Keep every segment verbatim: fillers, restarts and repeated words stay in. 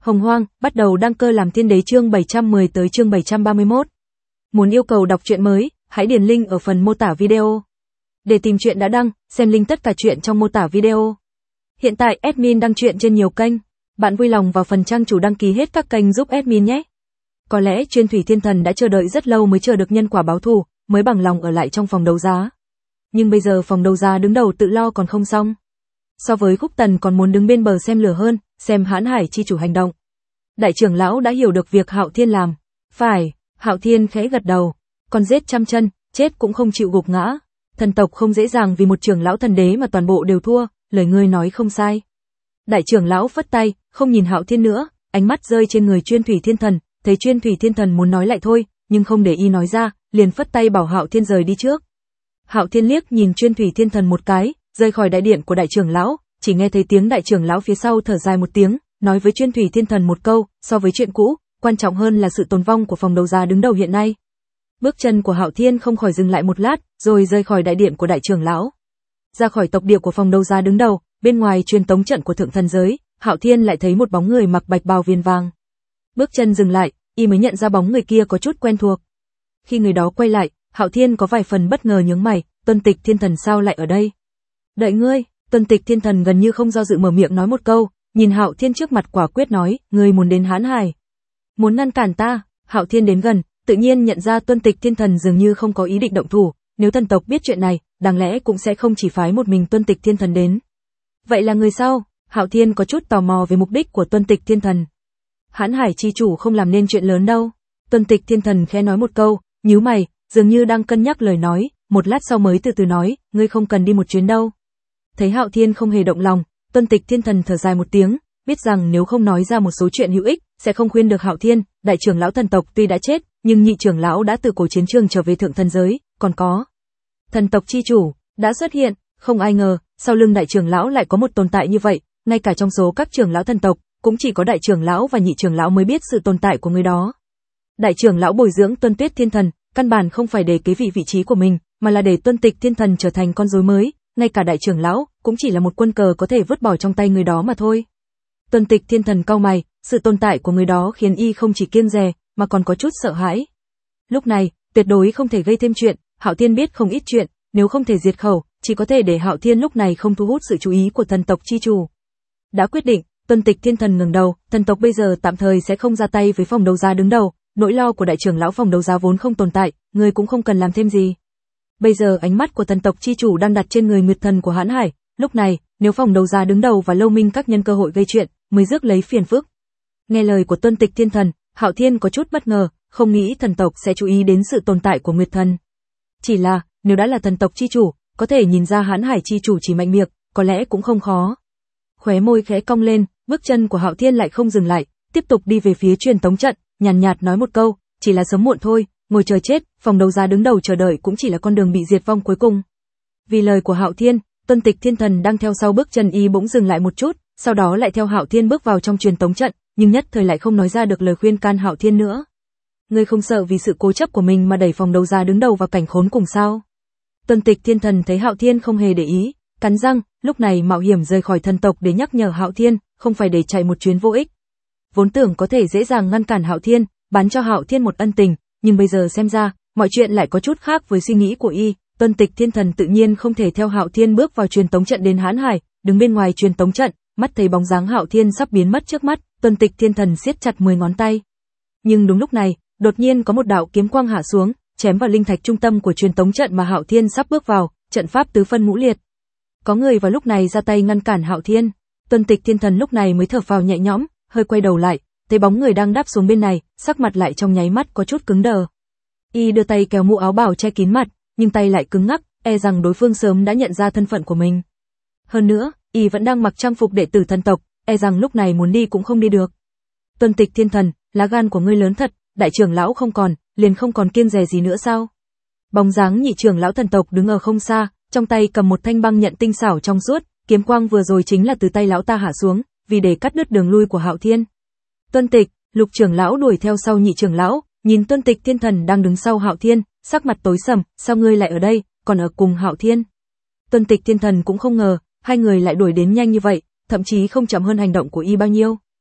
Hồng Hoang, bắt đầu đăng cơ làm Thiên Đế chương bảy trăm mười tới chương bảy trăm ba mươi mốt. Muốn yêu cầu đọc truyện mới, hãy điền link ở phần mô tả video. Để tìm truyện đã đăng, xem link tất cả truyện trong mô tả video. Hiện tại admin đăng truyện trên nhiều kênh, bạn vui lòng vào phần trang chủ đăng ký hết các kênh giúp admin nhé. Có lẽ Chuyên Thủy Thiên Thần đã chờ đợi rất lâu mới chờ được nhân quả báo thù, mới bằng lòng ở lại trong phòng đấu giá. Nhưng bây giờ phòng đấu giá đứng đầu tự lo còn không xong. So với Khúc Tần còn muốn đứng bên bờ xem lửa hơn, xem Hãn Hải chi chủ hành động. Đại trưởng lão đã hiểu được việc Hạo Thiên làm. Phải, Hạo Thiên khẽ gật đầu. Con giết trăm chân, chết cũng không chịu gục ngã. Thần tộc không dễ dàng vì một trưởng lão thần đế mà toàn bộ đều thua, lời ngươi nói không sai. Đại trưởng lão phất tay, không nhìn Hạo Thiên nữa, ánh mắt rơi trên người Chuyên Thủy Thiên Thần, thấy Chuyên Thủy Thiên Thần muốn nói lại thôi, nhưng không để y nói ra, liền phất tay bảo Hạo Thiên rời đi trước. Hạo Thiên liếc nhìn Chuyên Thủy Thiên Thần một cái, rời khỏi đại điện của đại trưởng lão, chỉ nghe thấy tiếng đại trưởng lão phía sau thở dài một tiếng, nói với Chuyên Thủy Thiên Thần một câu, so với chuyện cũ, quan trọng hơn là sự tồn vong của phòng đấu giá đứng đầu hiện nay. Bước chân của Hạo Thiên không khỏi dừng lại một lát, rồi rời khỏi đại điện của đại trưởng lão. Ra khỏi tộc địa của phòng đấu giá đứng đầu, bên ngoài truyền tống trận của thượng thần giới, Hạo Thiên lại thấy một bóng người mặc bạch bào viền vàng. Bước chân dừng lại, y mới nhận ra bóng người kia có chút quen thuộc. Khi người đó quay lại, Hạo Thiên có vài phần bất ngờ nhướng mày, Tuân Tịch Thiên Thần sao lại ở đây? Đợi ngươi, Tuân Tịch Thiên Thần gần như không do dự mở miệng nói một câu, nhìn Hạo Thiên trước mặt quả quyết nói, ngươi muốn đến Hãn Hải, muốn ngăn cản ta? Hạo Thiên đến gần, tự nhiên nhận ra Tuân Tịch Thiên Thần dường như không có ý định động thủ, nếu thần tộc biết chuyện này, đáng lẽ cũng sẽ không chỉ phái một mình Tuân Tịch Thiên Thần đến. Vậy là người sau? Hạo Thiên có chút tò mò về mục đích của Tuân Tịch Thiên Thần. Hãn Hải chi chủ không làm nên chuyện lớn đâu. Tuân Tịch Thiên Thần khẽ nói một câu, nhíu mày, dường như đang cân nhắc lời nói, một lát sau mới từ từ nói, ngươi không cần đi một chuyến đâu. Thấy Hạo Thiên không hề động lòng, Tuân Tịch Thiên Thần thở dài một tiếng, biết rằng nếu không nói ra một số chuyện hữu ích, sẽ không khuyên được Hạo Thiên. Đại trưởng lão thần tộc tuy đã chết, nhưng nhị trưởng lão đã từ cổ chiến trường trở về thượng thần giới, còn có thần tộc chi chủ đã xuất hiện, không ai ngờ, sau lưng đại trưởng lão lại có một tồn tại như vậy, ngay cả trong số các trưởng lão thần tộc, cũng chỉ có đại trưởng lão và nhị trưởng lão mới biết sự tồn tại của người đó. Đại trưởng lão bồi dưỡng Tuân Tuyết Thiên Thần, căn bản không phải để kế vị vị trí của mình, mà là để Tuân Tịch Thiên Thần trở thành con rối mới, ngay cả đại trưởng lão cũng chỉ là một quân cờ có thể vứt bỏ trong tay người đó mà thôi. Tuân Tịch Thiên Thần cau mày, sự tồn tại của người đó khiến y không chỉ kiêng dè, mà còn có chút sợ hãi. Lúc này, tuyệt đối không thể gây thêm chuyện, Hạo Thiên biết không ít chuyện, nếu không thể diệt khẩu, chỉ có thể để Hạo Thiên lúc này không thu hút sự chú ý của thần tộc chi chủ. Đã quyết định, Tuân Tịch Thiên Thần ngẩng đầu, thần tộc bây giờ tạm thời sẽ không ra tay với phòng đấu giá đứng đầu, nỗi lo của đại trưởng lão phòng đấu giá vốn không tồn tại, người cũng không cần làm thêm gì. Bây giờ ánh mắt của thần tộc chi chủ đang đặt trên người Nguyệt Thần của Hãn Hải, lúc này, nếu phòng đấu giá đứng đầu và Lâu Minh các nhân cơ hội gây chuyện, mới rước lấy phiền phức. Nghe lời của Tuân Tịch Thiên Thần, Hạo Thiên có chút bất ngờ, không nghĩ thần tộc sẽ chú ý đến sự tồn tại của Nguyệt Thần. Chỉ là, nếu đã là thần tộc chi chủ, có thể nhìn ra Hãn Hải chi chủ chỉ mạnh miệng, có lẽ cũng không khó. Khóe môi khẽ cong lên, bước chân của Hạo Thiên lại không dừng lại, tiếp tục đi về phía truyền tống trận, nhàn nhạt, nhạt nói một câu, chỉ là sớm muộn thôi, ngồi chờ chết, phòng đấu giá đứng đầu chờ đợi cũng chỉ là con đường bị diệt vong cuối cùng. Vì lời của Hạo Thiên, Tuân Tịch Thiên Thần đang theo sau bước chân y bỗng dừng lại một chút, sau đó lại theo Hạo Thiên bước vào trong truyền tống trận, nhưng nhất thời lại không nói ra được lời khuyên can Hạo Thiên nữa. Ngươi không sợ vì sự cố chấp của mình mà đẩy phòng đấu giá đứng đầu vào cảnh khốn cùng sao? Tuân Tịch Thiên Thần thấy Hạo Thiên không hề để ý, cắn răng, lúc này mạo hiểm rời khỏi thần tộc để nhắc nhở Hạo Thiên, không phải để chạy một chuyến vô ích. Vốn tưởng có thể dễ dàng ngăn cản Hạo Thiên, bán cho Hạo Thiên một ân tình, nhưng bây giờ xem ra, mọi chuyện lại có chút khác với suy nghĩ của y. Tuân Tịch Thiên Thần tự nhiên không thể theo Hạo Thiên bước vào truyền tống trận đến Hãn Hải, đứng bên ngoài truyền tống trận, mắt thấy bóng dáng Hạo Thiên sắp biến mất trước mắt, Tuân Tịch Thiên Thần siết chặt mười ngón tay. Nhưng đúng lúc này, đột nhiên có một đạo kiếm quang hạ xuống, chém vào linh thạch trung tâm của truyền tống trận mà Hạo Thiên sắp bước vào, trận pháp tứ phân ngũ liệt. Có người vào lúc này ra tay ngăn cản Hạo Thiên. Tuân Tịch Thiên Thần lúc này mới thở phào nhẹ nhõm, hơi quay đầu lại, thấy bóng người đang đáp xuống bên này, sắc mặt lại trong nháy mắt có chút cứng đờ. Y đưa tay kéo mũ áo bào che kín mặt, nhưng tay lại cứng ngắc, e rằng đối phương sớm đã nhận ra thân phận của mình. Hơn nữa, y vẫn đang mặc trang phục đệ tử thần tộc, e rằng lúc này muốn đi cũng không đi được. Tuân Tịch Thiên Thần, lá gan của ngươi lớn thật, đại trưởng lão không còn, liền không còn kiêng dè gì nữa sao? Bóng dáng nhị trưởng lão thần tộc đứng ở không xa, trong tay cầm một thanh băng nhận tinh xảo trong suốt, kiếm quang vừa rồi chính là từ tay lão ta hạ xuống, vì để cắt đứt đường lui của Hạo Thiên. Tuân Tịch, Lục trưởng lão đuổi theo sau nhị trưởng lão, nhìn Tuân Tịch Thiên Thần đang đứng sau Hạo Thiên, sắc mặt tối sầm, sao ngươi lại ở đây, còn ở cùng Hạo Thiên? Tuân Tịch Thiên Thần cũng không ngờ, hai người lại đuổi đến nhanh như vậy, thậm chí không chậm hơn hành động của y bao nhiêu.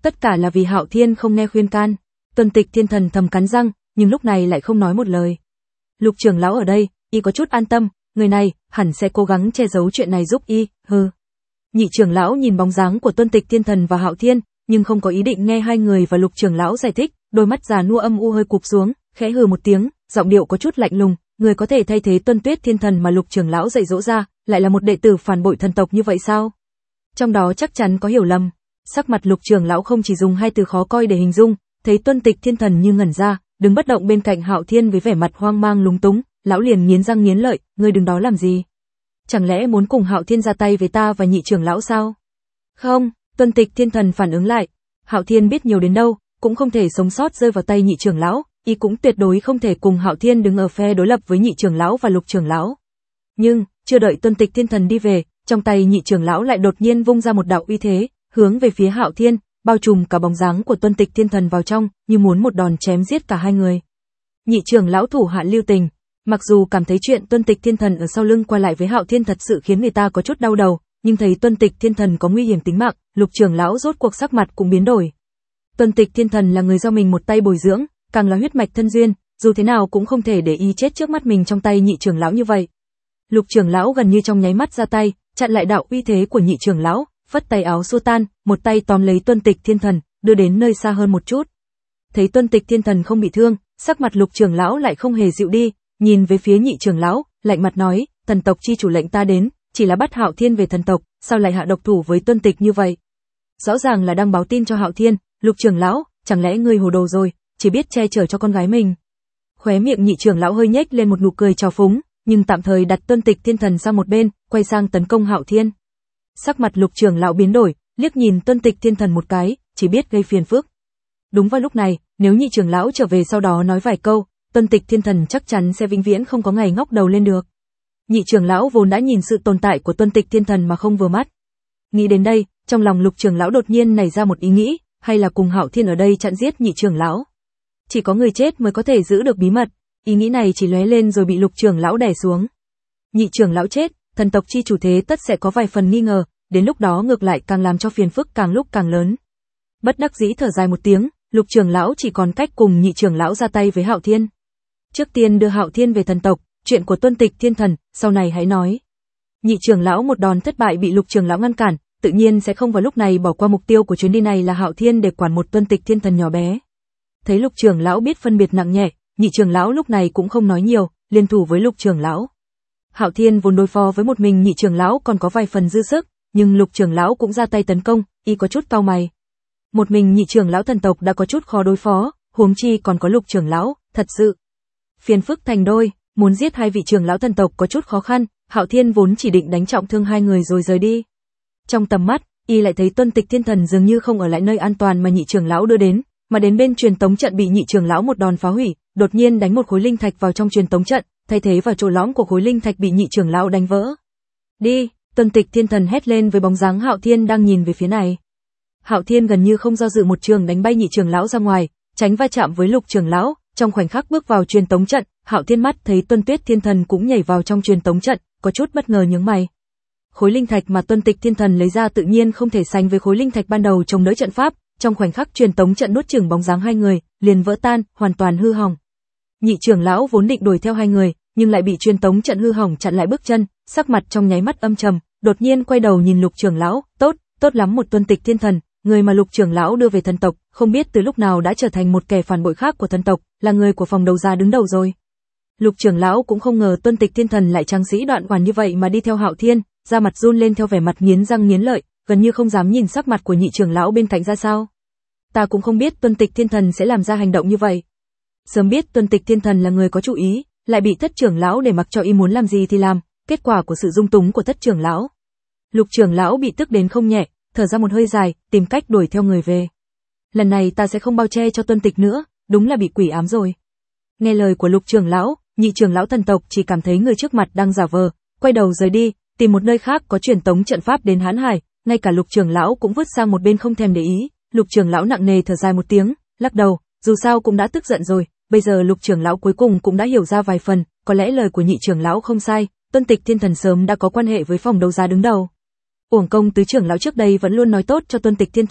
Tất cả là vì Hạo Thiên không nghe khuyên can. Tuân Tịch Thiên Thần thầm cắn răng, nhưng lúc này lại không nói một lời. Lục trưởng lão ở đây, y có chút an tâm, người này hẳn sẽ cố gắng che giấu chuyện này giúp y, hừ. Nhị trưởng lão nhìn bóng dáng của Tuân Tịch Thiên Thần và Hạo Thiên, nhưng không có ý định nghe hai người và Lục trưởng lão giải thích, đôi mắt già nua âm u hơi cụp xuống, khẽ hừ một tiếng, giọng điệu có chút lạnh lùng, người có thể thay thế Tuân Tuyết Thiên Thần mà Lục trưởng lão dạy dỗ ra, lại là một đệ tử phản bội thần tộc như vậy sao? Trong đó chắc chắn có hiểu lầm. Sắc mặt Lục trưởng lão không chỉ dùng hai từ khó coi để hình dung, thấy Tuân Tịch Thiên Thần như ngẩn ra, đứng bất động bên cạnh Hạo Thiên với vẻ mặt hoang mang lúng túng, lão liền nghiến răng nghiến lợi, ngươi đứng đó làm gì? Chẳng lẽ muốn cùng Hạo Thiên ra tay với ta và nhị trưởng lão sao? Không, Tuân Tịch Thiên Thần phản ứng lại, Hạo Thiên biết nhiều đến đâu, cũng không thể sống sót rơi vào tay nhị trưởng lão, y cũng tuyệt đối không thể cùng Hạo Thiên đứng ở phe đối lập với nhị trưởng lão và Lục trưởng lão. Nhưng, chưa đợi Tuân Tịch Thiên Thần đi về, trong tay nhị trưởng lão lại đột nhiên vung ra một đạo uy thế, hướng về phía Hạo Thiên, bao trùm cả bóng dáng của Tuân Tịch Thiên Thần vào trong, như muốn một đòn chém giết cả hai người. Nhị trưởng lão thủ hạ lưu tình, mặc dù cảm thấy chuyện Tuân Tịch Thiên Thần ở sau lưng qua lại với Hạo Thiên thật sự khiến người ta có chút đau đầu, nhưng thấy Tuân Tịch Thiên Thần có nguy hiểm tính mạng, Lục trưởng lão rốt cuộc sắc mặt cũng biến đổi. Tuân Tịch Thiên Thần là người do mình một tay bồi dưỡng, càng là huyết mạch thân duyên, dù thế nào cũng không thể để y chết trước mắt mình trong tay nhị trưởng lão như vậy. Lục trưởng lão gần như trong nháy mắt ra tay, chặn lại đạo uy thế của nhị trưởng lão, phất tay áo xua tan, một tay tóm lấy Tuân Tịch Thiên Thần, đưa đến nơi xa hơn một chút. Thấy Tuân Tịch Thiên Thần không bị thương, sắc mặt Lục trưởng lão lại không hề dịu đi, nhìn về phía nhị trưởng lão, lạnh mặt nói, thần tộc chi chủ lệnh ta đến, chỉ là bắt Hạo Thiên về thần tộc, sao lại hạ độc thủ với Tuân Tịch như vậy? Rõ ràng là đang báo tin cho Hạo Thiên, Lục trưởng lão, chẳng lẽ ngươi hồ đồ rồi, chỉ biết che chở cho con gái mình? Khóe miệng nhị trưởng lão hơi nhếch lên một nụ cười trào phúng, nhưng tạm thời đặt Tuân Tịch Thiên Thần sang một bên, quay sang tấn công Hạo Thiên. Sắc mặt Lục trưởng lão biến đổi, liếc nhìn Tuân Tịch Thiên Thần một cái, chỉ biết gây phiền phức. Đúng vào lúc này, nếu nhị trưởng lão trở về sau đó nói vài câu, Tuân Tịch Thiên Thần chắc chắn sẽ vĩnh viễn không có ngày ngóc đầu lên được. Nhị trưởng lão vốn đã nhìn sự tồn tại của Tuân Tịch Thiên Thần mà không vừa mắt. Nghĩ đến đây, trong lòng Lục trưởng lão đột nhiên nảy ra một ý nghĩ, hay là cùng Hạo Thiên ở đây chặn giết nhị trưởng lão. Chỉ có người chết mới có thể giữ được bí mật, ý nghĩ này chỉ lóe lên rồi bị Lục trưởng lão đè xuống. Nhị trưởng lão chết, thần tộc chi chủ thế tất sẽ có vài phần nghi ngờ, đến lúc đó ngược lại càng làm cho phiền phức càng lúc càng lớn. Bất đắc dĩ thở dài một tiếng, Lục trưởng lão chỉ còn cách cùng nhị trưởng lão ra tay với Hạo Thiên. Trước tiên đưa Hạo Thiên về thần tộc, chuyện của Tuân Tịch Thiên Thần, sau này hãy nói. Nhị trưởng lão một đòn thất bại bị Lục trưởng lão ngăn cản, tự nhiên sẽ không vào lúc này bỏ qua mục tiêu của chuyến đi này là Hạo Thiên để quản một Tuân Tịch Thiên Thần nhỏ bé. Thấy Lục trưởng lão biết phân biệt nặng nhẹ, nhị trưởng lão lúc này cũng không nói nhiều, liên thủ với Lục trưởng lão. Hạo Thiên vốn đối phó với một mình nhị trưởng lão còn có vài phần dư sức, nhưng Lục trưởng lão cũng ra tay tấn công, y có chút cau mày. Một mình nhị trưởng lão thần tộc đã có chút khó đối phó, huống chi còn có Lục trưởng lão, thật sự phiền phức thành đôi, muốn giết hai vị trưởng lão thần tộc có chút khó khăn, Hạo Thiên vốn chỉ định đánh trọng thương hai người rồi rời đi. Trong tầm mắt, y lại thấy Tuân Tịch Thiên Thần dường như không ở lại nơi an toàn mà nhị trưởng lão đưa đến, mà đến bên truyền tống trận bị nhị trưởng lão một đòn phá hủy, đột nhiên đánh một khối linh thạch vào trong truyền tống trận, thay thế vào chỗ lõm của khối linh thạch bị nhị trưởng lão đánh vỡ. Đi, Tuân Tịch Thiên Thần hét lên với bóng dáng Hạo Thiên đang nhìn về phía này. Hạo Thiên gần như không do dự một trường đánh bay nhị trưởng lão ra ngoài, tránh va chạm với Lục trưởng lão, trong khoảnh khắc bước vào truyền tống trận, Hạo Thiên mắt thấy Tuân Tuyết Thiên Thần cũng nhảy vào trong truyền tống trận, có chút bất ngờ nhướng mày. Khối linh thạch mà Tuân Tịch Thiên Thần lấy ra tự nhiên không thể sánh với khối linh thạch ban đầu chống đỡ trận pháp, trong khoảnh khắc truyền tống trận nuốt chửng bóng dáng hai người, liền vỡ tan, hoàn toàn hư hỏng. Nhị trưởng lão vốn định đuổi theo hai người, nhưng lại bị truyền tống trận hư hỏng chặn lại bước chân, sắc mặt trong nháy mắt âm trầm, đột nhiên quay đầu nhìn Lục trưởng lão, tốt, tốt lắm một Tuân Tịch Thiên Thần, người mà Lục trưởng lão đưa về thần tộc, không biết từ lúc nào đã trở thành một kẻ phản bội khác của thần tộc, là người của phòng đấu giá đứng đầu rồi. Lục trưởng lão cũng không ngờ Tuân Tịch Thiên Thần lại tráng sĩ đoạn hoàn như vậy mà đi theo Hạo Thiên, da mặt run lên theo vẻ mặt nghiến răng nghiến lợi, gần như không dám nhìn sắc mặt của nhị trưởng lão bên cạnh ra sao. Ta cũng không biết Tuân Tịch Thiên Thần sẽ làm ra hành động như vậy. Sớm biết Tuân Tịch Thiên Thần là người có chủ ý, lại bị Thất trưởng lão để mặc cho y muốn làm gì thì làm, kết quả của sự dung túng của Thất trưởng lão. Lục trưởng lão bị tức đến không nhẹ, thở ra một hơi dài, tìm cách đuổi theo người về. Lần này ta sẽ không bao che cho Tuân Tịch nữa, đúng là bị quỷ ám rồi. Nghe lời của Lục trưởng lão, nhị trưởng lão thần tộc chỉ cảm thấy người trước mặt đang giả vờ, quay đầu rời đi, tìm một nơi khác có truyền tống trận pháp đến Hán Hải, ngay cả Lục trưởng lão cũng vứt sang một bên không thèm để ý. Lục trưởng lão nặng nề thở dài một tiếng, lắc đầu, dù sao cũng đã tức giận rồi, bây giờ Lục trưởng lão cuối cùng cũng đã hiểu ra vài phần, có lẽ lời của nhị trưởng lão không sai, Tuân Tịch Thiên Thần sớm đã có quan hệ với phòng đấu giá đứng đầu. Uổng công tứ trưởng lão trước đây vẫn luôn nói tốt cho Tuân Tịch Thiên Thần,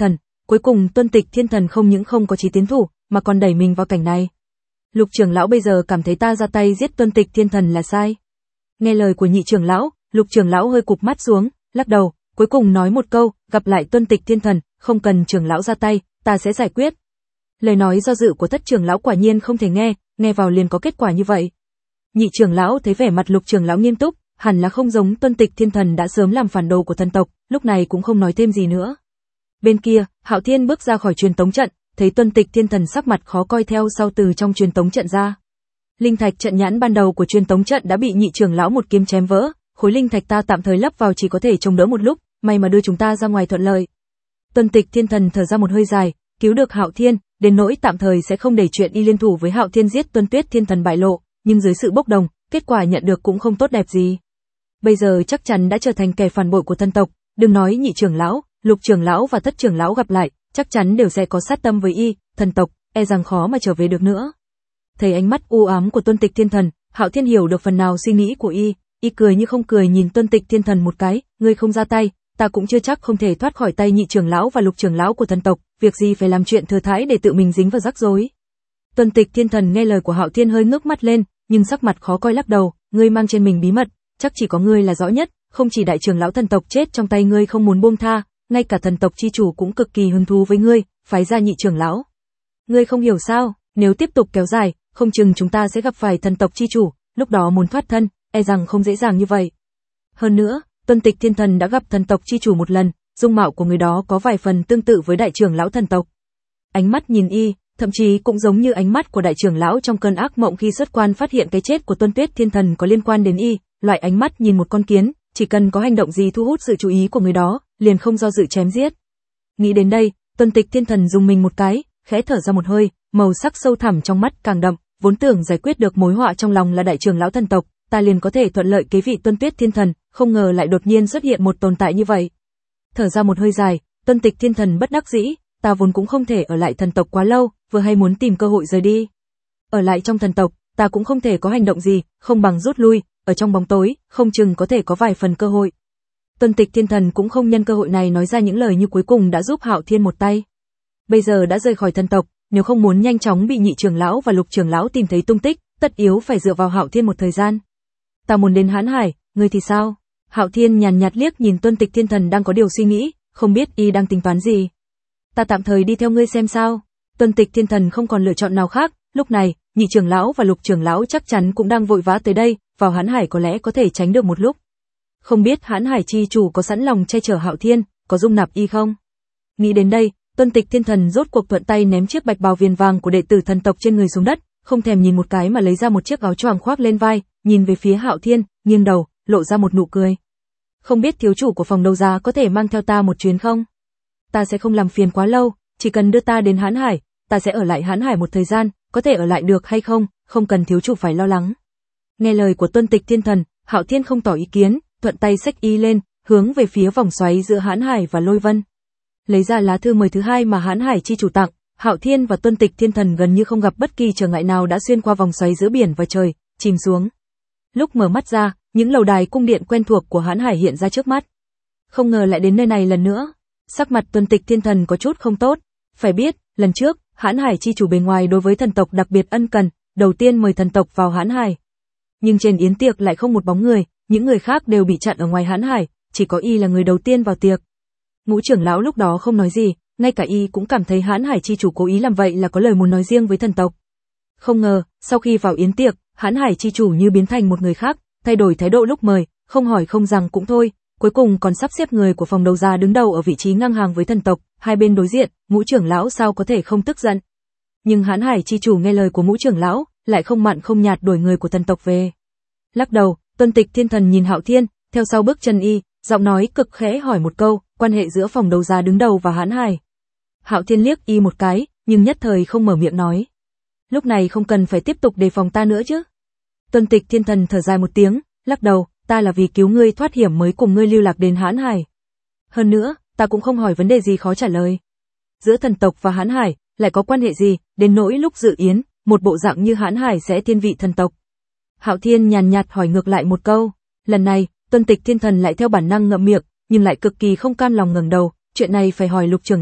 cuối cùng Tuân Tịch Thiên Thần không những không có chí tiến thủ, mà còn đẩy mình vào cảnh này. Lục trưởng lão bây giờ cảm thấy ta ra tay giết Tuân Tịch Thiên Thần là sai. Nghe lời của nhị trưởng lão, Lục trưởng lão hơi cụp mắt xuống, lắc đầu, cuối cùng nói một câu, gặp lại Tuân Tịch Thiên Thần, không cần trưởng lão ra tay, ta sẽ giải quyết. Lời nói do dự của thất trưởng lão quả nhiên không thể nghe, nghe vào liền có kết quả như vậy. Nhị trưởng lão thấy vẻ mặt Lục trưởng lão nghiêm túc, hẳn là không giống Tuân Tịch Thiên Thần đã sớm làm phản đồ của thần tộc, lúc này cũng không nói thêm gì nữa. Bên kia, Hạo Thiên bước ra khỏi truyền tống trận, thấy Tuân Tịch Thiên Thần sắc mặt khó coi theo sau từ trong truyền tống trận ra. Linh thạch trận nhãn ban đầu của truyền tống trận đã bị nhị trưởng lão một kiếm chém vỡ, khối linh thạch ta tạm thời lắp vào chỉ có thể chống đỡ một lúc, may mà đưa chúng ta ra ngoài thuận lợi. Tuân Tịch Thiên Thần thở ra một hơi dài, cứu được Hạo Thiên, đến nỗi tạm thời sẽ không để chuyện y liên thủ với Hạo Thiên giết Tuân Tuyết Thiên Thần bại lộ, nhưng dưới sự bốc đồng, kết quả nhận được cũng không tốt đẹp gì. Bây giờ chắc chắn đã trở thành kẻ phản bội của thần tộc, đừng nói nhị trưởng lão, Lục trưởng lão và thất trưởng lão gặp lại, chắc chắn đều sẽ có sát tâm với y, thần tộc, e rằng khó mà trở về được nữa. Thấy ánh mắt u ám của Tuân Tịch Thiên Thần, Hạo Thiên hiểu được phần nào suy nghĩ của y, y cười như không cười nhìn Tuân Tịch Thiên Thần một cái, ngươi không ra tay, ta cũng chưa chắc không thể thoát khỏi tay nhị trưởng lão và Lục trưởng lão của thần tộc, việc gì phải làm chuyện thừa thãi để tự mình dính vào rắc rối. Tuân Tịch Thiên Thần nghe lời của Hạo Thiên hơi ngước mắt lên, nhưng sắc mặt khó coi lắc đầu, ngươi mang trên mình bí mật, chắc chỉ có ngươi là rõ nhất, không chỉ đại trưởng lão thần tộc chết trong tay ngươi không muốn buông tha, ngay cả thần tộc chi chủ cũng cực kỳ hứng thú với ngươi, phái ra nhị trưởng lão. Ngươi không hiểu sao, nếu tiếp tục kéo dài, không chừng chúng ta sẽ gặp phải thần tộc chi chủ, lúc đó muốn thoát thân, e rằng không dễ dàng như vậy. Hơn nữa, Tuân Tịch Thiên Thần đã gặp thần tộc chi chủ một lần, dung mạo của người đó có vài phần tương tự với đại trưởng lão thần tộc. Ánh mắt nhìn y, thậm chí cũng giống như ánh mắt của đại trưởng lão trong cơn ác mộng khi xuất quan phát hiện cái chết của Tuân Tuyết Thiên Thần có liên quan đến y, loại ánh mắt nhìn một con kiến, chỉ cần có hành động gì thu hút sự chú ý của người đó, liền không do dự chém giết. Nghĩ đến đây, Tuân Tịch Thiên Thần dùng mình một cái, khẽ thở ra một hơi, màu sắc sâu thẳm trong mắt càng đậm, vốn tưởng giải quyết được mối họa trong lòng là đại trưởng lão thần tộc, ta liền có thể thuận lợi kế vị Tuân Tuyết Thiên Thần, không ngờ lại đột nhiên xuất hiện một tồn tại như vậy. Thở ra một hơi dài, Tuân Tịch Thiên Thần bất đắc dĩ, ta vốn cũng không thể ở lại thần tộc quá lâu, vừa hay muốn tìm cơ hội rời đi. Ở lại trong thần tộc, ta cũng không thể có hành động gì, không bằng rút lui, ở trong bóng tối, không chừng có thể có vài phần cơ hội. Tuân Tịch Thiên Thần cũng không nhân cơ hội này nói ra những lời như cuối cùng đã giúp Hạo Thiên một tay. Bây giờ đã rời khỏi thần tộc, nếu không muốn nhanh chóng bị nhị trưởng lão và Lục trưởng lão tìm thấy tung tích, tất yếu phải dựa vào Hạo Thiên một thời gian. Ta muốn đến Hán Hải, ngươi thì sao? Hạo Thiên nhàn nhạt liếc nhìn Tuân Tịch Thiên Thần đang có điều suy nghĩ, không biết y đang tính toán gì. Ta tạm thời đi theo ngươi xem sao. Tuân Tịch Thiên Thần không còn lựa chọn nào khác, lúc này, nhị trưởng lão và Lục trưởng lão chắc chắn cũng đang vội vã tới đây, vào Hán Hải có lẽ có thể tránh được một lúc. Không biết Hán Hải chi chủ có sẵn lòng che chở Hạo Thiên, có dung nạp y không? Nghĩ đến đây, Tuân Tịch Thiên Thần rốt cuộc thuận tay ném chiếc bạch bào viền vàng của đệ tử thần tộc trên người xuống đất, không thèm nhìn một cái mà lấy ra một chiếc áo choàng khoác lên vai, nhìn về phía Hạo Thiên, nghiêng đầu, lộ ra một nụ cười. Không biết thiếu chủ của phòng đấu giá có thể mang theo ta một chuyến không? Ta sẽ không làm phiền quá lâu, chỉ cần đưa ta đến Hán Hải, ta sẽ ở lại Hán Hải một thời gian, có thể ở lại được hay không, không cần thiếu chủ phải lo lắng. Nghe lời của Tuân Tịch Thiên Thần, Hạo Thiên không tỏ ý kiến, thuận tay xách y lên, hướng về phía vòng xoáy giữa Hán Hải và Lôi Vân. Lấy ra lá thư mời thứ hai mà Hán Hải chi chủ tặng, Hạo Thiên và Tuân Tịch Thiên Thần gần như không gặp bất kỳ trở ngại nào đã xuyên qua vòng xoáy giữa biển và trời, chìm xuống. Lúc mở mắt ra, những lầu đài cung điện quen thuộc của Hán Hải hiện ra trước mắt. Không ngờ lại đến nơi này lần nữa. Sắc mặt Tuân Tịch Thiên Thần có chút không tốt. Phải biết, lần trước, Hán Hải chi chủ bề ngoài đối với thần tộc đặc biệt ân cần, đầu tiên mời thần tộc vào Hán Hải. Nhưng trên yến tiệc lại không một bóng người, những người khác đều bị chặn ở ngoài Hán Hải, chỉ có y là người đầu tiên vào tiệc. Ngũ trưởng lão lúc đó không nói gì, ngay cả y cũng cảm thấy Hán Hải chi chủ cố ý làm vậy là có lời muốn nói riêng với thần tộc. Không ngờ, sau khi vào yến tiệc, Hán Hải chi chủ như biến thành một người khác, thay đổi thái độ lúc mời, không hỏi không rằng cũng thôi, cuối cùng còn sắp xếp người của phòng đấu giá đứng đầu ở vị trí ngang hàng với thần tộc, hai bên đối diện, ngũ trưởng lão sao có thể không tức giận. Nhưng Hán Hải chi chủ nghe lời của ngũ trưởng lão, lại không mặn không nhạt đuổi người của thần tộc về. Lắc đầu, Tuân Tịch Thiên Thần nhìn Hạo Thiên, theo sau bước chân y, giọng nói cực khẽ hỏi một câu, quan hệ giữa phòng đấu giá đứng đầu và Hán Hải. Hạo Thiên liếc y một cái, nhưng nhất thời không mở miệng nói. Lúc này không cần phải tiếp tục đề phòng ta nữa chứ. Tuân Tịch Thiên Thần thở dài một tiếng, lắc đầu, ta là vì cứu ngươi thoát hiểm mới cùng ngươi lưu lạc đến Hán Hải. Hơn nữa, ta cũng không hỏi vấn đề gì khó trả lời. Giữa thần tộc và Hán Hải, lại có quan hệ gì, đến nỗi lúc dự yến, một bộ dạng như Hán Hải sẽ thiên vị thần tộc. Hạo Thiên nhàn nhạt hỏi ngược lại một câu, lần này, Tuân Tịch Thiên Thần lại theo bản năng ngậm miệng, nhưng lại cực kỳ không cam lòng ngẩng đầu, chuyện này phải hỏi Lục trưởng lão,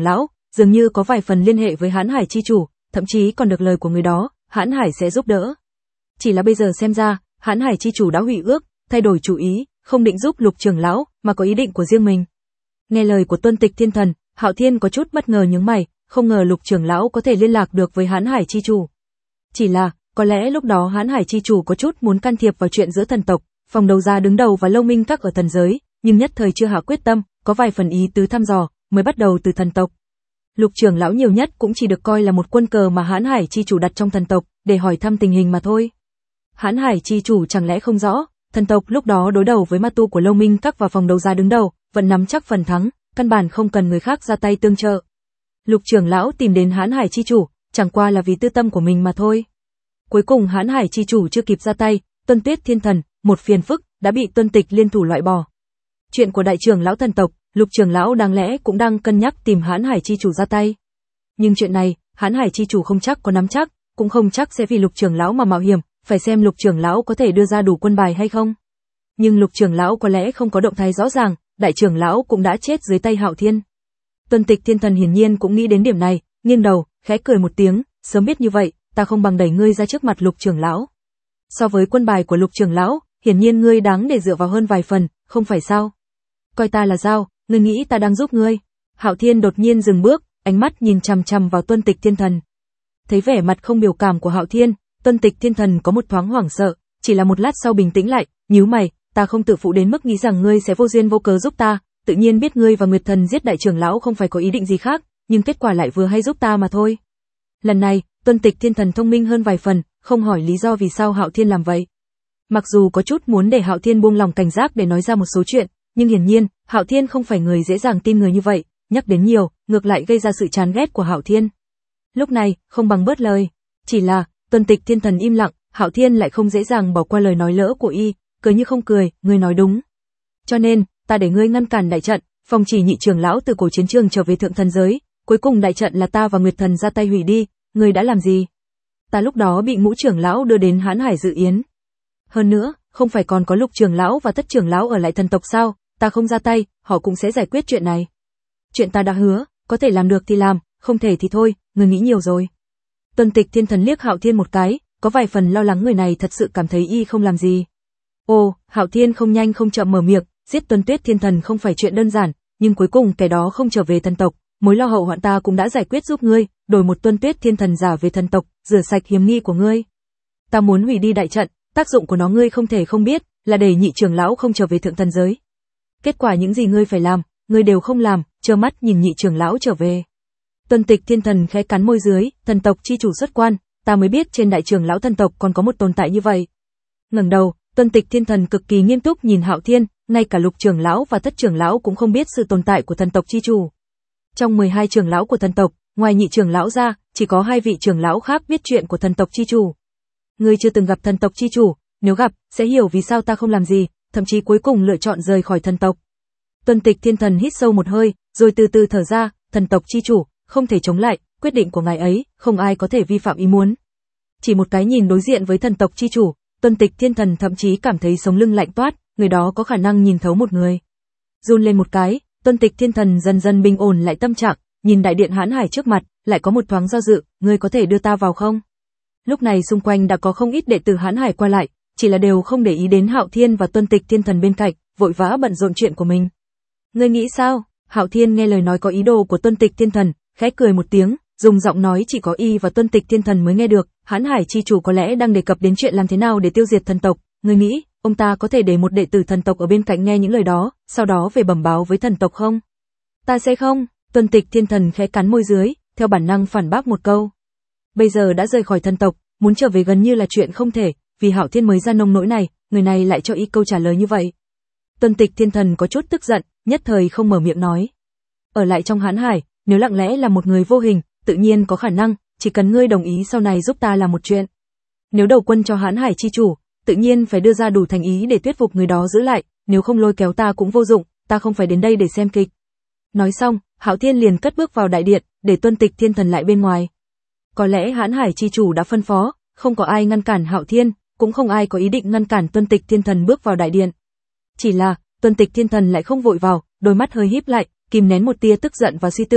dường như có vài phần liên hệ với Hán Hải chi chủ, thậm chí còn được lời của người đó, Hán Hải sẽ giúp đỡ. Chỉ là bây giờ xem ra, Hán Hải chi chủ đã hủy ước, thay đổi chủ ý, không định giúp Lục trưởng lão, mà có ý định của riêng mình. Nghe lời của Tuân Tịch Thiên Thần, Hạo Thiên có chút bất ngờ nhướng mày, không ngờ Lục trưởng lão có thể liên lạc được với Hán Hải chi chủ. Chỉ là, có lẽ lúc đó Hán Hải chi chủ có chút muốn can thiệp vào chuyện giữa thần tộc, phòng đấu giá đứng đầu và Lâu Minh Các ở thần giới, nhưng nhất thời chưa hạ quyết tâm, có vài phần ý tứ thăm dò, mới bắt đầu từ thần tộc. Lục trưởng lão nhiều nhất cũng chỉ được coi là một quân cờ mà Hán Hải chi chủ đặt trong thần tộc, để hỏi thăm tình hình mà thôi. Hán Hải chi chủ chẳng lẽ không rõ, thần tộc lúc đó đối đầu với ma tu của Lâu Minh Các và phòng đấu giá đứng đầu, vẫn nắm chắc phần thắng, căn bản không cần người khác ra tay tương trợ. Lục trưởng lão tìm đến Hán Hải chi chủ, chẳng qua là vì tư tâm của mình mà thôi. Cuối cùng Hán Hải chi chủ chưa kịp ra tay, Tuân Tuyết Thiên Thần, một phiền phức, đã bị Tuân Tịch liên thủ loại bỏ. Chuyện của đại trưởng lão thần tộc, Lục trưởng lão đáng lẽ cũng đang cân nhắc tìm Hán Hải chi chủ ra tay. Nhưng chuyện này, Hán Hải chi chủ không chắc có nắm chắc, cũng không chắc sẽ vì Lục trưởng lão mà mạo hiểm, phải xem Lục trưởng lão có thể đưa ra đủ quân bài hay không. Nhưng Lục trưởng lão có lẽ không có động thái rõ ràng, đại trưởng lão cũng đã chết dưới tay Hạo Thiên. Tuân Tịch Thiên Thần hiển nhiên cũng nghĩ đến điểm này, nghiêng đầu, khẽ cười một tiếng, sớm biết như vậy, ta không bằng đẩy ngươi ra trước mặt Lục trưởng lão. So với quân bài của Lục trưởng lão, hiển nhiên ngươi đáng để dựa vào hơn vài phần, không phải sao? Coi ta là dao, ngươi nghĩ ta đang giúp ngươi? Hạo Thiên đột nhiên dừng bước, ánh mắt nhìn chằm chằm vào Tuân Tịch Thiên Thần. Thấy vẻ mặt không biểu cảm của Hạo Thiên, Tuân Tịch Thiên Thần có một thoáng hoảng sợ, chỉ là một lát sau bình tĩnh lại, nhíu mày, ta không tự phụ đến mức nghĩ rằng ngươi sẽ vô duyên vô cớ giúp ta, tự nhiên biết ngươi và Nguyệt Thần giết đại trưởng lão không phải có ý định gì khác, nhưng kết quả lại vừa hay giúp ta mà thôi. Lần này, Tuân Tịch Thiên Thần thông minh hơn vài phần, không hỏi lý do vì sao Hạo Thiên làm vậy. Mặc dù có chút muốn để Hạo Thiên buông lòng cảnh giác để nói ra một số chuyện, nhưng hiển nhiên, Hạo Thiên không phải người dễ dàng tin người như vậy, nhắc đến nhiều, ngược lại gây ra sự chán ghét của Hạo Thiên. Lúc này, không bằng bớt lời, chỉ là, Tuân Tịch Thiên Thần im lặng, Hạo Thiên lại không dễ dàng bỏ qua lời nói lỡ của y, cười như không cười, ngươi nói đúng. Cho nên, ta để ngươi ngăn cản đại trận, phòng chỉ nhị trưởng lão từ cổ chiến trường trở về thượng thần giới, cuối cùng đại trận là ta và Nguyệt Thần ra tay hủy đi, ngươi đã làm gì? Ta lúc đó bị ngũ trưởng lão đưa đến Hán Hải dự yến. Hơn nữa, không phải còn có Lục trưởng lão và Thất trưởng lão ở lại thần tộc sao, ta không ra tay, họ cũng sẽ giải quyết chuyện này. Chuyện ta đã hứa, có thể làm được thì làm, không thể thì thôi, ngươi nghĩ nhiều rồi. Tuân Tịch Thiên Thần liếc Hạo Thiên một cái, có vài phần lo lắng người này thật sự cảm thấy y không làm gì. Ồ, Hạo Thiên không nhanh không chậm mở miệng, giết Tuân Tuyết Thiên Thần không phải chuyện đơn giản, nhưng cuối cùng kẻ đó không trở về thần tộc, mối lo hậu hoạn ta cũng đã giải quyết giúp ngươi, đổi một Tuân Tuyết Thiên Thần giả về thần tộc, rửa sạch hiểm nghi của ngươi. Ta muốn hủy đi đại trận, tác dụng của nó ngươi không thể không biết, là để nhị trưởng lão không trở về thượng thần giới. Kết quả những gì ngươi phải làm, ngươi đều không làm, trơ mắt nhìn nhị trưởng lão trở về. Tuân Tịch Thiên Thần khẽ cắn môi dưới, thần tộc chi chủ xuất quan, ta mới biết trên đại trưởng lão thần tộc còn có một tồn tại như vậy. Ngẩng đầu, Tuân Tịch Thiên Thần cực kỳ nghiêm túc nhìn Hạo Thiên, ngay cả Lục trưởng lão và Thất trưởng lão cũng không biết sự tồn tại của thần tộc chi chủ. Trong mười hai trưởng lão của thần tộc, ngoài nhị trưởng lão ra, chỉ có hai vị trưởng lão khác biết chuyện của thần tộc chi chủ. Ngươi chưa từng gặp thần tộc chi chủ, nếu gặp, sẽ hiểu vì sao ta không làm gì, thậm chí cuối cùng lựa chọn rời khỏi thần tộc. Tuân Tịch Thiên Thần hít sâu một hơi, rồi từ từ thở ra, thần tộc chi chủ, không thể chống lại, quyết định của ngài ấy, không ai có thể vi phạm ý muốn. Chỉ một cái nhìn đối diện với thần tộc chi chủ, Tuân Tịch Thiên Thần thậm chí cảm thấy sống lưng lạnh toát, người đó có khả năng nhìn thấu một người. Run lên một cái, Tuân Tịch Thiên Thần dần dần bình ổn lại tâm trạng, nhìn đại điện Hán Hải trước mặt, lại có một thoáng do dự, ngươi có thể đưa ta vào không? Lúc này xung quanh đã có không ít đệ tử Hán Hải qua lại, chỉ là đều không để ý đến Hạo Thiên và Tuân Tịch Thiên Thần bên cạnh, vội vã bận rộn chuyện của mình. Ngươi nghĩ sao? Hạo Thiên nghe lời nói có ý đồ của Tuân Tịch Thiên Thần, khẽ cười một tiếng, dùng giọng nói chỉ có y và Tuân Tịch Thiên Thần mới nghe được, Hán Hải chi chủ có lẽ đang đề cập đến chuyện làm thế nào để tiêu diệt thần tộc, ngươi nghĩ, ông ta có thể để một đệ tử thần tộc ở bên cạnh nghe những lời đó, sau đó về bẩm báo với thần tộc không? Ta sẽ không, Tuân Tịch Thiên Thần khẽ cắn môi dưới, theo bản năng phản bác một câu. Bây giờ đã rời khỏi thần tộc, muốn trở về gần như là chuyện không thể, vì Hạo Thiên mới ra nông nỗi này, người này lại cho y câu trả lời như vậy. Tuân Tịch Thiên Thần có chút tức giận, nhất thời không mở miệng nói. Ở lại trong Hán Hải, nếu lặng lẽ là một người vô hình, tự nhiên có khả năng, chỉ cần ngươi đồng ý sau này giúp ta làm một chuyện. Nếu đầu quân cho Hán Hải chi chủ, tự nhiên phải đưa ra đủ thành ý để thuyết phục người đó giữ lại, nếu không lôi kéo ta cũng vô dụng, ta không phải đến đây để xem kịch. Nói xong, Hạo Thiên liền cất bước vào đại điện, để Tuân Tịch Thiên Thần lại bên ngoài. Có lẽ Hán Hải chi chủ đã phân phó, không có ai ngăn cản Hạo Thiên, cũng không ai có ý định ngăn cản Tuân Tịch Thiên Thần bước vào đại điện. Chỉ là, Tuân Tịch Thiên Thần lại không vội vào, đôi mắt hơi híp lại, kìm nén một tia tức giận và suy tư,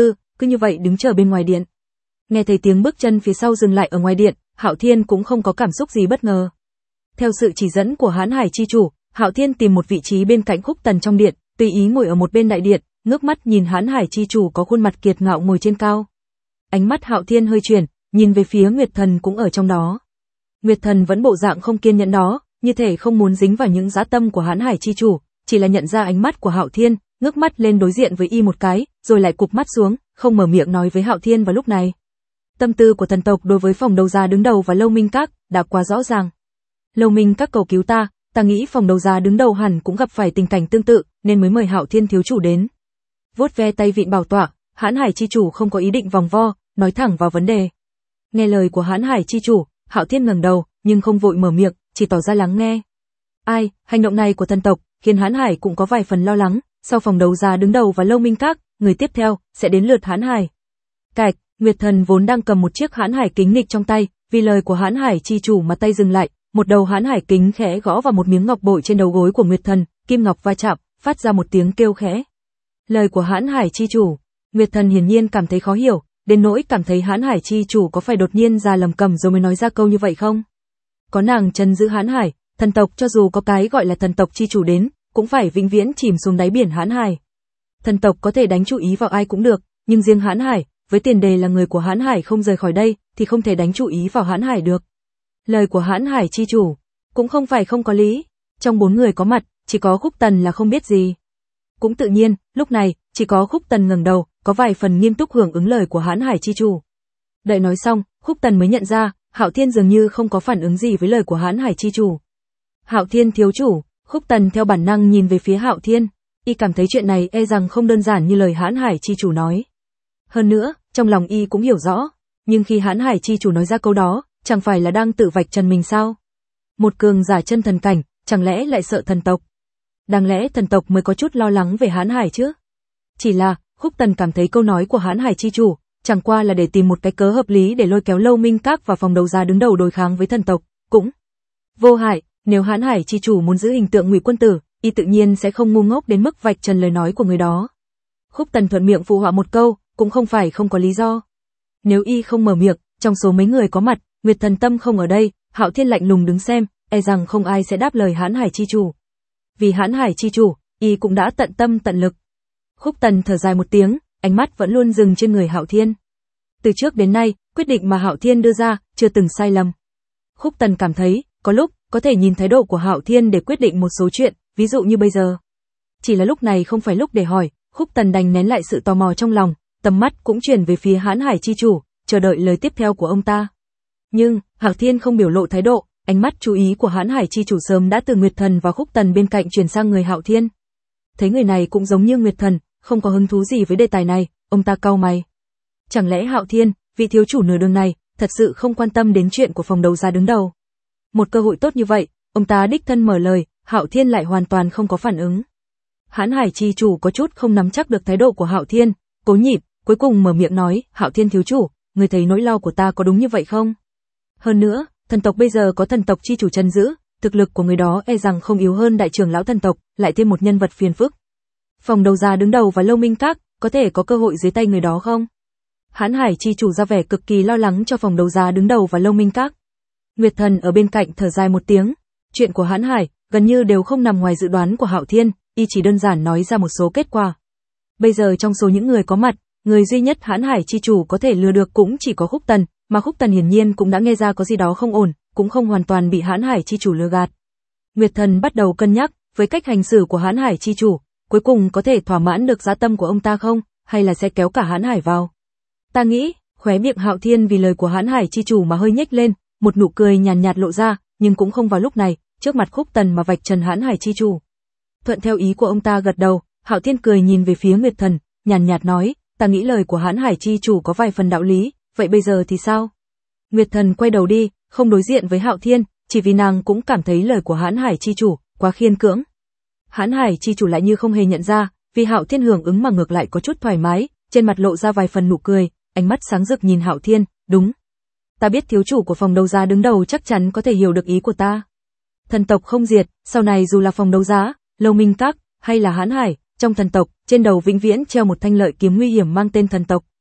cứ như vậy đứng chờ bên ngoài điện. Nghe thấy tiếng bước chân phía sau dừng lại ở ngoài điện, Hạo Thiên cũng không có cảm xúc gì bất ngờ. Theo sự chỉ dẫn của Hán Hải chi chủ, Hạo Thiên tìm một vị trí bên cạnh Khúc Tần trong điện, tùy ý ngồi ở một bên đại điện, ngước mắt nhìn Hán Hải chi chủ có khuôn mặt kiệt ngạo ngồi trên cao. Ánh mắt Hạo Thiên hơi chuyển, nhìn về phía Nguyệt Thần cũng ở trong đó. Nguyệt Thần vẫn bộ dạng không kiên nhẫn đó, như thể không muốn dính vào những dã tâm của Hán Hải chi chủ, chỉ là nhận ra ánh mắt của Hạo Thiên, ngước mắt lên đối diện với y một cái, rồi lại cụp mắt xuống, không mở miệng nói với Hạo Thiên vào lúc này. Tâm tư của thần tộc đối với phòng đấu giá đứng đầu và Lâu Minh Các đã quá rõ ràng. Lâu Minh Các cầu cứu ta, ta nghĩ phòng đấu giá đứng đầu hẳn cũng gặp phải tình cảnh tương tự, nên mới mời Hạo Thiên thiếu chủ đến. Vuốt ve tay vịn bảo tọa, Hán Hải chi chủ không có ý định vòng vo, nói thẳng vào vấn đề. Nghe lời của Hán Hải chi chủ, Hạo Thiên ngẩng đầu, nhưng không vội mở miệng, chỉ tỏ ra lắng nghe. Ai, hành động này của thần tộc khiến Hán Hải cũng có vài phần lo lắng, sau phòng đấu giá đứng đầu và Lâu Minh Các, người tiếp theo sẽ đến lượt Hán Hải. Cạch, Nguyệt Thần vốn đang cầm một chiếc Hán Hải kính nghịch trong tay, vì lời của Hán Hải chi chủ mà tay dừng lại, một đầu Hán Hải kính khẽ gõ vào một miếng ngọc bội trên đầu gối của Nguyệt Thần, kim ngọc va chạm, phát ra một tiếng kêu khẽ. Lời của Hán Hải chi chủ, Nguyệt Thần hiển nhiên cảm thấy khó hiểu, đến nỗi cảm thấy Hán Hải chi chủ có phải đột nhiên ra lầm cầm rồi mới nói ra câu như vậy không? Có nàng trấn giữ Hán Hải, thần tộc cho dù có cái gọi là thần tộc chi chủ đến, cũng phải vĩnh viễn chìm xuống đáy biển Hán Hải. Thần tộc có thể đánh chú ý vào ai cũng được, nhưng riêng Hán Hải, với tiền đề là người của Hán Hải không rời khỏi đây, thì không thể đánh chú ý vào Hán Hải được. Lời của Hán Hải chi chủ cũng không phải không có lý. Trong bốn người có mặt, chỉ có Khúc Tần là không biết gì. Cũng tự nhiên, lúc này, chỉ có Khúc Tần ngẩng đầu, có vài phần nghiêm túc hưởng ứng lời của Hán Hải chi chủ. Đợi nói xong, Khúc Tần mới nhận ra, Hạo Thiên dường như không có phản ứng gì với lời của Hán Hải chi chủ. Hạo Thiên thiếu chủ, Khúc Tần theo bản năng nhìn về phía Hạo Thiên, y cảm thấy chuyện này e rằng không đơn giản như lời Hán Hải chi chủ nói. Hơn nữa, trong lòng y cũng hiểu rõ, nhưng khi Hán Hải chi chủ nói ra câu đó, chẳng phải là đang tự vạch trần mình sao? Một cường giả chân thần cảnh, chẳng lẽ lại sợ thần tộc? Đáng lẽ thần tộc mới có chút lo lắng về Hán Hải chứ? Chỉ là, Khúc Tần cảm thấy câu nói của Hán Hải chi chủ, chẳng qua là để tìm một cái cớ hợp lý để lôi kéo Lâu Minh Các và phòng đấu giá đứng đầu đối kháng với thần tộc, cũng vô hại. Nếu Hán Hải chi chủ muốn giữ hình tượng Ngụy Quân Tử, y tự nhiên sẽ không ngu ngốc đến mức vạch trần lời nói của người đó. Khúc Tần thuận miệng phụ họa một câu, cũng không phải không có lý do. Nếu y không mở miệng, trong số mấy người có mặt, Nguyệt Thần Tâm không ở đây, Hạo Thiên lạnh lùng đứng xem, e rằng không ai sẽ đáp lời Hán Hải chi chủ. Vì Hán Hải chi chủ, y cũng đã tận tâm tận lực. Khúc Tần thở dài một tiếng, ánh mắt vẫn luôn dừng trên người Hạo Thiên. Từ trước đến nay, quyết định mà Hạo Thiên đưa ra chưa từng sai lầm. Khúc Tần cảm thấy, có lúc có thể nhìn thái độ của Hạo Thiên để quyết định một số chuyện, ví dụ như bây giờ. Chỉ là lúc này không phải lúc để hỏi, Khúc Tần đành nén lại sự tò mò trong lòng, tầm mắt cũng chuyển về phía Hán Hải chi chủ, chờ đợi lời tiếp theo của ông ta. Nhưng, Hạo Thiên không biểu lộ thái độ, ánh mắt chú ý của Hán Hải chi chủ sớm đã từ Nguyệt Thần và Khúc Tần bên cạnh chuyển sang người Hạo Thiên. Thấy người này cũng giống như Nguyệt Thần, không có hứng thú gì với đề tài này, ông ta cau mày. Chẳng lẽ Hạo Thiên, vị thiếu chủ nửa đường này, thật sự không quan tâm đến chuyện của phòng đấu giá đứng đầu? Một cơ hội tốt như vậy, ông ta đích thân mở lời, Hạo Thiên lại hoàn toàn không có phản ứng. Hán Hải chi chủ có chút không nắm chắc được thái độ của Hạo Thiên, cố nhịn, cuối cùng mở miệng nói, Hạo Thiên thiếu chủ, người thấy nỗi lo của ta có đúng như vậy không? Hơn nữa, thần tộc bây giờ có thần tộc chi chủ trấn giữ, thực lực của người đó e rằng không yếu hơn đại trưởng lão thần tộc, lại thêm một nhân vật phiền phức. Phòng đấu giá đứng đầu và Lâu Minh Các, có thể có cơ hội dưới tay người đó không? Hán Hải chi chủ ra vẻ cực kỳ lo lắng cho phòng đấu giá đứng đầu và Lâu Minh Các. Nguyệt Thần ở bên cạnh thở dài một tiếng, chuyện của Hán Hải gần như đều không nằm ngoài dự đoán của Hạo Thiên, y chỉ đơn giản nói ra một số kết quả. Bây giờ trong số những người có mặt, người duy nhất Hán Hải chi chủ có thể lừa được cũng chỉ có Khúc Tần, mà Khúc Tần hiển nhiên cũng đã nghe ra có gì đó không ổn, cũng không hoàn toàn bị Hán Hải chi chủ lừa gạt. Nguyệt Thần bắt đầu cân nhắc, với cách hành xử của Hán Hải chi chủ, cuối cùng có thể thỏa mãn được dã tâm của ông ta không, hay là sẽ kéo cả Hán Hải vào. Ta nghĩ, khóe miệng Hạo Thiên vì lời của Hán Hải chi chủ mà hơi nhếch lên, một nụ cười nhàn nhạt, nhạt lộ ra, nhưng cũng không vào lúc này, trước mặt Khúc Tần mà vạch trần Hán Hải chi chủ. Thuận theo ý của ông ta gật đầu, Hạo Thiên cười nhìn về phía Nguyệt Thần, nhàn nhạt, nhạt nói, ta nghĩ lời của Hán Hải chi chủ có vài phần đạo lý, vậy bây giờ thì sao? Nguyệt Thần quay đầu đi, không đối diện với Hạo Thiên, chỉ vì nàng cũng cảm thấy lời của Hán Hải chi chủ quá khiên cưỡng. Hán Hải chi chủ lại như không hề nhận ra, vì Hạo Thiên hưởng ứng mà ngược lại có chút thoải mái, trên mặt lộ ra vài phần nụ cười, ánh mắt sáng rực nhìn Hạo Thiên, đúng. Ta biết thiếu chủ của phòng đấu giá đứng đầu chắc chắn có thể hiểu được ý của ta. Thần tộc không diệt, sau này dù là phòng đấu giá, Lâu Minh Các, hay là Hán Hải, trong thần tộc, trên đầu vĩnh viễn treo một thanh lợi kiếm nguy hiểm mang tên thần tộc.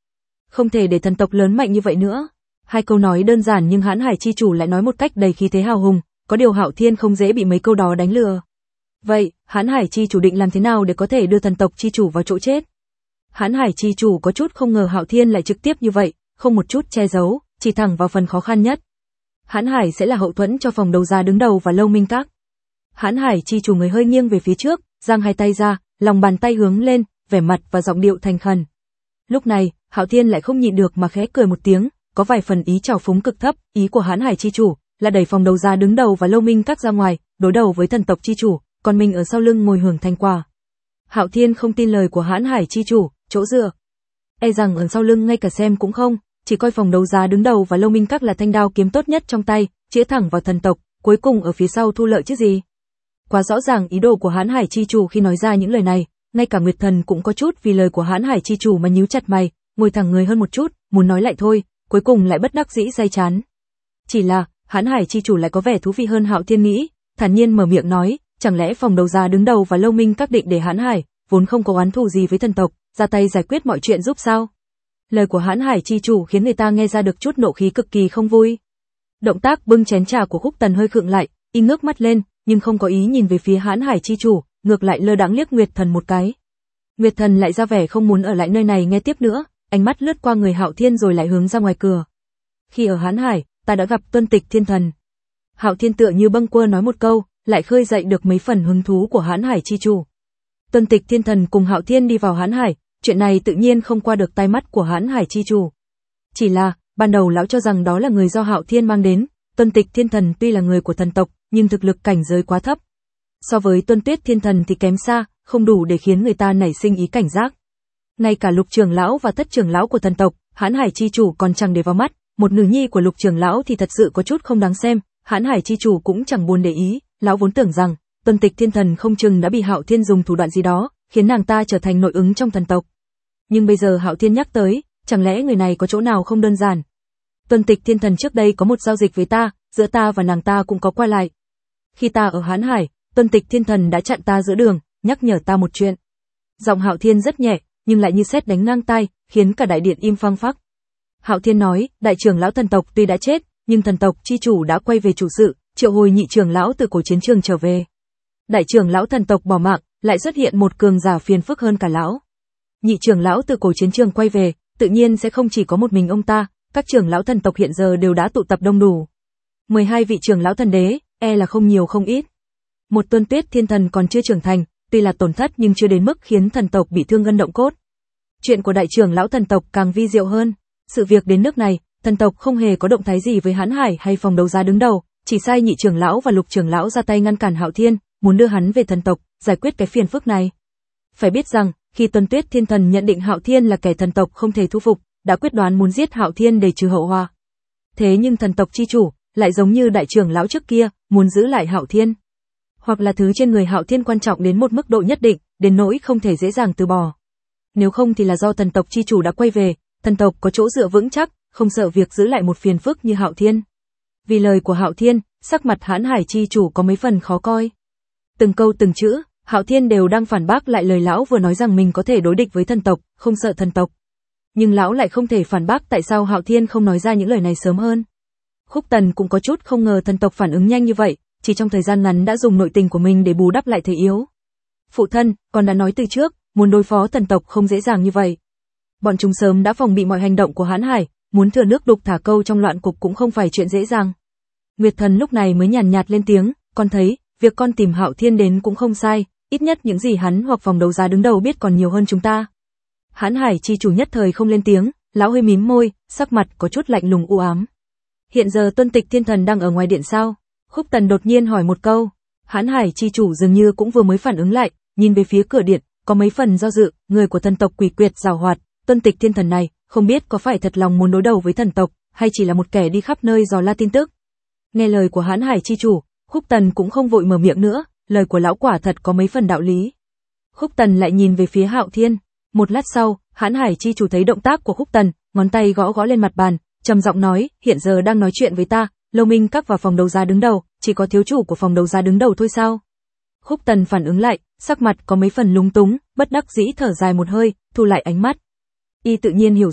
không thể để thần tộc lớn mạnh như vậy nữa. Hai câu nói đơn giản nhưng Hãn Hải chi chủ lại nói một cách đầy khí thế hào hùng, có điều Hạo Thiên không dễ bị mấy câu đó đánh lừa. Vậy, Hãn Hải chi chủ định làm thế nào để có thể đưa thần tộc chi chủ vào chỗ chết? Hãn Hải chi chủ có chút không ngờ Hạo Thiên lại trực tiếp như vậy, không một chút che giấu, chỉ thẳng vào phần khó khăn nhất. Hãn Hải sẽ là hậu thuẫn cho phòng đấu giá đứng đầu và Lâu Minh Các. Hãn Hải chi chủ người hơi nghiêng về phía trước, giang hai tay ra, lòng bàn tay hướng lên, vẻ mặt và giọng điệu thành khẩn. Lúc này, Hạo Thiên lại không nhịn được mà khẽ cười một tiếng, có vài phần ý trào phúng cực thấp, ý của Hãn Hải chi chủ là đẩy phòng đấu giá đứng đầu và Lâu Minh Các ra ngoài, đối đầu với thần tộc chi chủ, còn mình ở sau lưng ngồi hưởng thành quả. Hạo Thiên không tin lời của Hãn Hải chi chủ, chỗ dựa. E rằng ở sau lưng ngay cả xem cũng không, chỉ coi phòng đấu giá đứng đầu và Lâu Minh Các là thanh đao kiếm tốt nhất trong tay, chĩa thẳng vào thần tộc, cuối cùng ở phía sau thu lợi chứ gì. Quá rõ ràng ý đồ của Hãn Hải chi chủ khi nói ra những lời này, ngay cả Nguyệt Thần cũng có chút vì lời của Hãn Hải chi chủ mà nhíu chặt mày, ngồi thẳng người hơn một chút, muốn nói lại thôi, cuối cùng lại bất đắc dĩ day chán. Chỉ là, Hãn Hải chi chủ lại có vẻ thú vị hơn Hạo Thiên nghĩ, thản nhiên mở miệng nói, chẳng lẽ phòng đấu giá đứng đầu và Lâu Minh Các định để Hãn Hải, vốn không có oán thù gì với thần tộc, ra tay giải quyết mọi chuyện giúp sao? Lời của Hãn Hải chi chủ khiến người ta nghe ra được chút nộ khí cực kỳ không vui. Động tác bưng chén trà của Khúc Tần hơi khựng lại, y ngước mắt lên, nhưng không có ý nhìn về phía Hãn Hải chi chủ, ngược lại lơ đãng liếc Nguyệt Thần một cái. Nguyệt Thần lại ra vẻ không muốn ở lại nơi này nghe tiếp nữa, ánh mắt lướt qua người Hạo Thiên rồi lại hướng ra ngoài cửa. Khi ở Hãn Hải, ta đã gặp Tuân Tịch Thiên Thần. Hạo Thiên tựa như bâng quơ nói một câu, lại khơi dậy được mấy phần hứng thú của Hãn Hải chi chủ. Tuân Tịch Thiên Thần cùng Hạo Thiên đi vào Hãn Hải, chuyện này tự nhiên không qua được tai mắt của Hãn Hải chi chủ. Chỉ là, ban đầu lão cho rằng đó là người do Hạo Thiên mang đến, Tuân Tịch Thiên Thần tuy là người của thần tộc, nhưng thực lực cảnh giới quá thấp. So với Tuân Tuyết Thiên Thần thì kém xa, không đủ để khiến người ta nảy sinh ý cảnh giác. Ngay cả Lục trưởng lão và Thất trưởng lão của thần tộc, Hãn Hải chi chủ còn chẳng để vào mắt, một nữ nhi của Lục trưởng lão thì thật sự có chút không đáng xem, Hãn Hải chi chủ cũng chẳng buồn để ý, lão vốn tưởng rằng Tuân Tịch Thiên Thần không chừng đã bị Hạo Thiên dùng thủ đoạn gì đó, khiến nàng ta trở thành nội ứng trong thần tộc. Nhưng bây giờ Hạo Thiên nhắc tới, chẳng lẽ người này có chỗ nào không đơn giản? Tuân Tịch Thiên Thần trước đây có một giao dịch với ta, giữa ta và nàng ta cũng có qua lại. Khi ta ở Hãn Hải, Tuân Tịch Thiên Thần đã chặn ta giữa đường, nhắc nhở ta một chuyện. Giọng Hạo Thiên rất nhẹ, nhưng lại như sét đánh ngang tai, khiến cả đại điện im phăng phắc. Hạo Thiên nói, đại trưởng lão thần tộc tuy đã chết, nhưng thần tộc chi chủ đã quay về chủ sự, triệu hồi nhị trưởng lão từ cổ chiến trường trở về. Đại trưởng lão thần tộc bỏ mạng, lại xuất hiện một cường giả phiền phức hơn cả lão. Nhị trưởng lão từ cổ chiến trường quay về, tự nhiên sẽ không chỉ có một mình ông ta, các trưởng lão thần tộc hiện giờ đều đã tụ tập đông đủ. mười hai vị trưởng lão thần đế, e là không nhiều không ít. Một Tuân Tuyết Thiên Thần còn chưa trưởng thành, tuy là tổn thất nhưng chưa đến mức khiến thần tộc bị thương gân động cốt. Chuyện của đại trưởng lão thần tộc càng vi diệu hơn, sự việc đến nước này, thần tộc không hề có động thái gì với Hãn Hải hay phòng đấu giá đứng đầu, chỉ sai nhị trưởng lão và Lục trưởng lão ra tay ngăn cản Hạo Thiên, muốn đưa hắn về thần tộc, giải quyết cái phiền phức này. Phải biết rằng, khi Tuân Tuyết Thiên Thần nhận định Hạo Thiên là kẻ thần tộc không thể thu phục, đã quyết đoán muốn giết Hạo Thiên để trừ hậu họa. Thế nhưng thần tộc chi chủ lại giống như đại trưởng lão trước kia, muốn giữ lại Hạo Thiên, hoặc là thứ trên người Hạo Thiên quan trọng đến một mức độ nhất định, đến nỗi không thể dễ dàng từ bỏ. Nếu không thì là do thần tộc chi chủ đã quay về, thần tộc có chỗ dựa vững chắc, không sợ việc giữ lại một phiền phức như Hạo Thiên. Vì lời của Hạo Thiên, sắc mặt Hãn Hải chi chủ có mấy phần khó coi. Từng câu từng chữ, Hạo Thiên đều đang phản bác lại lời lão vừa nói rằng mình có thể đối địch với thần tộc, không sợ thần tộc. Nhưng lão lại không thể phản bác tại sao Hạo Thiên không nói ra những lời này sớm hơn. Khúc Tần cũng có chút không ngờ thần tộc phản ứng nhanh như vậy, chỉ trong thời gian ngắn đã dùng nội tình của mình để bù đắp lại thời yếu. Phụ thân, con đã nói từ trước, muốn đối phó thần tộc không dễ dàng như vậy. Bọn chúng sớm đã phòng bị mọi hành động của Hãn Hải, muốn thừa nước đục thả câu trong loạn cục cũng không phải chuyện dễ dàng. Nguyệt Thần lúc này mới nhàn nhạt lên tiếng, con thấy, việc con tìm Hạo Thiên đến cũng không sai, ít nhất những gì hắn hoặc phòng đấu giá đứng đầu biết còn nhiều hơn chúng ta. Hãn Hải chi chủ nhất thời không lên tiếng, lão hơi mím môi, sắc mặt có chút lạnh lùng u ám. Hiện giờ Tuân Tịch Thiên Thần đang ở ngoài điện sao? Khúc Tần đột nhiên hỏi một câu. Hãn Hải chi chủ dường như cũng vừa mới phản ứng lại, nhìn về phía cửa điện, có mấy phần do dự, người của thần tộc quỷ quyệt giàu hoạt, Tuân Tịch Thiên Thần này, không biết có phải thật lòng muốn đối đầu với thần tộc, hay chỉ là một kẻ đi khắp nơi dò la tin tức. Nghe lời của Hãn Hải chi chủ, Khúc Tần cũng không vội mở miệng nữa, lời của lão quả thật có mấy phần đạo lý. Khúc Tần lại nhìn về phía Hạo Thiên, một lát sau, Hãn Hải chi chủ thấy động tác của Khúc Tần, ngón tay gõ gõ lên mặt bàn, trầm giọng nói, hiện giờ đang nói chuyện với ta, Lâu Minh Các và phòng đấu giá đứng đầu, chỉ có thiếu chủ của phòng đấu giá đứng đầu thôi sao? Khúc Tần phản ứng lại, sắc mặt có mấy phần lúng túng, bất đắc dĩ thở dài một hơi, thu lại ánh mắt. Y tự nhiên hiểu rõ,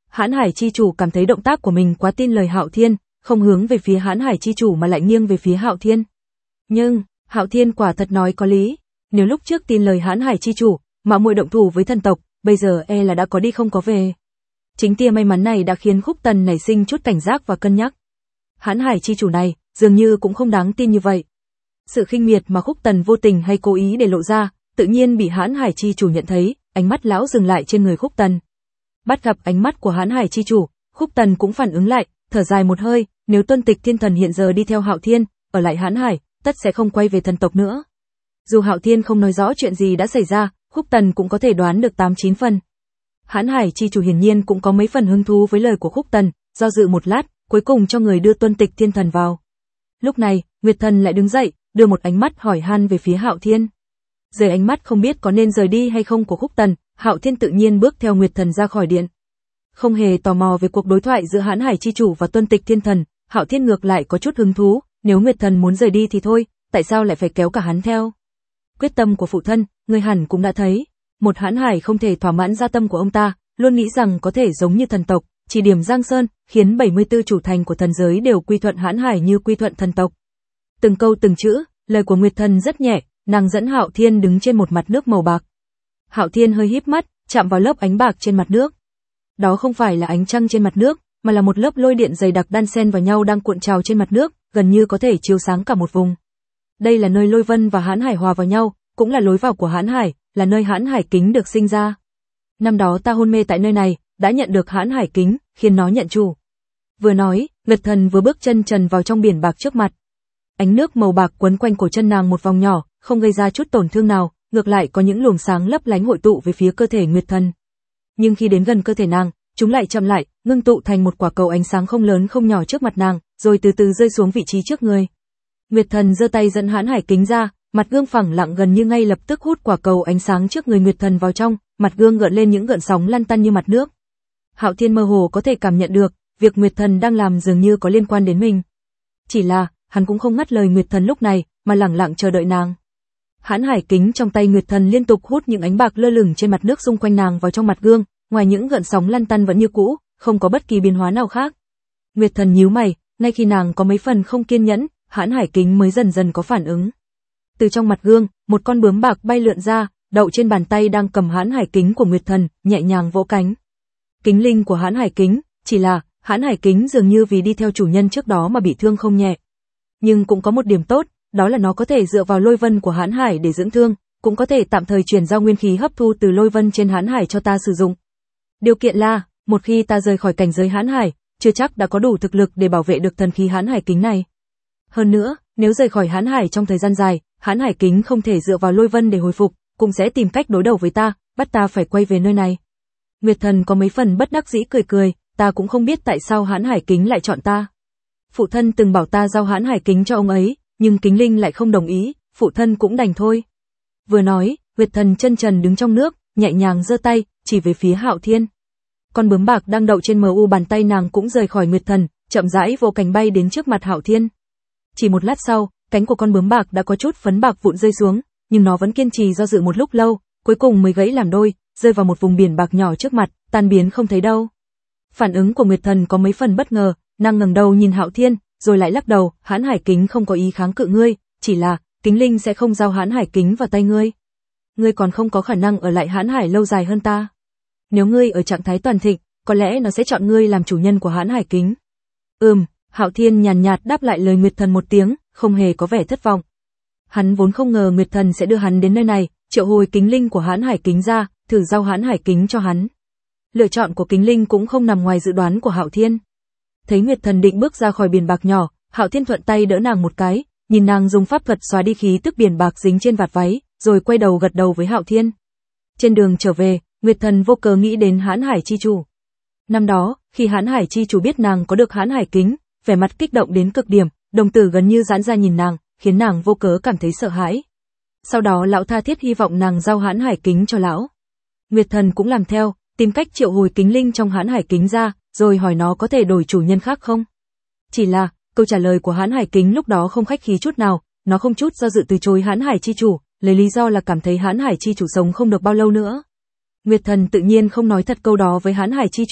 Hãn Hải chi chủ cảm thấy động tác của mình quá tin lời Hạo Thiên, không hướng về phía Hãn Hải chi chủ mà lại nghiêng về phía Hạo Thiên. Nhưng, Hạo Thiên quả thật nói có lý, nếu lúc trước tin lời Hãn Hải chi chủ, mà muội động thủ với thần tộc, bây giờ e là đã có đi không có về. Chính tia may mắn này đã khiến Khúc Tần nảy sinh chút cảnh giác và cân nhắc. Hãn Hải chi chủ này, dường như cũng không đáng tin như vậy. Sự khinh miệt mà Khúc Tần vô tình hay cố ý để lộ ra, tự nhiên bị Hãn Hải chi chủ nhận thấy, ánh mắt lão dừng lại trên người Khúc Tần. Bắt gặp ánh mắt của Hãn Hải chi chủ, Khúc Tần cũng phản ứng lại, thở dài một hơi, nếu Tuân Tịch Thiên Thần hiện giờ đi theo Hạo Thiên, ở lại Hãn Hải, tất sẽ không quay về thần tộc nữa. Dù Hạo Thiên không nói rõ chuyện gì đã xảy ra, Khúc Tần cũng có thể đoán được tám chín phần. Hãn Hải chi chủ hiển nhiên cũng có mấy phần hứng thú với lời của Khúc Tần, do dự một lát, cuối cùng cho người đưa Tuân Tịch Thiên Thần vào. Lúc này, Nguyệt Thần lại đứng dậy, đưa một ánh mắt hỏi han về phía Hạo Thiên. Dưới ánh mắt không biết có nên rời đi hay không của Khúc Tần, Hạo Thiên tự nhiên bước theo Nguyệt Thần ra khỏi điện. Không hề tò mò về cuộc đối thoại giữa Hãn Hải chi chủ và Tuân Tịch Thiên Thần, Hạo Thiên ngược lại có chút hứng thú, nếu Nguyệt Thần muốn rời đi thì thôi, tại sao lại phải kéo cả hắn theo? Quyết tâm của phụ thân, người hẳn cũng đã thấy, một Hãn Hải không thể thỏa mãn gia tâm của ông ta, luôn nghĩ rằng có thể giống như thần tộc, chỉ điểm Giang Sơn, khiến bảy mươi tư chủ thành của thần giới đều quy thuận Hãn Hải như quy thuận thần tộc. Từng câu từng chữ, lời của Nguyệt Thần rất nhẹ, nàng dẫn Hạo Thiên đứng trên một mặt nước màu bạc. Hạo Thiên hơi híp mắt, chạm vào lớp ánh bạc trên mặt nước. Đó không phải là ánh trăng trên mặt nước, mà là một lớp lôi điện dày đặc đan xen vào nhau đang cuộn trào trên mặt nước, gần như có thể chiếu sáng cả một vùng. Đây là nơi Lôi Vân và Hãn Hải hòa vào nhau, cũng là lối vào của Hãn Hải, là nơi Hãn Hải Kính được sinh ra. Năm đó ta hôn mê tại nơi này, đã nhận được Hãn Hải Kính, khiến nó nhận chủ. Vừa nói, Nguyệt Thần vừa bước chân trần vào trong biển bạc trước mặt. Ánh nước màu bạc quấn quanh cổ chân nàng một vòng nhỏ, không gây ra chút tổn thương nào, ngược lại có những luồng sáng lấp lánh hội tụ về phía cơ thể Nguyệt Thần. Nhưng khi đến gần cơ thể nàng, chúng lại chậm lại, ngưng tụ thành một quả cầu ánh sáng không lớn không nhỏ trước mặt nàng, rồi từ từ rơi xuống vị trí trước người. Nguyệt Thần giơ tay dẫn Hãn Hải Kính ra, mặt gương phẳng lặng gần như ngay lập tức hút quả cầu ánh sáng trước người Nguyệt Thần vào trong, mặt gương gợn lên những gợn sóng lăn tăn như mặt nước. Hạo Thiên mơ hồ có thể cảm nhận được, việc Nguyệt Thần đang làm dường như có liên quan đến mình. Chỉ là, hắn cũng không ngắt lời Nguyệt Thần lúc này, mà lẳng lặng chờ đợi nàng. Hãn Hải Kính trong tay Nguyệt Thần liên tục hút những ánh bạc lơ lửng trên mặt nước xung quanh nàng vào trong mặt gương, ngoài những gợn sóng lăn tăn vẫn như cũ, không có bất kỳ biến hóa nào khác. Nguyệt Thần nhíu mày, ngay khi nàng có mấy phần không kiên nhẫn, Hãn Hải Kính mới dần dần có phản ứng. Từ trong mặt gương, một con bướm bạc bay lượn ra, đậu trên bàn tay đang cầm Hãn Hải Kính của Nguyệt Thần, nhẹ nhàng vỗ cánh. Kính linh của Hãn Hải Kính, chỉ là, Hãn Hải Kính dường như vì đi theo chủ nhân trước đó mà bị thương không nhẹ. Nhưng cũng có một điểm tốt, đó là nó có thể dựa vào lôi vân của Hãn Hải để dưỡng thương, cũng có thể tạm thời chuyển giao nguyên khí hấp thu từ lôi vân trên Hãn Hải cho ta sử dụng. Điều kiện là, một khi ta rời khỏi cảnh giới Hãn Hải, chưa chắc đã có đủ thực lực để bảo vệ được thần khí Hãn Hải Kính này. Hơn nữa, nếu rời khỏi Hãn Hải trong thời gian dài, Hãn Hải Kính không thể dựa vào lôi vân để hồi phục, cũng sẽ tìm cách đối đầu với ta, bắt ta phải quay về nơi này. Nguyệt Thần có mấy phần bất đắc dĩ cười cười, ta cũng không biết tại sao Hãn Hải Kính lại chọn ta. Phụ thân từng bảo ta giao Hãn Hải Kính cho ông ấy, nhưng Kính Linh lại không đồng ý, phụ thân cũng đành thôi. Vừa nói, Nguyệt Thần chân trần đứng trong nước, nhẹ nhàng giơ tay, chỉ về phía Hạo Thiên. Con bướm bạc đang đậu trên mờ u bàn tay nàng cũng rời khỏi Nguyệt Thần, chậm rãi vỗ cánh bay đến trước mặt Hạo Thiên. Chỉ một lát sau, cánh của con bướm bạc đã có chút phấn bạc vụn rơi xuống, nhưng nó vẫn kiên trì do dự một lúc lâu, cuối cùng mới gãy làm đôi, rơi vào một vùng biển bạc nhỏ trước mặt, tan biến không thấy đâu. Phản ứng của Nguyệt Thần có mấy phần bất ngờ, nàng ngẩng đầu nhìn Hạo Thiên, rồi lại lắc đầu, Hãn Hải Kính không có ý kháng cự ngươi, chỉ là, Kính Linh sẽ không giao Hãn Hải Kính vào tay ngươi. Ngươi còn không có khả năng ở lại Hãn Hải lâu dài hơn ta. Nếu ngươi ở trạng thái toàn thịnh, có lẽ nó sẽ chọn ngươi làm chủ nhân của Hãn Hải Kính. Ừm, Hạo Thiên nhàn nhạt đáp lại lời Nguyệt Thần một tiếng, không hề có vẻ thất vọng. Hắn vốn không ngờ Nguyệt Thần sẽ đưa hắn đến nơi này, triệu hồi Kính Linh của Hãn Hải Kính ra, thử giao Hãn Hải Kính cho hắn. Lựa chọn của Kính Linh cũng không nằm ngoài dự đoán của Hạo Thiên. Thấy Nguyệt Thần định bước ra khỏi biển bạc nhỏ, Hạo Thiên thuận tay đỡ nàng một cái, nhìn nàng dùng pháp thuật xóa đi khí tức biển bạc dính trên vạt váy, rồi quay đầu gật đầu với Hạo Thiên. Trên đường trở về, Nguyệt Thần vô cớ nghĩ đến Hãn Hải chi chủ. Năm đó, khi Hãn Hải chi chủ biết nàng có được Hãn Hải Kính, vẻ mặt kích động đến cực điểm, đồng tử gần như giãn ra nhìn nàng, khiến nàng vô cớ cảm thấy sợ hãi. Sau đó lão tha thiết hy vọng nàng giao Hãn Hải Kính cho lão. Nguyệt Thần cũng làm theo, tìm cách triệu hồi Kính Linh trong Hãn Hải Kính ra, rồi hỏi nó có thể đổi chủ nhân khác không. Chỉ là, câu trả lời của Hãn Hải Kính lúc đó không khách khí chút nào, nó không chút do dự từ chối Hãn Hải chi chủ, lấy lý do là cảm thấy Hãn Hải chi chủ sống không được bao lâu nữa. Nguyệt Thần tự nhiên không nói thật câu đó với Hãn Hải chi chủ,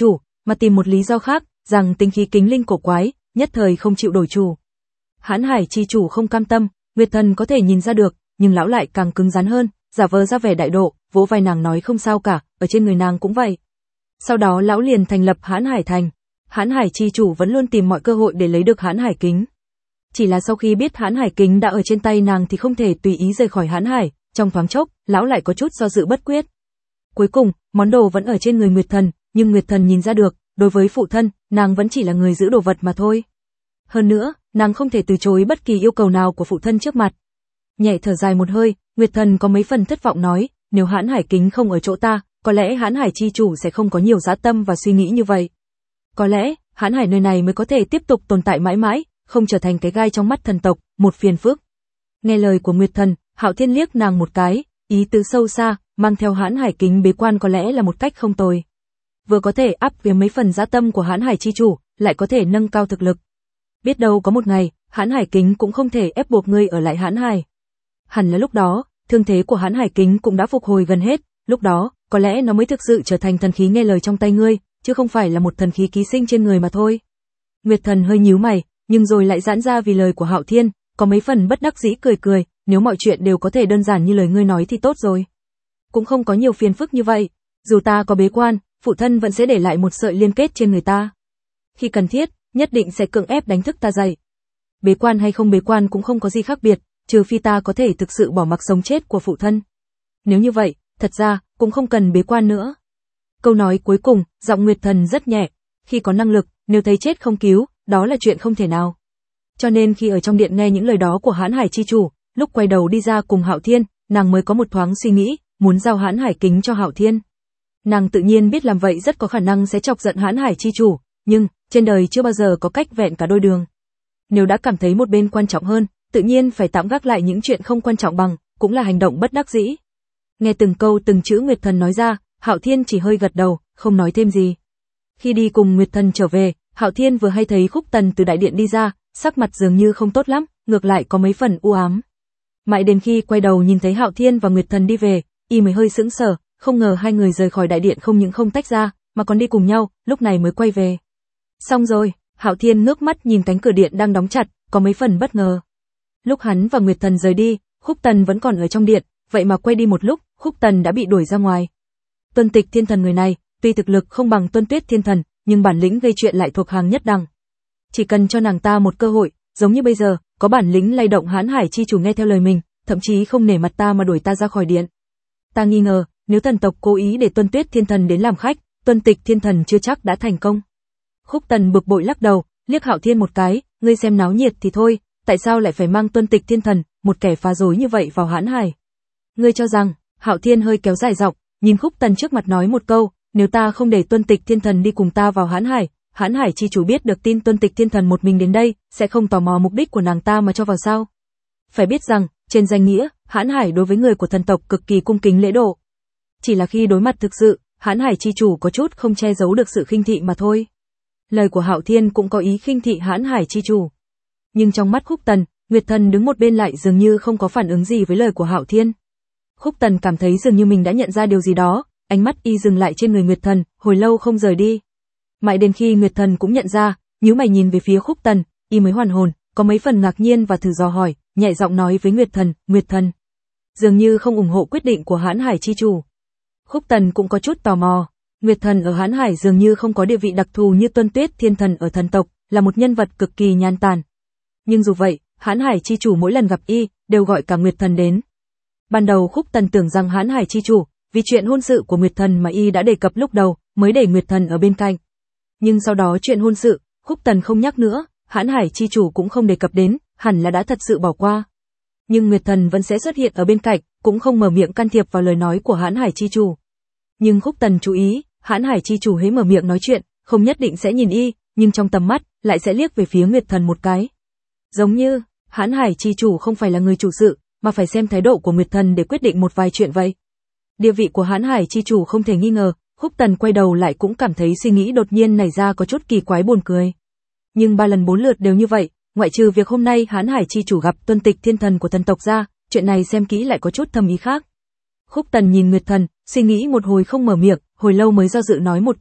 mà tìm một lý do khác, rằng tính khí kính linh cổ quái, nhất thời không chịu đổi chủ. Hãn Hải chi chủ không cam tâm, Nguyệt Thần có thể nhìn ra được, nhưng lão lại càng cứng rắn hơn, giả vờ ra vẻ đại độ, vỗ vai nàng nói không sao cả, ở trên người nàng cũng vậy. Sau đó lão liền thành lập Hãn Hải Thành. Hãn Hải chi chủ vẫn luôn tìm mọi cơ hội để lấy được Hãn Hải kính. Chỉ là sau khi biết Hãn Hải kính đã ở trên tay nàng thì không thể tùy ý rời khỏi Hãn Hải, trong thoáng chốc, lão lại có chút do dự bất quyết. Cuối cùng, món đồ vẫn ở trên người Nguyệt Thần, nhưng Nguyệt Thần nhìn ra được, đối với phụ thân, nàng vẫn chỉ là người giữ đồ vật mà thôi. Hơn nữa, nàng không thể từ chối bất kỳ yêu cầu nào của phụ thân trước mặt. Nhẹ thở dài một hơi, Nguyệt Thần có mấy phần thất vọng nói, nếu Hãn Hải kính không ở chỗ ta, có lẽ Hãn Hải chi chủ sẽ không có nhiều dã tâm và suy nghĩ như vậy. Có lẽ, Hãn Hải nơi này mới có thể tiếp tục tồn tại mãi mãi, không trở thành cái gai trong mắt thần tộc, một phiền phức. Nghe lời của Nguyệt Thần, Hạo Thiên liếc nàng một cái, ý tứ sâu xa, mang theo Hãn Hải kính bế quan có lẽ là một cách không tồi. Vừa có thể áp về mấy phần dã tâm của Hãn Hải chi chủ, lại có thể nâng cao thực lực. Biết đâu có một ngày, Hãn Hải kính cũng không thể ép buộc ngươi ở lại Hãn Hải. Hẳn là lúc đó, thương thế của Hãn Hải kính cũng đã phục hồi gần hết, lúc đó, có lẽ nó mới thực sự trở thành thần khí nghe lời trong tay ngươi, chứ không phải là một thần khí ký sinh trên người mà thôi. Nguyệt Thần hơi nhíu mày, nhưng rồi lại giãn ra vì lời của Hạo Thiên, có mấy phần bất đắc dĩ cười cười, nếu mọi chuyện đều có thể đơn giản như lời ngươi nói thì tốt rồi. Cũng không có nhiều phiền phức như vậy, dù ta có bế quan, phụ thân vẫn sẽ để lại một sợi liên kết trên người ta. Khi cần thiết, nhất định sẽ cưỡng ép đánh thức ta dậy. Bế quan hay không bế quan cũng không có gì khác biệt, trừ phi ta có thể thực sự bỏ mặc sống chết của phụ thân. Nếu như vậy, thật ra, cũng không cần bế quan nữa. Câu nói cuối cùng, giọng Nguyệt Thần rất nhẹ, khi có năng lực, nếu thấy chết không cứu, đó là chuyện không thể nào. Cho nên khi ở trong điện nghe những lời đó của Hãn Hải chi chủ, lúc quay đầu đi ra cùng Hạo Thiên, nàng mới có một thoáng suy nghĩ, muốn giao Hãn Hải kính cho Hạo Thiên. Nàng tự nhiên biết làm vậy rất có khả năng sẽ chọc giận Hãn Hải chi chủ, nhưng, trên đời chưa bao giờ có cách vẹn cả đôi đường. Nếu đã cảm thấy một bên quan trọng hơn, tự nhiên phải tạm gác lại những chuyện không quan trọng bằng, cũng là hành động bất đắc dĩ. Nghe từng câu từng chữ Nguyệt Thần nói ra, Hạo Thiên chỉ hơi gật đầu, không nói thêm gì. Khi đi cùng Nguyệt Thần trở về, Hạo Thiên vừa hay thấy Khúc Tần từ đại điện đi ra, sắc mặt dường như không tốt lắm, ngược lại có mấy phần u ám. Mãi đến khi quay đầu nhìn thấy Hạo Thiên và Nguyệt Thần đi về, y mới hơi sững sờ, không ngờ hai người rời khỏi đại điện không những không tách ra, mà còn đi cùng nhau, lúc này mới quay về. Xong rồi, Hạo Thiên ngước mắt nhìn cánh cửa điện đang đóng chặt, có mấy phần bất ngờ. Lúc hắn và Nguyệt Thần rời đi, Khúc Tần vẫn còn ở trong điện, vậy mà quay đi một lúc, Khúc Tần đã bị đuổi ra ngoài. Tuân Tịch Thiên Thần người này, tuy thực lực không bằng Tuân Tuyết Thiên Thần, nhưng bản lĩnh gây chuyện lại thuộc hàng nhất đẳng. Chỉ cần cho nàng ta một cơ hội, giống như bây giờ, có bản lĩnh lay động Hãn Hải chi chủ nghe theo lời mình, thậm chí không nể mặt ta mà đuổi ta ra khỏi điện. Ta nghi ngờ, nếu thần tộc cố ý để Tuân Tuyết Thiên Thần đến làm khách, Tuân Tịch Thiên Thần chưa chắc đã thành công. Khúc Tần bực bội lắc đầu, liếc Hạo Thiên một cái, ngươi xem náo nhiệt thì thôi, tại sao lại phải mang Tuân Tịch Thiên Thần, một kẻ phá rối như vậy vào Hãn Hải? Ngươi cho rằng? Hạo Thiên hơi kéo dài giọng, nhìn Khúc Tần trước mặt nói một câu, nếu ta không để Tuân Tịch Thiên Thần đi cùng ta vào Hãn Hải, Hãn Hải chi chủ biết được tin Tuân Tịch Thiên Thần một mình đến đây, sẽ không tò mò mục đích của nàng ta mà cho vào sao? Phải biết rằng, trên danh nghĩa, Hãn Hải đối với người của thần tộc cực kỳ cung kính lễ độ. Chỉ là khi đối mặt thực sự, Hãn Hải chi chủ có chút không che giấu được sự khinh thị mà thôi. Lời của Hạo Thiên cũng có ý khinh thị Hãn Hải chi chủ. Nhưng trong mắt Khúc Tần, Nguyệt Thần đứng một bên lại dường như không có phản ứng gì với lời của Hạo Thiên. Khúc Tần cảm thấy dường như mình đã nhận ra điều gì đó, ánh mắt y dừng lại trên người Nguyệt Thần, hồi lâu không rời đi. Mãi đến khi Nguyệt Thần cũng nhận ra, nhíu mày nhìn về phía Khúc Tần, y mới hoàn hồn, có mấy phần ngạc nhiên và thử dò hỏi, nhẹ giọng nói với Nguyệt Thần, Nguyệt Thần, dường như không ủng hộ quyết định của Hãn Hải chi chủ. Khúc Tần cũng có chút tò mò, Nguyệt Thần ở Hãn Hải dường như không có địa vị đặc thù như Tuân Tuyết Thiên Thần ở thần tộc, là một nhân vật cực kỳ nhan tản. Nhưng dù vậy, Hãn Hải chi chủ mỗi lần gặp y, đều gọi cả Nguyệt Thần đến. Ban đầu Khúc Tần tưởng rằng Hãn Hải chi chủ, vì chuyện hôn sự của Nguyệt Thần mà y đã đề cập lúc đầu, mới để Nguyệt Thần ở bên cạnh. Nhưng sau đó chuyện hôn sự, Khúc Tần không nhắc nữa, Hãn Hải chi chủ cũng không đề cập đến, hẳn là đã thật sự bỏ qua. Nhưng Nguyệt Thần vẫn sẽ xuất hiện ở bên cạnh, cũng không mở miệng can thiệp vào lời nói của Hãn Hải chi chủ. Nhưng Khúc Tần chú ý, Hãn Hải chi chủ hễ mở miệng nói chuyện, không nhất định sẽ nhìn y, nhưng trong tầm mắt, lại sẽ liếc về phía Nguyệt Thần một cái. Giống như, Hãn Hải chi chủ không phải là người chủ sự, mà phải xem thái độ của Nguyệt Thần để quyết định một vài chuyện vậy. Địa vị của Hãn Hải chi chủ không thể nghi ngờ, Khúc Tần quay đầu lại cũng cảm thấy suy nghĩ đột nhiên nảy ra có chút kỳ quái buồn cười. Nhưng ba lần bốn lượt đều như vậy, ngoại trừ việc hôm nay Hãn Hải chi chủ gặp Tuân Tịch Thiên Thần của thần tộc ra, chuyện này xem kỹ lại có chút thâm ý khác. Khúc Tần nhìn Nguyệt Thần, suy nghĩ một hồi không mở miệng, hồi lâu mới do dự nói một câu,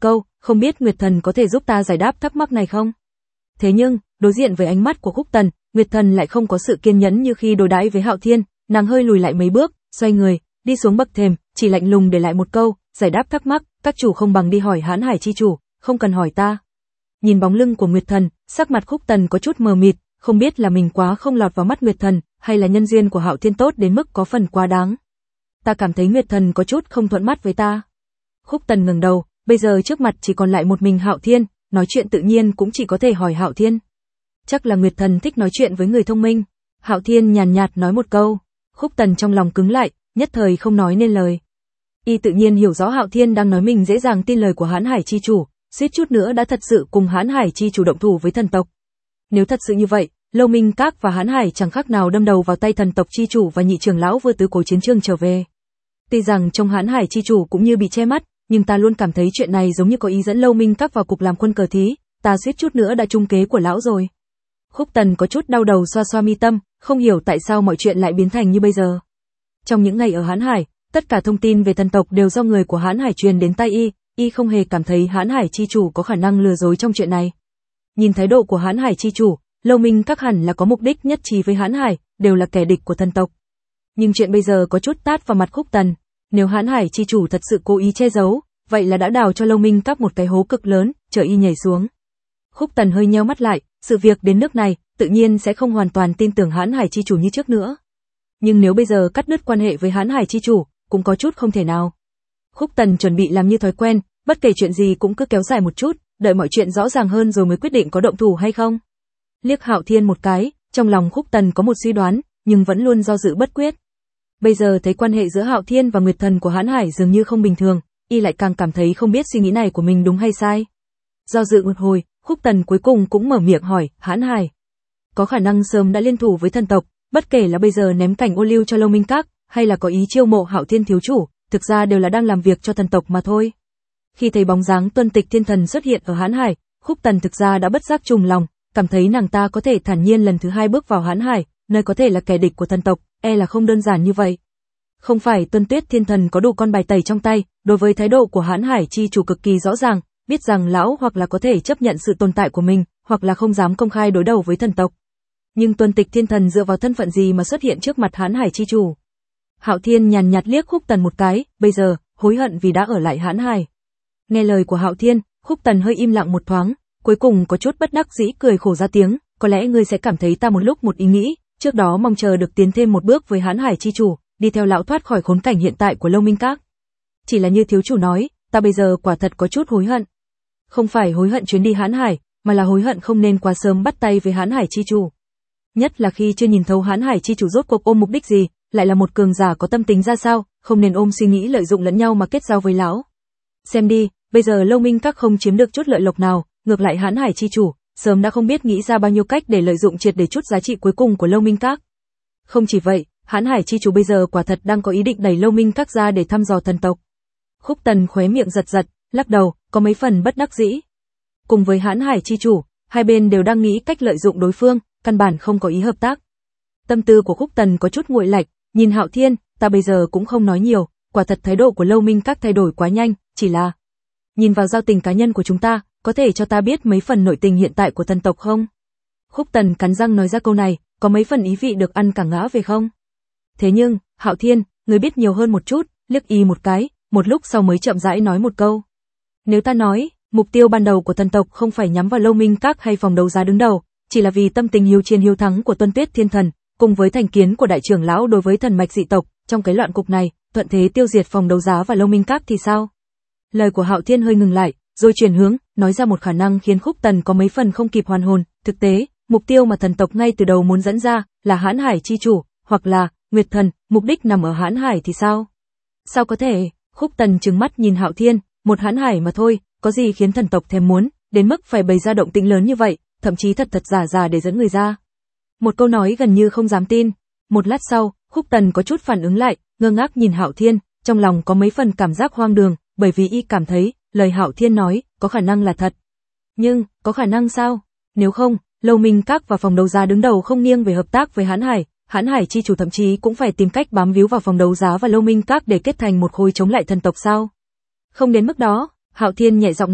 không biết Nguyệt Thần có thể giúp ta giải đáp thắc mắc này không? Thế nhưng, đối diện với ánh mắt của Khúc Tần, Nguyệt Thần lại không có sự kiên nhẫn như khi đối đãi với Hạo Thiên, nàng hơi lùi lại mấy bước, xoay người, đi xuống bậc thềm, chỉ lạnh lùng để lại một câu, giải đáp thắc mắc, các chủ không bằng đi hỏi Hán Hải chi chủ, không cần hỏi ta. Nhìn bóng lưng của Nguyệt Thần, sắc mặt Khúc Tần có chút mờ mịt, không biết là mình quá không lọt vào mắt Nguyệt Thần, hay là nhân duyên của Hạo Thiên tốt đến mức có phần quá đáng. Ta cảm thấy Nguyệt Thần có chút không thuận mắt với ta. Khúc Tần ngẩng đầu, bây giờ trước mặt chỉ còn lại một mình Hạo Thiên, nói chuyện tự nhiên cũng chỉ có thể hỏi Hạo Thiên. Chắc là Nguyệt Thần thích nói chuyện với người thông minh. Hạo Thiên nhàn nhạt nói một câu, Khúc Tần trong lòng cứng lại, nhất thời không nói nên lời. Y tự nhiên hiểu rõ Hạo Thiên đang nói mình dễ dàng tin lời của Hán Hải chi chủ, suýt chút nữa đã thật sự cùng Hán Hải chi chủ động thủ với thần tộc. Nếu thật sự như vậy, Lâu Minh Các và Hán Hải chẳng khác nào đâm đầu vào tay thần tộc chi chủ và nhị trưởng lão vừa từ cổ chiến trường trở về. Tuy rằng trong Hán Hải chi chủ cũng như bị che mắt, nhưng ta luôn cảm thấy chuyện này giống như có ý dẫn Lâu Minh Các vào cục làm quân cờ thí, ta suýt chút nữa đã trúng kế của lão rồi. Khúc Tần có chút đau đầu xoa xoa mi tâm, không hiểu tại sao mọi chuyện lại biến thành như bây giờ. Trong những ngày ở Hán Hải, tất cả thông tin về thần tộc đều do người của Hán Hải truyền đến tai y, y không hề cảm thấy Hán Hải chi chủ có khả năng lừa dối trong chuyện này. Nhìn thái độ của Hán Hải chi chủ, Lâu Minh Các hẳn là có mục đích nhất trí với Hán Hải, đều là kẻ địch của thần tộc. Nhưng chuyện bây giờ có chút tát vào mặt Khúc Tần, nếu Hán Hải chi chủ thật sự cố ý che giấu, vậy là đã đào cho Lâu Minh Các một cái hố cực lớn, chờ y nhảy xuống. Khúc Tần hơi nheo mắt lại, sự việc đến nước này, tự nhiên sẽ không hoàn toàn tin tưởng Hán Hải chi chủ như trước nữa. Nhưng nếu bây giờ cắt đứt quan hệ với Hán Hải chi chủ, cũng có chút không thể nào. Khúc Tần chuẩn bị làm như thói quen, bất kể chuyện gì cũng cứ kéo dài một chút, đợi mọi chuyện rõ ràng hơn rồi mới quyết định có động thủ hay không. Liếc Hạo Thiên một cái, trong lòng Khúc Tần có một suy đoán, nhưng vẫn luôn do dự bất quyết. Bây giờ thấy quan hệ giữa Hạo Thiên và Nguyệt Thần của Hán Hải dường như không bình thường, y lại càng cảm thấy không biết suy nghĩ này của mình đúng hay sai. Do dự một hồi, Khúc Tần cuối cùng cũng mở miệng hỏi, Hán Hải có khả năng sớm đã liên thủ với thần tộc, bất kể là bây giờ ném cảnh ô liu cho Lâu Minh Các, hay là có ý chiêu mộ Hạo Thiên thiếu chủ, thực ra đều là đang làm việc cho thần tộc mà thôi. Khi thấy bóng dáng Tuân Tịch Thiên Thần xuất hiện ở Hán Hải, Khúc Tần thực ra đã bất giác trùng lòng, cảm thấy nàng ta có thể thản nhiên lần thứ hai bước vào Hán Hải, nơi có thể là kẻ địch của thần tộc, e là không đơn giản như vậy. Không phải Tuân Tuyết Thiên Thần có đủ con bài tẩy trong tay, đối với thái độ của Hán Hải chi chủ cực kỳ rõ ràng, biết rằng lão hoặc là có thể chấp nhận sự tồn tại của mình, hoặc là không dám công khai đối đầu với thần tộc. Nhưng Tuân Tịch Thiên Thần dựa vào thân phận gì mà xuất hiện trước mặt Hán Hải chi chủ? Hạo Thiên nhàn nhạt liếc Khúc Tần một cái, bây giờ, hối hận vì đã ở lại Hán Hải. Nghe lời của Hạo Thiên, Khúc Tần hơi im lặng một thoáng, cuối cùng có chút bất đắc dĩ cười khổ ra tiếng, có lẽ ngươi sẽ cảm thấy ta một lúc một ý nghĩ, trước đó mong chờ được tiến thêm một bước với Hán Hải chi chủ, đi theo lão thoát khỏi khốn cảnh hiện tại của Lâu Minh Các. Chỉ là như thiếu chủ nói, ta bây giờ quả thật có chút hối hận. Không phải hối hận chuyến đi Hán Hải, mà là hối hận không nên quá sớm bắt tay với Hán Hải chi chủ. Nhất là khi chưa nhìn thấu Hán Hải chi chủ rốt cuộc ôm mục đích gì, lại là một cường giả có tâm tính ra sao, không nên ôm suy nghĩ lợi dụng lẫn nhau mà kết giao với lão. Xem đi, bây giờ Lâu Minh Các không chiếm được chút lợi lộc nào, ngược lại Hán Hải chi chủ sớm đã không biết nghĩ ra bao nhiêu cách để lợi dụng triệt để chút giá trị cuối cùng của Lâu Minh Các. Không chỉ vậy, Hán Hải chi chủ bây giờ quả thật đang có ý định đẩy Lâu Minh Các ra để thăm dò thần tộc. Khúc Tần khóe miệng giật giật, lắc đầu, có mấy phần bất đắc dĩ. Cùng với Hán Hải chi chủ, hai bên đều đang nghĩ cách lợi dụng đối phương, căn bản không có ý hợp tác. Tâm tư của Khúc Tần có chút nguội lạnh, nhìn Hạo Thiên, ta bây giờ cũng không nói nhiều, quả thật thái độ của Lâu Minh Các thay đổi quá nhanh, chỉ là nhìn vào giao tình cá nhân của chúng ta, có thể cho ta biết mấy phần nội tình hiện tại của thần tộc không? Khúc Tần cắn răng nói ra câu này, có mấy phần ý vị được ăn cả ngã về không? Thế nhưng, Hạo Thiên, người biết nhiều hơn một chút, liếc y một cái, một lúc sau mới chậm rãi nói một câu. Nếu ta nói, mục tiêu ban đầu của thần tộc không phải nhắm vào Lâu Minh Các hay phòng đấu giá đứng đầu, chỉ là vì tâm tình hiếu chiến hiếu thắng của Tuân Tuyết Thiên Thần, cùng với thành kiến của đại trưởng lão đối với thần mạch dị tộc, trong cái loạn cục này, thuận thế tiêu diệt phòng đấu giá và Lâu Minh Các thì sao? Lời của Hạo Thiên hơi ngừng lại, rồi chuyển hướng, nói ra một khả năng khiến Khúc Tần có mấy phần không kịp hoàn hồn, thực tế, mục tiêu mà thần tộc ngay từ đầu muốn dẫn ra là Hán Hải chi chủ, hoặc là Nguyệt Thần, mục đích nằm ở Hán Hải thì sao? Sao có thể? Khúc Tần trừng mắt nhìn Hạo Thiên, một Hán Hải mà thôi, có gì khiến thần tộc thèm muốn, đến mức phải bày ra động tĩnh lớn như vậy, thậm chí thật thật giả giả để dẫn người ra. Một câu nói gần như không dám tin. Một lát sau, Khúc Tần có chút phản ứng lại, ngơ ngác nhìn Hạo Thiên, trong lòng có mấy phần cảm giác hoang đường, bởi vì y cảm thấy, lời Hạo Thiên nói, có khả năng là thật. Nhưng, có khả năng sao? Nếu không, Lâu Minh Các và phòng đấu giá đứng đầu không nghiêng về hợp tác với Hán Hải, Hán Hải chi chủ thậm chí cũng phải tìm cách bám víu vào phòng đấu giá và Lâu Minh Các để kết thành một khối chống lại thần tộc sao? Không đến mức đó, Hạo Thiên nhẹ giọng nói,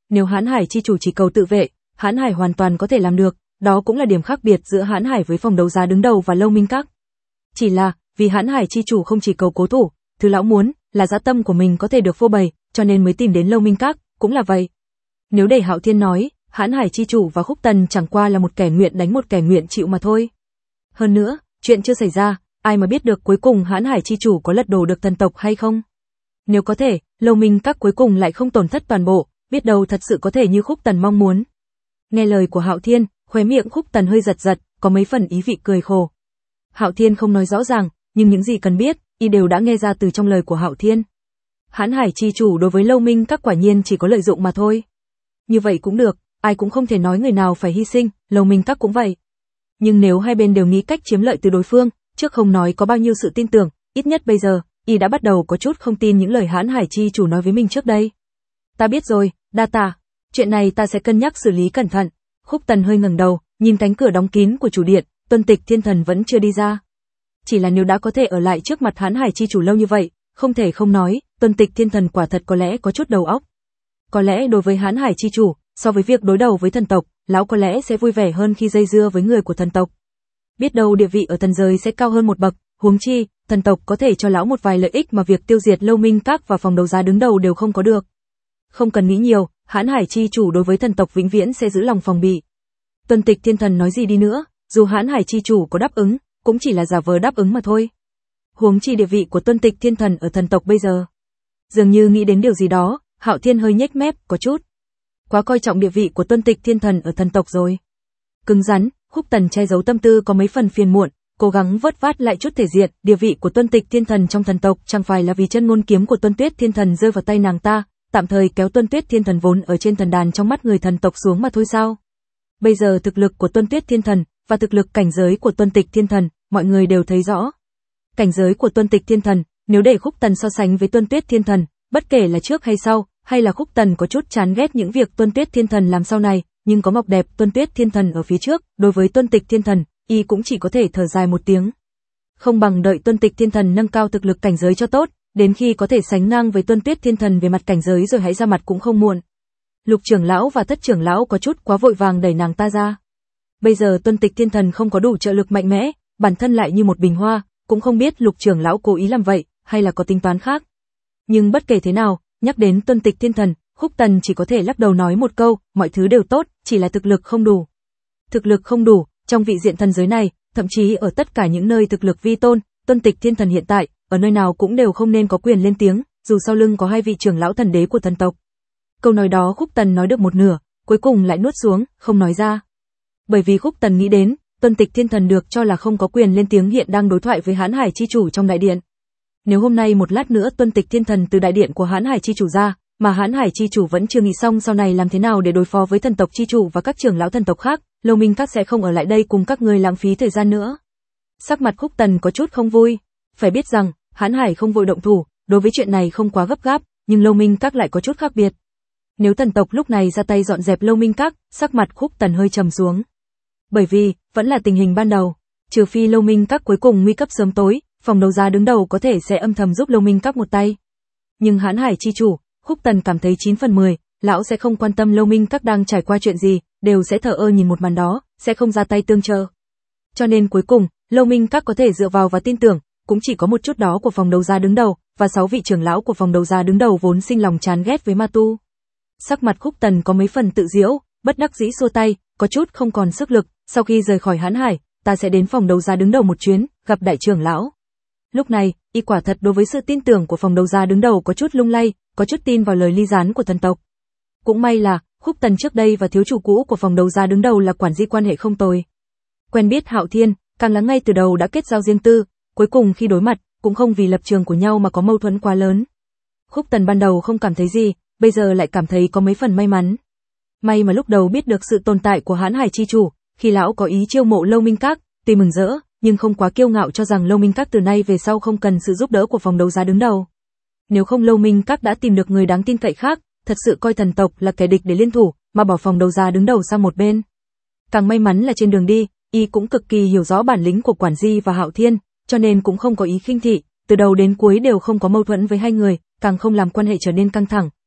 Nếu Hán Hải chi chủ chỉ cầu tự vệ, Hán Hải hoàn toàn có thể làm được, đó cũng là điểm khác biệt giữa Hán Hải với phòng đấu giá đứng đầu và Lâu Minh Các. Chỉ là, vì Hán Hải chi chủ không chỉ cầu cố thủ, thứ lão muốn là dã tâm của mình có thể được phô bày, cho nên mới tìm đến Lâu Minh Các, cũng là vậy. Nếu để Hạo Thiên nói, Hán Hải chi chủ và Khúc Tần chẳng qua là một kẻ nguyện đánh một kẻ nguyện chịu mà thôi. Hơn nữa, chuyện chưa xảy ra, ai mà biết được cuối cùng Hán Hải chi chủ có lật đổ được thần tộc hay không? Nếu có thể, Lâu Minh Các cuối cùng lại không tổn thất toàn bộ, biết đâu thật sự có thể như Khúc Tần mong muốn. Nghe lời của Hạo Thiên, khóe miệng Khúc Tần hơi giật giật, có mấy phần ý vị cười khổ. Hạo Thiên không nói rõ ràng, nhưng những gì cần biết, y đều đã nghe ra từ trong lời của Hạo Thiên. Hán Hải chi chủ đối với Lâu Minh Các quả nhiên chỉ có lợi dụng mà thôi. Như vậy cũng được, ai cũng không thể nói người nào phải hy sinh, Lâu Minh Các cũng vậy. Nhưng nếu hai bên đều nghĩ cách chiếm lợi từ đối phương, trước không nói có bao nhiêu sự tin tưởng, ít nhất bây giờ, y đã bắt đầu có chút không tin những lời Hán Hải chi chủ nói với mình trước đây. Ta biết rồi, đa tạ, chuyện này ta sẽ cân nhắc xử lý cẩn thận. Khúc Tần hơi ngẩng đầu, nhìn cánh cửa đóng kín của chủ điện, Tuân Tịch Thiên Thần vẫn chưa đi ra. Chỉ là nếu đã có thể ở lại trước mặt Hán Hải chi chủ lâu như vậy, không thể không nói, Tuân Tịch Thiên Thần quả thật có lẽ có chút đầu óc. Có lẽ đối với Hán Hải chi chủ, so với việc đối đầu với thần tộc, lão có lẽ sẽ vui vẻ hơn khi dây dưa với người của thần tộc. Biết đâu địa vị ở thần giới sẽ cao hơn một bậc, huống chi, thần tộc có thể cho lão một vài lợi ích mà việc tiêu diệt Lâu Minh Các và phòng đấu giá đứng đầu đều không có được. Không cần nghĩ nhiều, Hán Hải chi chủ đối với thần tộc vĩnh viễn sẽ giữ lòng phòng bị. Tuân Tịch Thiên Thần nói gì đi nữa, dù Hán Hải chi chủ có đáp ứng, cũng chỉ là giả vờ đáp ứng mà thôi. Huống chi địa vị của Tuân Tịch Thiên Thần ở thần tộc bây giờ. Dường như nghĩ đến điều gì đó, Hạo Thiên hơi nhếch mép, có chút quá coi trọng địa vị của Tuân Tịch Thiên Thần ở thần tộc rồi. Cứng rắn, Khúc Tần che giấu tâm tư có mấy phần phiền muộn, cố gắng vớt vát lại chút thể diện, địa vị của Tuân Tịch Thiên Thần trong thần tộc chẳng phải là vì chân ngôn kiếm của Tuân Tuyết Thiên Thần rơi vào tay nàng ta, tạm thời kéo Tuân Tuyết Thiên Thần vốn ở trên thần đàn trong mắt người thần tộc xuống mà thôi sao? Bây giờ thực lực của Tuân Tuyết Thiên Thần và thực lực cảnh giới của Tuân Tịch Thiên Thần, mọi người đều thấy rõ. Cảnh giới của Tuân Tịch Thiên Thần, nếu để Khúc Tần so sánh với Tuân Tuyết Thiên Thần, bất kể là trước hay sau, hay là Khúc Tần có chút chán ghét những việc Tuân Tuyết Thiên Thần làm sau này, nhưng có mọc đẹp Tuân Tuyết Thiên Thần ở phía trước, đối với Tuân Tịch Thiên Thần, y cũng chỉ có thể thở dài một tiếng. Không bằng đợi Tuân Tịch Thiên Thần nâng cao thực lực cảnh giới cho tốt, đến khi có thể sánh ngang với Tuân Tuyết Thiên Thần về mặt cảnh giới rồi hãy ra mặt cũng không muộn. Lục trưởng lão và Thất trưởng lão có chút quá vội vàng đẩy nàng ta ra. Bây giờ Tuân Tịch Thiên Thần không có đủ trợ lực mạnh mẽ, bản thân lại như một bình hoa, cũng không biết Lục trưởng lão cố ý làm vậy, hay là có tính toán khác. Nhưng bất kể thế nào, nhắc đến Tuân Tịch Thiên Thần, Khúc Tần chỉ có thể lắc đầu nói một câu, mọi thứ đều tốt, chỉ là thực lực không đủ. Thực lực không đủ, trong vị diện thần giới này, thậm chí ở tất cả những nơi thực lực vi tôn, Tuân Tịch Thiên Thần hiện tại, ở nơi nào cũng đều không nên có quyền lên tiếng, dù sau lưng có hai vị trưởng lão thần đế của thần tộc. Câu nói đó Khúc Tần nói được một nửa, cuối cùng lại nuốt xuống, không nói ra. Bởi vì Khúc Tần nghĩ đến, Tuân Tịch Thiên Thần được cho là không có quyền lên tiếng hiện đang đối thoại với Hán Hải chi chủ trong đại điện. Nếu hôm nay một lát nữa Tuân Tịch Thiên Thần từ đại điện của Hán Hải chi chủ ra, mà Hán Hải chi chủ vẫn chưa nghĩ xong sau này làm thế nào để đối phó với thần tộc chi chủ và các trưởng lão thần tộc khác, Lâu Minh Các sẽ không ở lại đây cùng các người lãng phí thời gian nữa. Sắc mặt Khúc Tần có chút không vui, phải biết rằng, Hán Hải không vội động thủ, đối với chuyện này không quá gấp gáp, nhưng Lâu Minh Các lại có chút khác biệt. Nếu thần tộc lúc này ra tay dọn dẹp Lâu Minh Các, sắc mặt Khúc Tần hơi trầm xuống. Bởi vì, vẫn là tình hình ban đầu, trừ phi Lâu Minh Các cuối cùng nguy cấp sớm tối, phòng đấu giá đứng đầu có thể sẽ âm thầm giúp Lâu Minh Các một tay. Nhưng Hán Hải chi chủ, Khúc Tần cảm thấy chín phần mười, lão sẽ không quan tâm Lâu Minh Các đang trải qua chuyện gì, đều sẽ thờ ơ nhìn một màn đó, sẽ không ra tay tương trợ. Cho nên cuối cùng, Lâu Minh Các có thể dựa vào và tin tưởng, cũng chỉ có một chút đó của phòng đấu giá đứng đầu, và sáu vị trưởng lão của phòng đấu giá đứng đầu vốn sinh lòng chán ghét với ma tu. Sắc mặt Khúc Tần có mấy phần tự giễu, bất đắc dĩ xua tay, có chút không còn sức lực, sau khi rời khỏi Hán Hải, ta sẽ đến phòng đấu giá đứng đầu một chuyến, gặp đại trưởng lão. Lúc này, y quả thật đối với sự tin tưởng của phòng đấu giá đứng đầu có chút lung lay, có chút tin vào lời ly gián của thần tộc. Cũng may là, Khúc Tần trước đây và thiếu chủ cũ của phòng đấu giá đứng đầu là quản di quan hệ không tồi. Quen biết Hạo Thiên, càng là ngay từ đầu đã kết giao riêng tư, cuối cùng khi đối mặt, cũng không vì lập trường của nhau mà có mâu thuẫn quá lớn. Khúc Tần ban đầu không cảm thấy gì, bây giờ lại cảm thấy có mấy phần may mắn. May mà lúc đầu biết được sự tồn tại của Hán Hải chi chủ, khi lão có ý chiêu mộ Lâu Minh Các, tuy mừng rỡ, nhưng không quá kiêu ngạo cho rằng Lâu Minh Các từ nay về sau không cần sự giúp đỡ của phòng đấu giá đứng đầu. Nếu không Lâu Minh Các đã tìm được người đáng tin cậy khác, thật sự coi thần tộc là kẻ địch để liên thủ, mà bỏ phòng đấu giá đứng đầu sang một bên. Càng may mắn là trên đường đi, y cũng cực kỳ hiểu rõ bản lĩnh của Quản Di và Hạo Thiên, cho nên cũng không có ý khinh thị, từ đầu đến cuối đều không có mâu thuẫn với hai người, càng không làm quan hệ trở nên căng thẳng,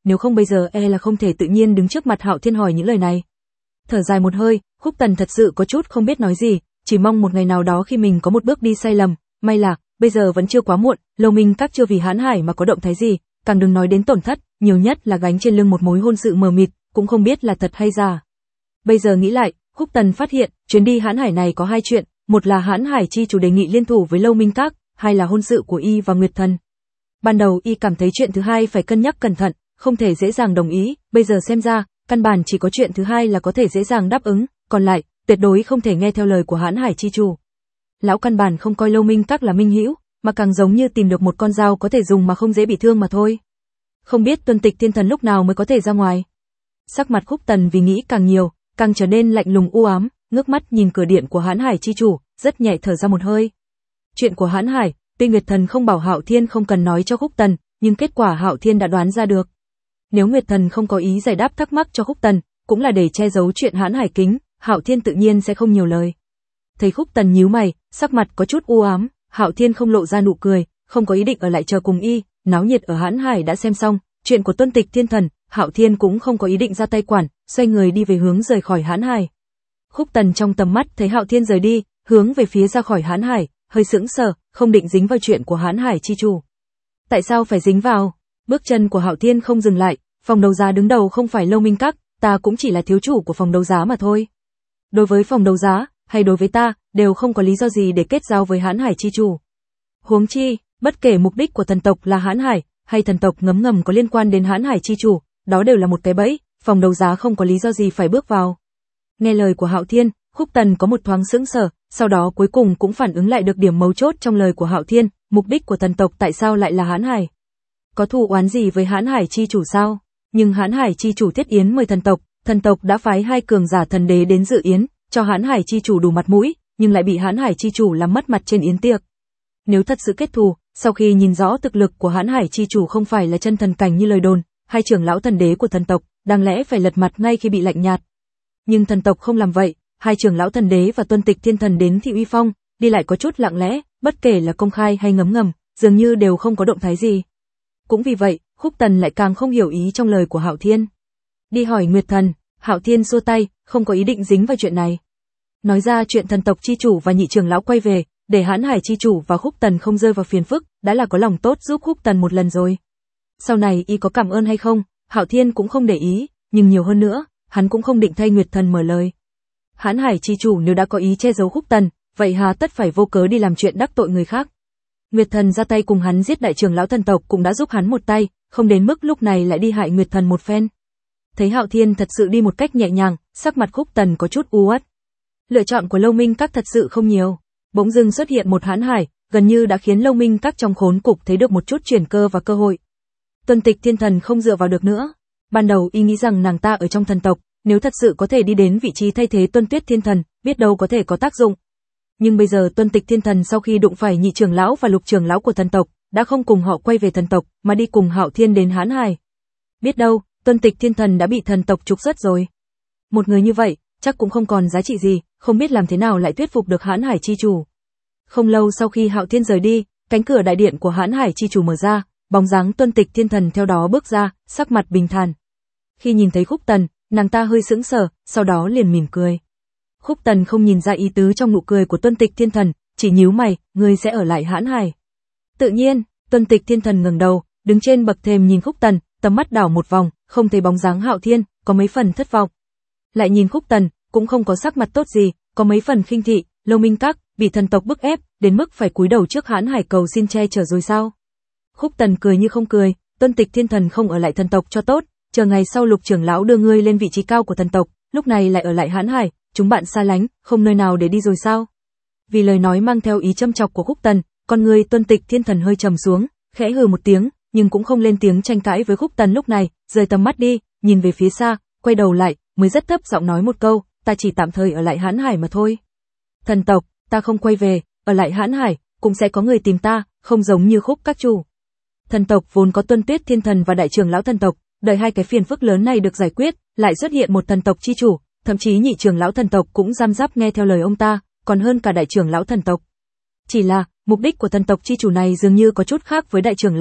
nếu không bây giờ e là không thể tự nhiên đứng trước mặt Hạo Thiên hỏi những lời này. Thở dài một hơi, Khúc Tần thật sự có chút không biết nói gì, chỉ mong một ngày nào đó khi mình có một bước đi sai lầm, may là bây giờ vẫn chưa quá muộn, Lâu Minh Các chưa vì Hán Hải mà có động thái gì, càng đừng nói đến tổn thất, nhiều nhất là gánh trên lưng một mối hôn sự mờ mịt, cũng không biết là thật hay giả. Bây giờ nghĩ lại, Khúc Tần phát hiện, chuyến đi Hán Hải này có hai chuyện, một là Hán Hải chi chủ đề nghị liên thủ với Lâu Minh Các, hai là hôn sự của y và Nguyệt Thần. Ban đầu y cảm thấy chuyện thứ hai phải cân nhắc cẩn thận, không thể dễ dàng đồng ý, bây giờ xem ra, căn bản chỉ có chuyện thứ hai là có thể dễ dàng đáp ứng, còn lại, tuyệt đối không thể nghe theo lời của Hán Hải chi chủ. Lão căn bản không coi Lâu Minh Các là minh hữu, mà càng giống như tìm được một con dao có thể dùng mà không dễ bị thương mà thôi. Không biết Tuân Tịch Thiên Thần lúc nào mới có thể ra ngoài. Sắc mặt Khúc Tần vì nghĩ càng nhiều, càng trở nên lạnh lùng u ám, ngước mắt nhìn cửa điện của Hán Hải chi chủ, rất nhẹ thở ra một hơi. Chuyện của Hán Hải, tuy Nguyệt Thần không bảo Hạo Thiên không cần nói cho Khúc Tần, nhưng kết quả Hạo Thiên đã đoán ra được. Nếu Nguyệt Thần không có ý giải đáp thắc mắc cho Khúc Tần, cũng là để che giấu chuyện Hán Hải kính, Hạo Thiên tự nhiên sẽ không nhiều lời. Thấy Khúc Tần nhíu mày, sắc mặt có chút u ám, Hạo Thiên không lộ ra nụ cười, không có ý định ở lại chờ cùng y, náo nhiệt ở Hán Hải đã xem xong, chuyện của Tuân Tịch Thiên Thần, Hạo Thiên cũng không có ý định ra tay quản, xoay người đi về hướng rời khỏi Hán Hải. Khúc Tần trong tầm mắt thấy Hạo Thiên rời đi, hướng về phía ra khỏi Hán Hải, hơi sững sờ, không định dính vào chuyện của Hán Hải chi chủ. Tại sao phải dính vào? Bước chân của Hạo Thiên không dừng lại, phòng đấu giá đứng đầu không phải Lâu Minh Các, ta cũng chỉ là thiếu chủ của phòng đấu giá mà thôi. Đối với phòng đấu giá, hay đối với ta, đều không có lý do gì để kết giao với Hán Hải chi chủ. Huống chi, bất kể mục đích của thần tộc là Hán Hải, hay thần tộc ngấm ngầm có liên quan đến Hán Hải chi chủ, đó đều là một cái bẫy, phòng đấu giá không có lý do gì phải bước vào. Nghe lời của Hạo Thiên, Khúc Tần có một thoáng sững sờ, sau đó cuối cùng cũng phản ứng lại được điểm mấu chốt trong lời của Hạo Thiên, mục đích của thần tộc tại sao lại là Hán Hải? Có thù oán gì với Hán Hải chi chủ sao? Nhưng Hán Hải chi chủ thiết yến mời thần tộc, thần tộc đã phái hai cường giả thần đế đến dự yến, cho Hán Hải chi chủ đủ mặt mũi, nhưng lại bị Hán Hải chi chủ làm mất mặt trên yến tiệc. Nếu thật sự kết thù, sau khi nhìn rõ thực lực của Hán Hải chi chủ không phải là chân thần cảnh như lời đồn, hai trưởng lão thần đế của thần tộc, đáng lẽ phải lật mặt ngay khi bị lạnh nhạt. Nhưng thần tộc không làm vậy, hai trưởng lão thần đế và Tuân Tịch Thiên Thần đến Thị Uy Phong, đi lại có chút lặng lẽ, bất kể là công khai hay ngấm ngầm, dường như đều không có động thái gì. Cũng vì vậy, Khúc Tần lại càng không hiểu ý trong lời của Hạo Thiên. Đi hỏi Nguyệt Thần, Hạo Thiên xua tay, không có ý định dính vào chuyện này. Nói ra chuyện thần tộc chi chủ và nhị trưởng lão quay về, để Hán Hải chi chủ và Khúc Tần không rơi vào phiền phức, đã là có lòng tốt giúp Khúc Tần một lần rồi. Sau này y có cảm ơn hay không, Hạo Thiên cũng không để ý, nhưng nhiều hơn nữa, hắn cũng không định thay Nguyệt Thần mở lời. Hán Hải chi chủ nếu đã có ý che giấu Khúc Tần, vậy hà tất phải vô cớ đi làm chuyện đắc tội người khác. Nguyệt Thần ra tay cùng hắn giết đại trưởng lão thần tộc cũng đã giúp hắn một tay, không đến mức lúc này lại đi hại Nguyệt Thần một phen. Thấy Hạo Thiên thật sự đi một cách nhẹ nhàng, sắc mặt Khúc Tần có chút u uất. Lựa chọn của Lâu Minh Các thật sự không nhiều. Bỗng dưng xuất hiện một Hán Hải, gần như đã khiến Lâu Minh Các trong khốn cục thấy được một chút chuyển cơ và cơ hội. Tuân Tịch Thiên Thần không dựa vào được nữa. Ban đầu y nghĩ rằng nàng ta ở trong thần tộc, nếu thật sự có thể đi đến vị trí thay thế Tuân Tuyết Thiên Thần, biết đâu có thể có tác dụng. Nhưng bây giờ Tuân Tịch Thiên Thần sau khi đụng phải nhị trưởng lão và lục trưởng lão của thần tộc, đã không cùng họ quay về thần tộc, mà đi cùng Hạo Thiên đến Hán Hải. Biết đâu, Tuân Tịch Thiên Thần đã bị thần tộc trục xuất rồi. Một người như vậy, chắc cũng không còn giá trị gì, không biết làm thế nào lại thuyết phục được Hán Hải chi chủ. Không lâu sau khi Hạo Thiên rời đi, cánh cửa đại điện của Hán Hải chi chủ mở ra, bóng dáng Tuân Tịch Thiên Thần theo đó bước ra, sắc mặt bình thản. Khi nhìn thấy Khúc Tần, nàng ta hơi sững sờ, sau đó liền mỉm cười. Khúc Tần không nhìn ra ý tứ trong nụ cười của Tuân Tịch Thiên Thần, chỉ nhíu mày, ngươi sẽ ở lại Hán Hải. Tự nhiên, Tuân Tịch Thiên Thần ngẩng đầu, đứng trên bậc thềm nhìn Khúc Tần, tầm mắt đảo một vòng, không thấy bóng dáng Hạo Thiên, có mấy phần thất vọng. Lại nhìn Khúc Tần, cũng không có sắc mặt tốt gì, có mấy phần khinh thị, Lâu Minh Các bị thần tộc bức ép, đến mức phải cúi đầu trước Hán Hải cầu xin che chở rồi sao? Khúc Tần cười như không cười, Tuân Tịch Thiên Thần không ở lại thần tộc cho tốt, chờ ngày sau Lục trưởng lão đưa ngươi lên vị trí cao của thần tộc, lúc này lại ở lại Hán Hải, chúng bạn xa lánh, không nơi nào để đi rồi sao? Vì lời nói mang theo ý châm chọc của Khúc Tần, con người Tuân Tịch Thiên Thần hơi trầm xuống, khẽ hừ một tiếng, nhưng cũng không lên tiếng tranh cãi với Khúc Tần lúc này, rời tầm mắt đi, nhìn về phía xa, quay đầu lại, mới rất thấp giọng nói một câu, ta chỉ tạm thời ở lại Hán Hải mà thôi. Thần tộc, ta không quay về, ở lại Hán Hải, cũng sẽ có người tìm ta, không giống như Khúc các chủ. Thần tộc vốn có Tuân Tuyết Thiên Thần và đại trưởng lão thần tộc, đợi hai cái phiền phức lớn này được giải quyết, lại xuất hiện một thần tộc chi chủ, thậm chí nhị trưởng lão thần tộc cũng giam giáp nghe theo lời ông ta, còn hơn cả đại trưởng lão thần tộc. Chỉ là, mục đích của thần tộc chi chủ này dường như có chút khác với đại trưởng lão,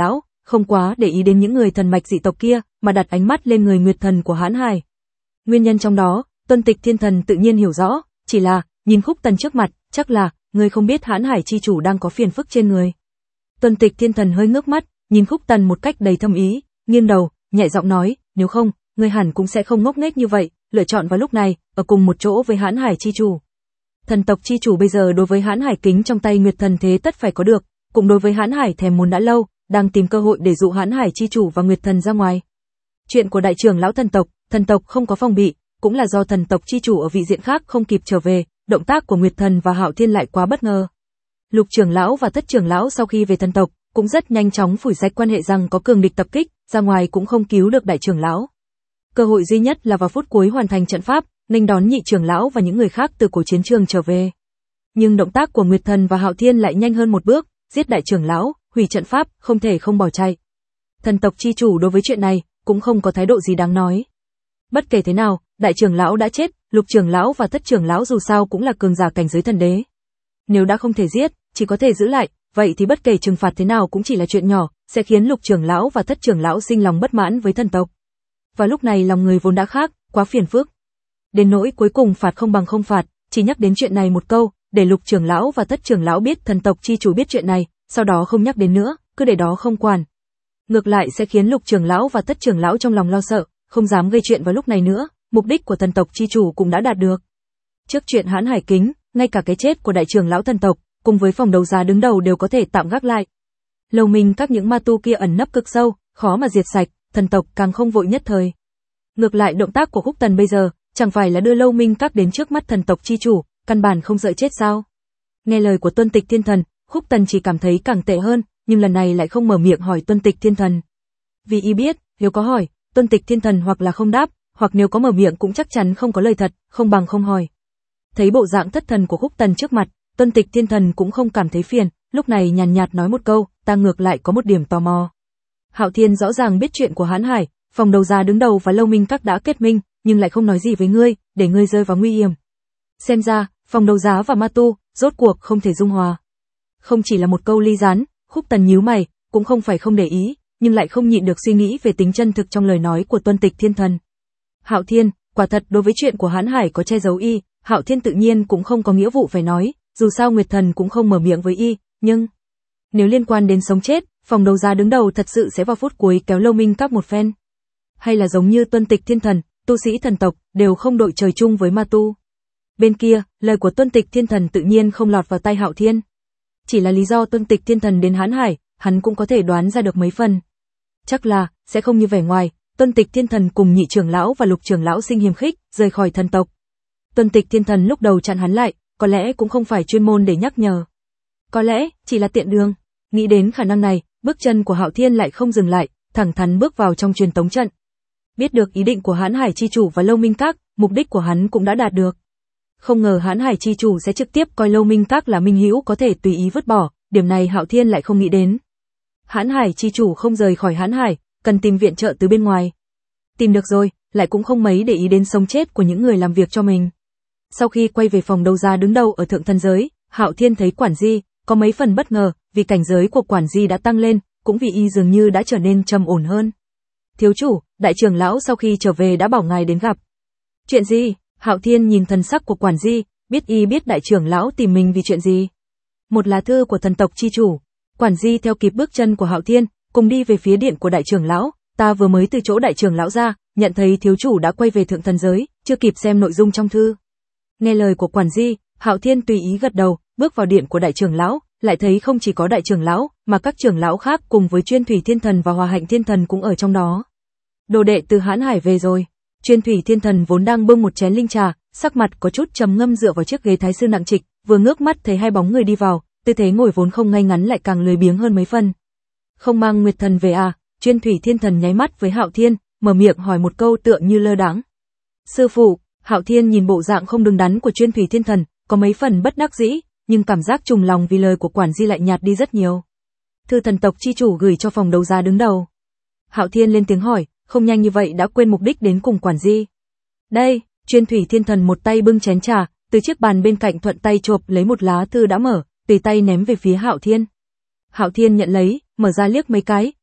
không quá để ý đến những người thần mạch dị tộc kia, mà đặt ánh mắt lên người nguyệt thần của Hán Hải. Nguyên nhân trong đó, Tuân Tịch Thiên Thần tự nhiên hiểu rõ, chỉ là, nhìn Khúc Tần trước mặt, chắc là, người không biết Hán Hải chi chủ đang có phiền phức trên người. Tuân Tịch Thiên Thần hơi ngước mắt, nhìn Khúc Tần một cách đầy thâm ý, nghiêng đầu, nhẹ giọng nói, nếu không, người hẳn cũng sẽ không ngốc nghếch như vậy, lựa chọn vào lúc này, ở cùng một chỗ với Hán Hải chi chủ. Thần tộc chi chủ bây giờ đối với Hán Hải kính trong tay Nguyệt Thần thế tất phải có được, cũng đối với Hán Hải thèm muốn đã lâu, đang tìm cơ hội để dụ Hán Hải chi chủ và Nguyệt Thần ra ngoài. Chuyện của đại trưởng lão thần tộc, thần tộc không có phòng bị, cũng là do thần tộc chi chủ ở vị diện khác không kịp trở về, động tác của Nguyệt Thần và Hạo Thiên lại quá bất ngờ. Lục trưởng lão và Thất trưởng lão sau khi về thần tộc, cũng rất nhanh chóng phủi sạch quan hệ rằng có cường địch tập kích, ra ngoài cũng không cứu được đại trưởng lão. Cơ hội duy nhất là vào phút cuối hoàn thành trận pháp, nghênh đón nhị trưởng lão và những người khác từ cổ chiến trường trở về. Nhưng động tác của Nguyệt Thần và Hạo Thiên lại nhanh hơn một bước, giết đại trưởng lão, hủy trận pháp, không thể không bỏ chạy. Thần tộc chi chủ đối với chuyện này cũng không có thái độ gì đáng nói. Bất kể thế nào, đại trưởng lão đã chết, lục trưởng lão và thất trưởng lão dù sao cũng là cường giả cảnh giới thần đế. Nếu đã không thể giết, chỉ có thể giữ lại, vậy thì bất kể trừng phạt thế nào cũng chỉ là chuyện nhỏ, sẽ khiến lục trưởng lão và thất trưởng lão sinh lòng bất mãn với thần tộc. Và lúc này lòng người vốn đã khác, quá phiền phức. Đến nỗi cuối cùng phạt không bằng không phạt, chỉ nhắc đến chuyện này một câu, để lục trưởng lão và thất trưởng lão biết thần tộc chi chủ biết chuyện này, sau đó không nhắc đến nữa, cứ để đó không quản. Ngược lại sẽ khiến lục trưởng lão và thất trưởng lão trong lòng lo sợ, không dám gây chuyện vào lúc này nữa, mục đích của thần tộc chi chủ cũng đã đạt được. Trước chuyện Hán Hải kính, ngay cả cái chết của đại trưởng lão thần tộc, cùng với phòng đấu giá đứng đầu đều có thể tạm gác lại. Lâu Minh các những ma tu kia ẩn nấp cực sâu, khó mà diệt sạch, thần tộc càng không vội nhất thời. Ngược lại động tác của Khúc Tần bây giờ, chẳng phải là đưa Lâu Minh các đến trước mắt thần tộc chi chủ, căn bản không sợ chết sao? Nghe lời của Tuân Tịch Thiên Thần, Khúc Tần chỉ cảm thấy càng tệ hơn, nhưng lần này lại không mở miệng hỏi Tuân Tịch Thiên Thần. Vì y biết, nếu có hỏi, Tuân Tịch Thiên Thần hoặc là không đáp, hoặc nếu có mở miệng cũng chắc chắn không có lời thật, không bằng không hỏi. Thấy bộ dạng thất thần của Khúc Tần trước mặt, Tuân Tịch Thiên Thần cũng không cảm thấy phiền, lúc này nhàn nhạt nói một câu, ta ngược lại có một điểm tò mò. Hạo Thiên rõ ràng biết chuyện của Hán Hải, phòng đấu giá đứng đầu và Lâu Minh các đã kết minh, nhưng lại không nói gì với ngươi, để ngươi rơi vào nguy hiểm. Xem ra, phòng đấu giá và ma tu, rốt cuộc không thể dung hòa. Không chỉ là một câu ly gián, Khúc Tần nhíu mày, cũng không phải không để ý, nhưng lại không nhịn được suy nghĩ về tính chân thực trong lời nói của Tuân Tịch Thiên Thần. Hạo Thiên, quả thật đối với chuyện của Hán Hải có che giấu y, Hạo Thiên tự nhiên cũng không có nghĩa vụ phải nói, dù sao Nguyệt Thần cũng không mở miệng với y, nhưng nếu liên quan đến sống chết, phòng đấu giá đứng đầu thật sự sẽ vào phút cuối kéo Lâu Minh các một phen. Hay là giống như Tuân Tịch Thiên Thần, tu sĩ thần tộc đều không đội trời chung với ma tu. Bên kia, lời của Tuân Tịch Thiên Thần tự nhiên không lọt vào tai Hạo Thiên. Chỉ là lý do Tuân Tịch Thiên Thần đến Hán Hải, hắn cũng có thể đoán ra được mấy phần. Chắc là sẽ không như vẻ ngoài, Tuân Tịch Thiên Thần cùng nhị trưởng lão và lục trưởng lão sinh hiềm khích, rời khỏi thần tộc. Tuân Tịch Thiên Thần lúc đầu chặn hắn lại, có lẽ cũng không phải chuyên môn để nhắc nhở. Có lẽ chỉ là tiện đường. Nghĩ đến khả năng này, bước chân của Hạo Thiên lại không dừng lại, thẳng thắn bước vào trong truyền tống trận. Biết được ý định của Hán Hải chi chủ và Lâu Minh các, mục đích của hắn cũng đã đạt được. Không ngờ Hán Hải chi chủ sẽ trực tiếp coi Lâu Minh các là minh hữu có thể tùy ý vứt bỏ, điểm này Hạo Thiên lại không nghĩ đến. Hán Hải chi chủ không rời khỏi Hán Hải, cần tìm viện trợ từ bên ngoài. Tìm được rồi, lại cũng không mấy để ý đến sống chết của những người làm việc cho mình. Sau khi quay về phòng đấu giá đứng đầu ở thượng thần giới, Hạo Thiên thấy Quản Di có mấy phần bất ngờ, vì cảnh giới của Quản Di đã tăng lên, cũng vì y dường như đã trở nên trầm ổn hơn. Thiếu chủ, đại trưởng lão sau khi trở về đã bảo ngài đến gặp. Chuyện gì? Hạo Thiên nhìn thần sắc của Quản Di, biết y biết đại trưởng lão tìm mình vì chuyện gì. Một lá thư của thần tộc chi chủ. Quản Di theo kịp bước chân của Hạo Thiên, cùng đi về phía điện của đại trưởng lão. Ta vừa mới từ chỗ đại trưởng lão ra, nhận thấy thiếu chủ đã quay về thượng thần giới, chưa kịp xem nội dung trong thư. Nghe lời của Quản Di, Hạo Thiên tùy ý gật đầu, bước vào điện của đại trưởng lão, lại thấy không chỉ có đại trưởng lão, mà các trưởng lão khác cùng với Chuyên Thủy Thiên Thần và Hòa Hạnh Thiên Thần cũng ở trong đó. Đồ đệ từ Hán Hải về rồi. Chuyên Thủy Thiên Thần vốn đang bưng một chén linh trà, sắc mặt có chút trầm ngâm dựa vào chiếc ghế thái sư nặng trịch, vừa ngước mắt thấy hai bóng người đi vào, tư thế ngồi vốn không ngay ngắn lại càng lười biếng hơn mấy phần. Không mang Nguyệt Thần về à? Chuyên Thủy Thiên Thần nháy mắt với Hạo Thiên, mở miệng hỏi một câu tựa như lơ đãng. Sư phụ. Hạo Thiên nhìn bộ dạng không đứng đắn của Chuyên Thủy Thiên Thần, có mấy phần bất đắc dĩ, nhưng cảm giác trùng lòng vì lời của Quản Di lại nhạt đi rất nhiều. Thư thần tộc chi chủ gửi cho phòng đấu giá đứng đầu. Hạo Thiên lên tiếng hỏi, không nhanh như vậy đã quên mục đích đến cùng Quản Di. Đây, Chuyên Thủy Thiên Thần một tay bưng chén trà, từ chiếc bàn bên cạnh thuận tay chộp lấy một lá thư đã mở, tùy tay ném về phía Hạo Thiên. Hạo Thiên nhận lấy, mở ra liếc mấy cái,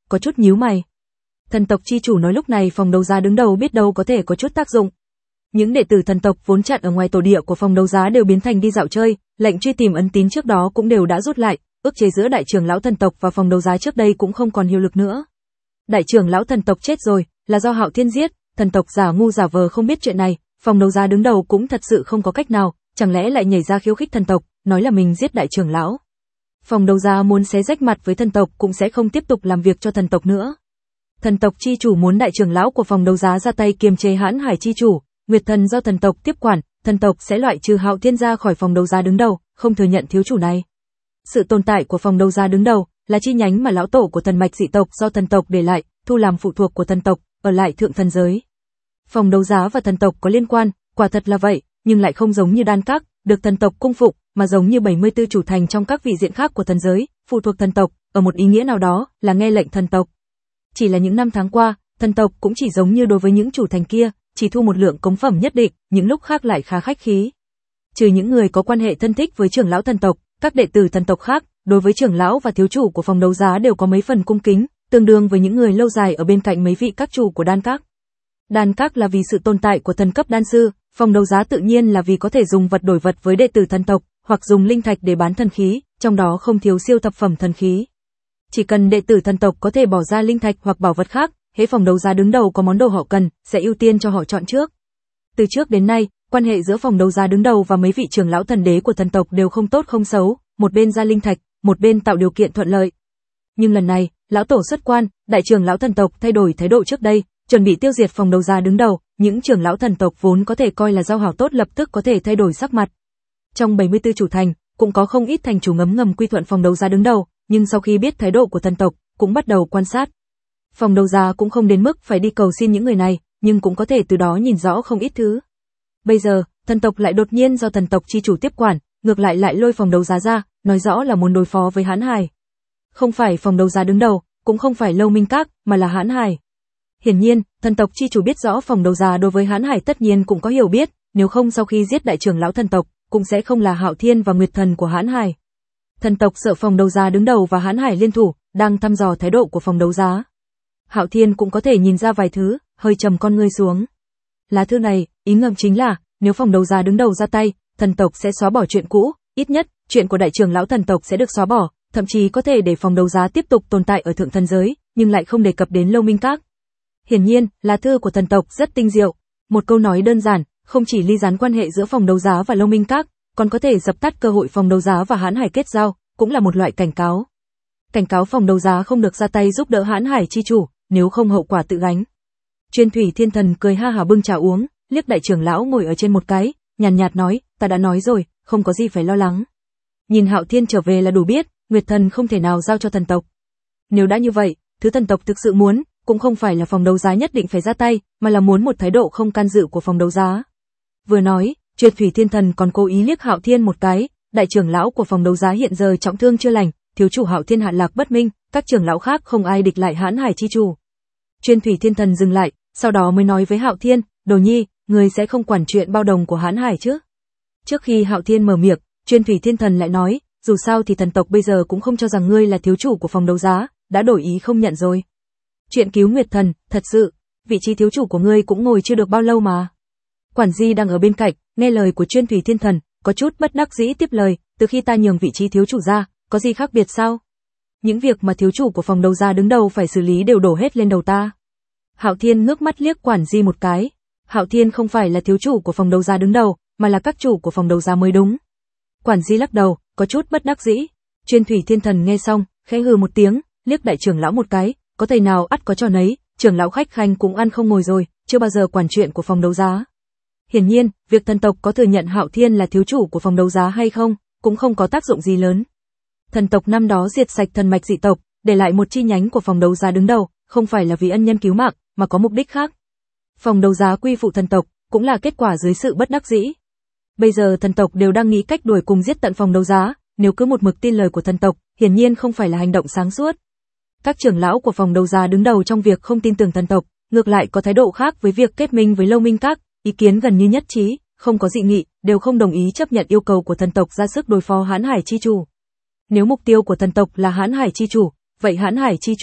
có chút nhíu mày. Thần tộc chi chủ nói lúc này phòng đấu giá đứng đầu biết đâu có thể có chút tác dụng. Những đệ tử thần tộc vốn chặn ở ngoài tổ địa của phòng đấu giá đều biến thành đi dạo chơi, lệnh truy tìm ấn tín trước đó cũng đều đã rút lại, ức chế giữa đại trưởng lão thần tộc và phòng đấu giá trước đây cũng không còn hiệu lực nữa. Đại trưởng lão thần tộc chết rồi, là do Hạo Thiên giết, thần tộc giả ngu giả vờ không biết chuyện này, phòng đấu giá đứng đầu cũng thật sự không có cách nào, chẳng lẽ lại nhảy ra khiêu khích thần tộc, nói là mình giết đại trưởng lão. Phòng đấu giá muốn xé rách mặt với thần tộc cũng sẽ không tiếp tục làm việc cho thần tộc nữa. Thần tộc chi chủ muốn đại trưởng lão của phòng đấu giá ra tay kiềm chế Hãn Hải chi chủ, Nguyệt Thần do thần tộc tiếp quản, thần tộc sẽ loại trừ Hạo Thiên ra khỏi phòng đấu giá đứng đầu, không thừa nhận thiếu chủ này. Sự tồn tại của phòng đấu giá đứng đầu là chi nhánh mà lão tổ của thần mạch dị tộc do thần tộc để lại, thu làm phụ thuộc của thần tộc, ở lại thượng thần giới. Phòng đấu giá và thần tộc có liên quan, quả thật là vậy, nhưng lại không giống như Đan Các, được thần tộc cung phụng, mà giống như bảy mươi tư chủ thành trong các vị diện khác của thần giới, phụ thuộc thần tộc, ở một ý nghĩa nào đó là nghe lệnh thần tộc. Chỉ là những năm tháng qua, thần tộc cũng chỉ giống như đối với những chủ thành kia, chỉ thu một lượng cống phẩm nhất định, những lúc khác lại khá khách khí. Trừ những người có quan hệ thân thích với trưởng lão thần tộc, các đệ tử thần tộc khác, đối với trưởng lão và thiếu chủ của phòng đấu giá đều có mấy phần cung kính, tương đương với những người lâu dài ở bên cạnh mấy vị các chủ của Đan Các. Đan Các là vì sự tồn tại của thần cấp đan sư, phòng đấu giá tự nhiên là vì có thể dùng vật đổi vật với đệ tử thần tộc, hoặc dùng linh thạch để bán thần khí, trong đó không thiếu siêu thập phẩm thần khí. Chỉ cần đệ tử thần tộc có thể bỏ ra linh thạch hoặc bảo vật khác, hễ phòng đấu giá đứng đầu có món đồ họ cần, sẽ ưu tiên cho họ chọn trước. Từ trước đến nay, quan hệ giữa phòng đấu giá đứng đầu và mấy vị trưởng lão thần đế của thần tộc đều không tốt không xấu, một bên ra linh thạch, một bên tạo điều kiện thuận lợi. Nhưng lần này, lão tổ xuất quan, đại trưởng lão thần tộc thay đổi thái độ trước đây, chuẩn bị tiêu diệt phòng đấu giá đứng đầu, những trưởng lão thần tộc vốn có thể coi là giao hảo tốt lập tức có thể thay đổi sắc mặt. Trong bảy mươi tư chủ thành, cũng có không ít thành chủ ngấm ngầm quy thuận phòng đấu giá đứng đầu, nhưng sau khi biết thái độ của thần tộc, cũng bắt đầu quan sát. Phòng đấu giá cũng không đến mức phải đi cầu xin những người này, nhưng cũng có thể từ đó nhìn rõ không ít thứ. Bây giờ, thần tộc lại đột nhiên do thần tộc chi chủ tiếp quản, ngược lại lại lôi phòng đấu giá ra, nói rõ là muốn đối phó với Hãn Hải. Không phải phòng đấu giá đứng đầu, cũng không phải Lâu Minh Các, mà là Hãn Hải. Hiển nhiên, thần tộc chi chủ biết rõ phòng đấu giá đối với Hãn Hải tất nhiên cũng có hiểu biết, nếu không sau khi giết đại trưởng lão thần tộc, cũng sẽ không là Hạo Thiên và Nguyệt Thần của Hãn Hải. Thần tộc sợ phòng đấu giá đứng đầu và Hãn Hải liên thủ, đang thăm dò thái độ của phòng đấu giá. Hạo Thiên cũng có thể nhìn ra vài thứ, hơi trầm con ngươi xuống. Lá thư này, ý ngầm chính là, nếu phòng đấu giá đứng đầu ra tay, thần tộc sẽ xóa bỏ chuyện cũ, ít nhất, chuyện của đại trưởng lão thần tộc sẽ được xóa bỏ, thậm chí có thể để phòng đấu giá tiếp tục tồn tại ở thượng thần giới, nhưng lại không đề cập đến Lâu Minh Các. Hiển nhiên, lá thư của thần tộc rất tinh diệu. Một câu nói đơn giản, không chỉ ly gián quan hệ giữa phòng đấu giá và Lâu Minh Các, còn có thể dập tắt cơ hội phòng đấu giá và Hãn Hải kết giao, cũng là một loại cảnh cáo. Cảnh cáo phòng đấu giá không được ra tay giúp đỡ Hãn Hải chi chủ, nếu không hậu quả tự gánh. Chuyên Thủy Thiên Thần cười ha hả bưng trà uống, liếc đại trưởng lão ngồi ở trên một cái, nhàn nhạt nói, ta đã nói rồi, không có gì phải lo lắng. Nhìn Hạo Thiên trở về là đủ biết, Nguyệt Thần không thể nào giao cho thần tộc. Nếu đã như vậy, thứ thần tộc thực sự muốn, cũng không phải là phòng đấu giá nhất định phải ra tay, mà là muốn một thái độ không can dự của phòng đấu giá. Vừa nói, Chuyên Thủy Thiên Thần còn cố ý liếc Hạo Thiên một cái, đại trưởng lão của phòng đấu giá hiện giờ trọng thương chưa lành, thiếu chủ Hạo Thiên hạ lạc bất minh, các trưởng lão khác không ai địch lại Hãn Hải chi chủ. Chuyên Thủy Thiên Thần dừng lại, sau đó mới nói với Hạo Thiên, Đồ Nhi, người sẽ không quản chuyện bao đồng của Hãn Hải chứ? Trước khi Hạo Thiên mở miệng, Chuyên Thủy Thiên Thần lại nói, dù sao thì thần tộc bây giờ cũng không cho rằng ngươi là thiếu chủ của phòng đấu giá, đã đổi ý không nhận rồi. Chuyện cứu Nguyệt Thần, thật sự, vị trí thiếu chủ của ngươi cũng ngồi chưa được bao lâu mà. Quản Di đang ở bên cạnh, nghe lời của Chuyên Thủy Thiên Thần, có chút bất đắc dĩ tiếp lời, từ khi ta nhường vị trí thiếu chủ ra, có gì khác biệt sao? Những việc mà thiếu chủ của phòng đấu giá đứng đầu phải xử lý đều đổ hết lên đầu ta. Hạo Thiên ngước mắt liếc Quản Di một cái. Hạo Thiên không phải là thiếu chủ của phòng đấu giá đứng đầu, mà là các chủ của phòng đấu giá mới đúng. Quản Di lắc đầu, có chút bất đắc dĩ. Chuyên Thủy Thiên Thần nghe xong, khẽ hừ một tiếng, liếc đại trưởng lão một cái, có thầy nào ắt có trò nấy, trưởng lão khách khanh cũng ăn không ngồi rồi, chưa bao giờ quản chuyện của phòng đấu giá. Hiển nhiên, việc thần tộc có thừa nhận Hạo Thiên là thiếu chủ của phòng đấu giá hay không, cũng không có tác dụng gì lớn. Thần tộc năm đó diệt sạch thần mạch dị tộc, để lại một chi nhánh của phòng đấu giá đứng đầu, không phải là vì ân nhân cứu mạng, mà có mục đích khác. Phòng đấu giá quy phụ thần tộc, cũng là kết quả dưới sự bất đắc dĩ. Bây giờ thần tộc đều đang nghĩ cách đuổi cùng giết tận phòng đấu giá, nếu cứ một mực tin lời của thần tộc, hiển nhiên không phải là hành động sáng suốt. Các trưởng lão của phòng đấu giá đứng đầu trong việc không tin tưởng thần tộc, ngược lại có thái độ khác với việc kết minh với Lâu Minh Các, ý kiến gần như nhất trí, không có dị nghị, đều không đồng ý chấp nhận yêu cầu của thần tộc ra sức đối phó Hãn Hải chi chủ. Nếu mục tiêu của thần tộc là Hãn Hải chi chủ, vậy Hãn Hải chi chủ,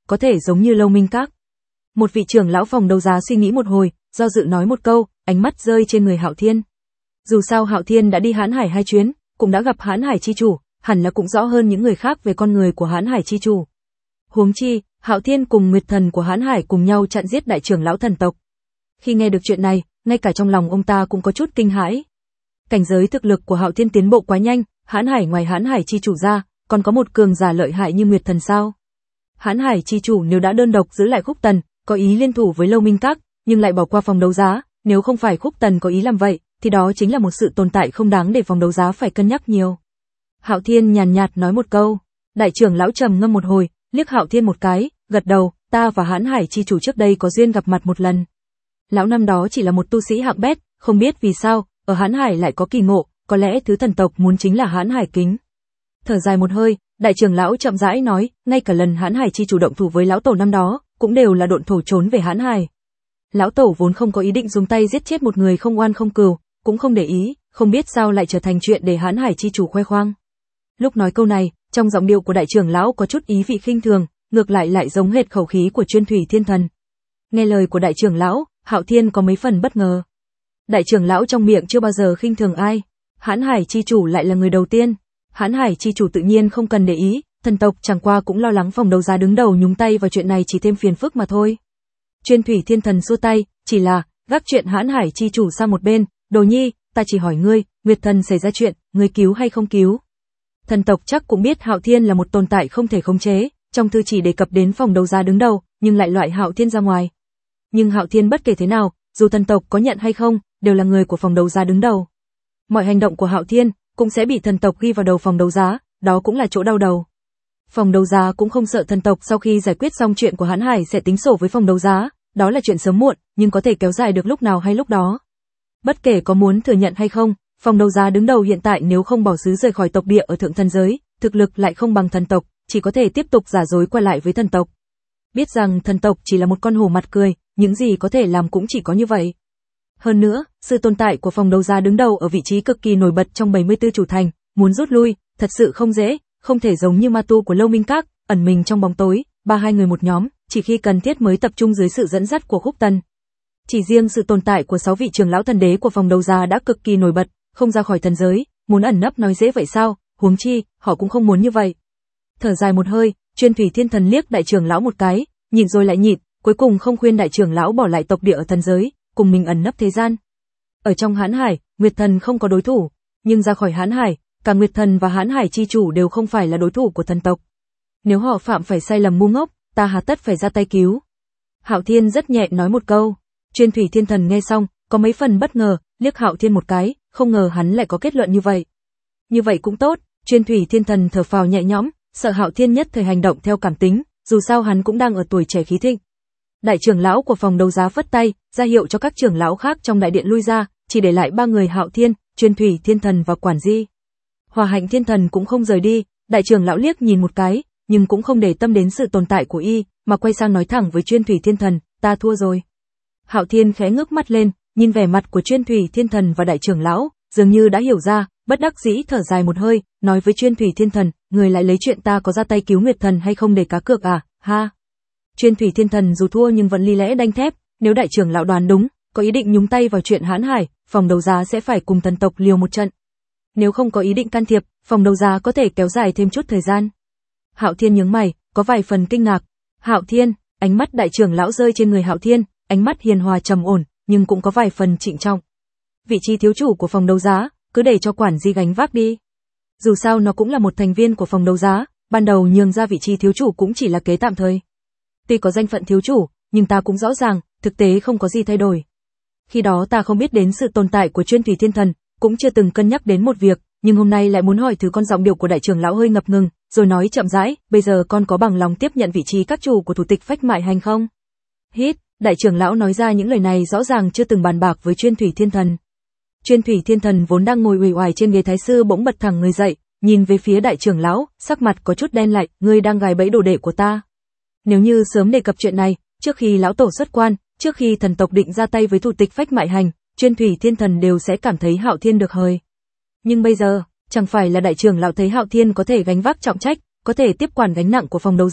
có thể giống như Lâu Minh Các. Một vị trưởng lão phòng đấu giá suy nghĩ một hồi, do dự nói một câu, ánh mắt rơi trên người Hạo Thiên. Dù sao Hạo Thiên đã đi Hán Hải hai chuyến, cũng đã gặp Hán Hải chi chủ, hẳn là cũng rõ hơn những người khác về con người của Hán Hải chi chủ. Huống chi, Hạo Thiên cùng Nguyệt Thần của Hán Hải cùng nhau chặn giết đại trưởng lão thần tộc. Khi nghe được chuyện này, ngay cả trong lòng ông ta cũng có chút kinh hãi. Cảnh giới thực lực của Hạo Thiên tiến bộ quá nhanh, Hán Hải ngoài Hán Hải chi chủ ra, còn có một cường giả lợi hại như Nguyệt Thần sao? Hán Hải chi chủ nếu đã đơn độc giữ lại Khúc Tần, có ý liên thủ với Lâu Minh Các, nhưng lại bỏ qua phòng đấu giá, nếu không phải Khúc Tần có ý làm vậy, thì đó chính là một sự tồn tại không đáng để phòng đấu giá phải cân nhắc nhiều. Hạo Thiên nhàn nhạt nói một câu, đại trưởng lão trầm ngâm một hồi, liếc Hạo Thiên một cái, gật đầu, ta và Hán Hải chi chủ trước đây có duyên gặp mặt một lần. Lão năm đó chỉ là một tu sĩ hạng bét, không biết vì sao, ở Hán Hải lại có kỳ ngộ, có lẽ thứ thần tộc muốn chính là Hán Hải kính. Thở dài một hơi, đại trưởng lão chậm rãi nói, ngay cả lần Hán Hải chi chủ động thủ với lão tổ năm đó, cũng đều là độn thổ trốn về Hán Hải. Lão tổ vốn không có ý định dùng tay giết chết một người không oan không cừu, cũng không để ý, không biết sao lại trở thành chuyện để Hán Hải chi chủ khoe khoang. Lúc nói câu này, trong giọng điệu của đại trưởng lão có chút ý vị khinh thường, ngược lại lại giống hệt khẩu khí của Chuyên Thủy Thiên Thần. Nghe lời của đại trưởng lão, Hạo Thiên có mấy phần bất ngờ. Đại trưởng lão trong miệng chưa bao giờ khinh thường ai, Hán Hải chi chủ lại là người đầu tiên. Hán Hải chi chủ tự nhiên không cần để ý, thần tộc chẳng qua cũng lo lắng phòng đấu giá đứng đầu nhúng tay vào chuyện này chỉ thêm phiền phức mà thôi. Chuyên Thủy Thiên Thần xua tay, chỉ là gác chuyện Hán Hải chi chủ sang một bên, Đồ Nhi, ta chỉ hỏi ngươi, Nguyệt Thần xảy ra chuyện, ngươi cứu hay không cứu? Thần tộc chắc cũng biết Hạo Thiên là một tồn tại không thể khống chế, trong thư chỉ đề cập đến phòng đấu giá đứng đầu, nhưng lại loại Hạo Thiên ra ngoài. Nhưng Hạo Thiên bất kể thế nào, dù thần tộc có nhận hay không, đều là người của phòng đấu giá đứng đầu. Mọi hành động của Hạo Thiên cũng sẽ bị thần tộc ghi vào đầu phòng đấu giá, đó cũng là chỗ đau đầu. Phòng đấu giá cũng không sợ thần tộc sau khi giải quyết xong chuyện của Hán Hải sẽ tính sổ với phòng đấu giá, đó là chuyện sớm muộn, nhưng có thể kéo dài được lúc nào hay lúc đó. Bất kể có muốn thừa nhận hay không, phòng đấu giá đứng đầu hiện tại nếu không bỏ xứ rời khỏi tộc địa ở thượng thần giới, thực lực lại không bằng thần tộc, chỉ có thể tiếp tục giả dối qua lại với thần tộc. Biết rằng thần tộc chỉ là một con hổ mặt cười, những gì có thể làm cũng chỉ có như vậy. Hơn nữa, sự tồn tại của phòng đấu giá đứng đầu ở vị trí cực kỳ nổi bật trong bảy mươi tư chủ thành, muốn rút lui, thật sự không dễ, không thể giống như ma tu của Lâu Minh Các, ẩn mình trong bóng tối, ba hai người một nhóm, chỉ khi cần thiết mới tập trung dưới sự dẫn dắt của Khúc Tần. Chỉ riêng sự tồn tại của sáu vị trưởng lão thần đế của phòng đấu giá đã cực kỳ nổi bật, không ra khỏi thần giới, muốn ẩn nấp nói dễ vậy sao, huống chi, họ cũng không muốn như vậy. Thở dài một hơi, Chuyên Thủy Thiên Thần liếc đại trưởng lão một cái, nhìn rồi lại nhịn, cuối cùng không khuyên đại trưởng lão bỏ lại tộc địa ở thần giới, cùng mình ẩn nấp thế gian. Ở trong Hán Hải, Nguyệt Thần không có đối thủ, nhưng ra khỏi Hán Hải, cả Nguyệt Thần và Hán Hải chi chủ đều không phải là đối thủ của thần tộc. Nếu họ phạm phải sai lầm ngu ngốc, ta hà tất phải ra tay cứu. Hạo Thiên rất nhẹ nói một câu. Chuyên Thủy Thiên Thần nghe xong, có mấy phần bất ngờ, liếc Hạo Thiên một cái, không ngờ hắn lại có kết luận như vậy. Như vậy cũng tốt, Chuyên Thủy Thiên Thần thở phào nhẹ nhõm, sợ Hạo Thiên nhất thời hành động theo cảm tính, dù sao hắn cũng đang ở tuổi trẻ khí thịnh. Đại trưởng lão của phòng đấu giá phất tay, ra hiệu cho các trưởng lão khác trong đại điện lui ra, chỉ để lại ba người Hạo Thiên, Chuyên Thủy Thiên Thần và Quản Di. Hòa Hạnh Thiên Thần cũng không rời đi, đại trưởng lão liếc nhìn một cái, nhưng cũng không để tâm đến sự tồn tại của y, mà quay sang nói thẳng với Chuyên Thủy Thiên Thần, ta thua rồi. Hạo Thiên khẽ ngước mắt lên, nhìn vẻ mặt của Chuyên Thủy Thiên Thần và đại trưởng lão, dường như đã hiểu ra, bất đắc dĩ thở dài một hơi, nói với Chuyên Thủy Thiên Thần, người lại lấy chuyện ta có ra tay cứu Nguyệt Thần hay không để cá cược à, ha. Chuyên Thủy Thiên Thần dù thua nhưng vẫn lý lẽ đanh thép, nếu đại trưởng lão đoán đúng, có ý định nhúng tay vào chuyện Hán Hải, phòng đấu giá sẽ phải cùng thần tộc liều một trận. Nếu không có ý định can thiệp, phòng đấu giá có thể kéo dài thêm chút thời gian. Hạo Thiên nhướng mày, có vài phần kinh ngạc. Hạo Thiên, ánh mắt đại trưởng lão rơi trên người Hạo Thiên, ánh mắt hiền hòa trầm ổn, nhưng cũng có vài phần trịnh trọng. Vị trí thiếu chủ của phòng đấu giá, cứ để cho Quản Di gánh vác đi. Dù sao nó cũng là một thành viên của phòng đấu giá, ban đầu nhường ra vị trí thiếu chủ cũng chỉ là kế tạm thời. Tuy có danh phận thiếu chủ, nhưng ta cũng rõ ràng, thực tế không có gì thay đổi. Khi đó ta không biết đến sự tồn tại của Chuyên Thủy Thiên Thần, cũng chưa từng cân nhắc đến một việc, nhưng hôm nay lại muốn hỏi thứ. Con giọng điệu của đại trưởng lão hơi ngập ngừng, rồi nói chậm rãi, bây giờ con có bằng lòng tiếp nhận vị trí các chủ của thủ tịch Phách Mại Hành không? Hít, đại trưởng lão nói ra những lời này rõ ràng chưa từng bàn bạc với Chuyên Thủy Thiên Thần. Chuyên Thủy Thiên Thần vốn đang ngồi uể oải trên ghế thái sư bỗng bật thẳng người dậy, nhìn về phía đại trưởng lão, sắc mặt có chút đen lại, ngươi đang gài bẫy đồ đệ của ta. Nếu như sớm đề cập chuyện này, trước khi lão tổ xuất quan, trước khi thần tộc định ra tay với thủ tịch Phách Mại Hành, Chuyên Thủy Thiên Thần đều sẽ cảm thấy Hạo Thiên được hời. Nhưng bây giờ, chẳng phải là đại trưởng lão thấy Hạo Thiên có thể gánh vác trọng trách, có thể tiếp quản gánh nặng của phòng đấu giá,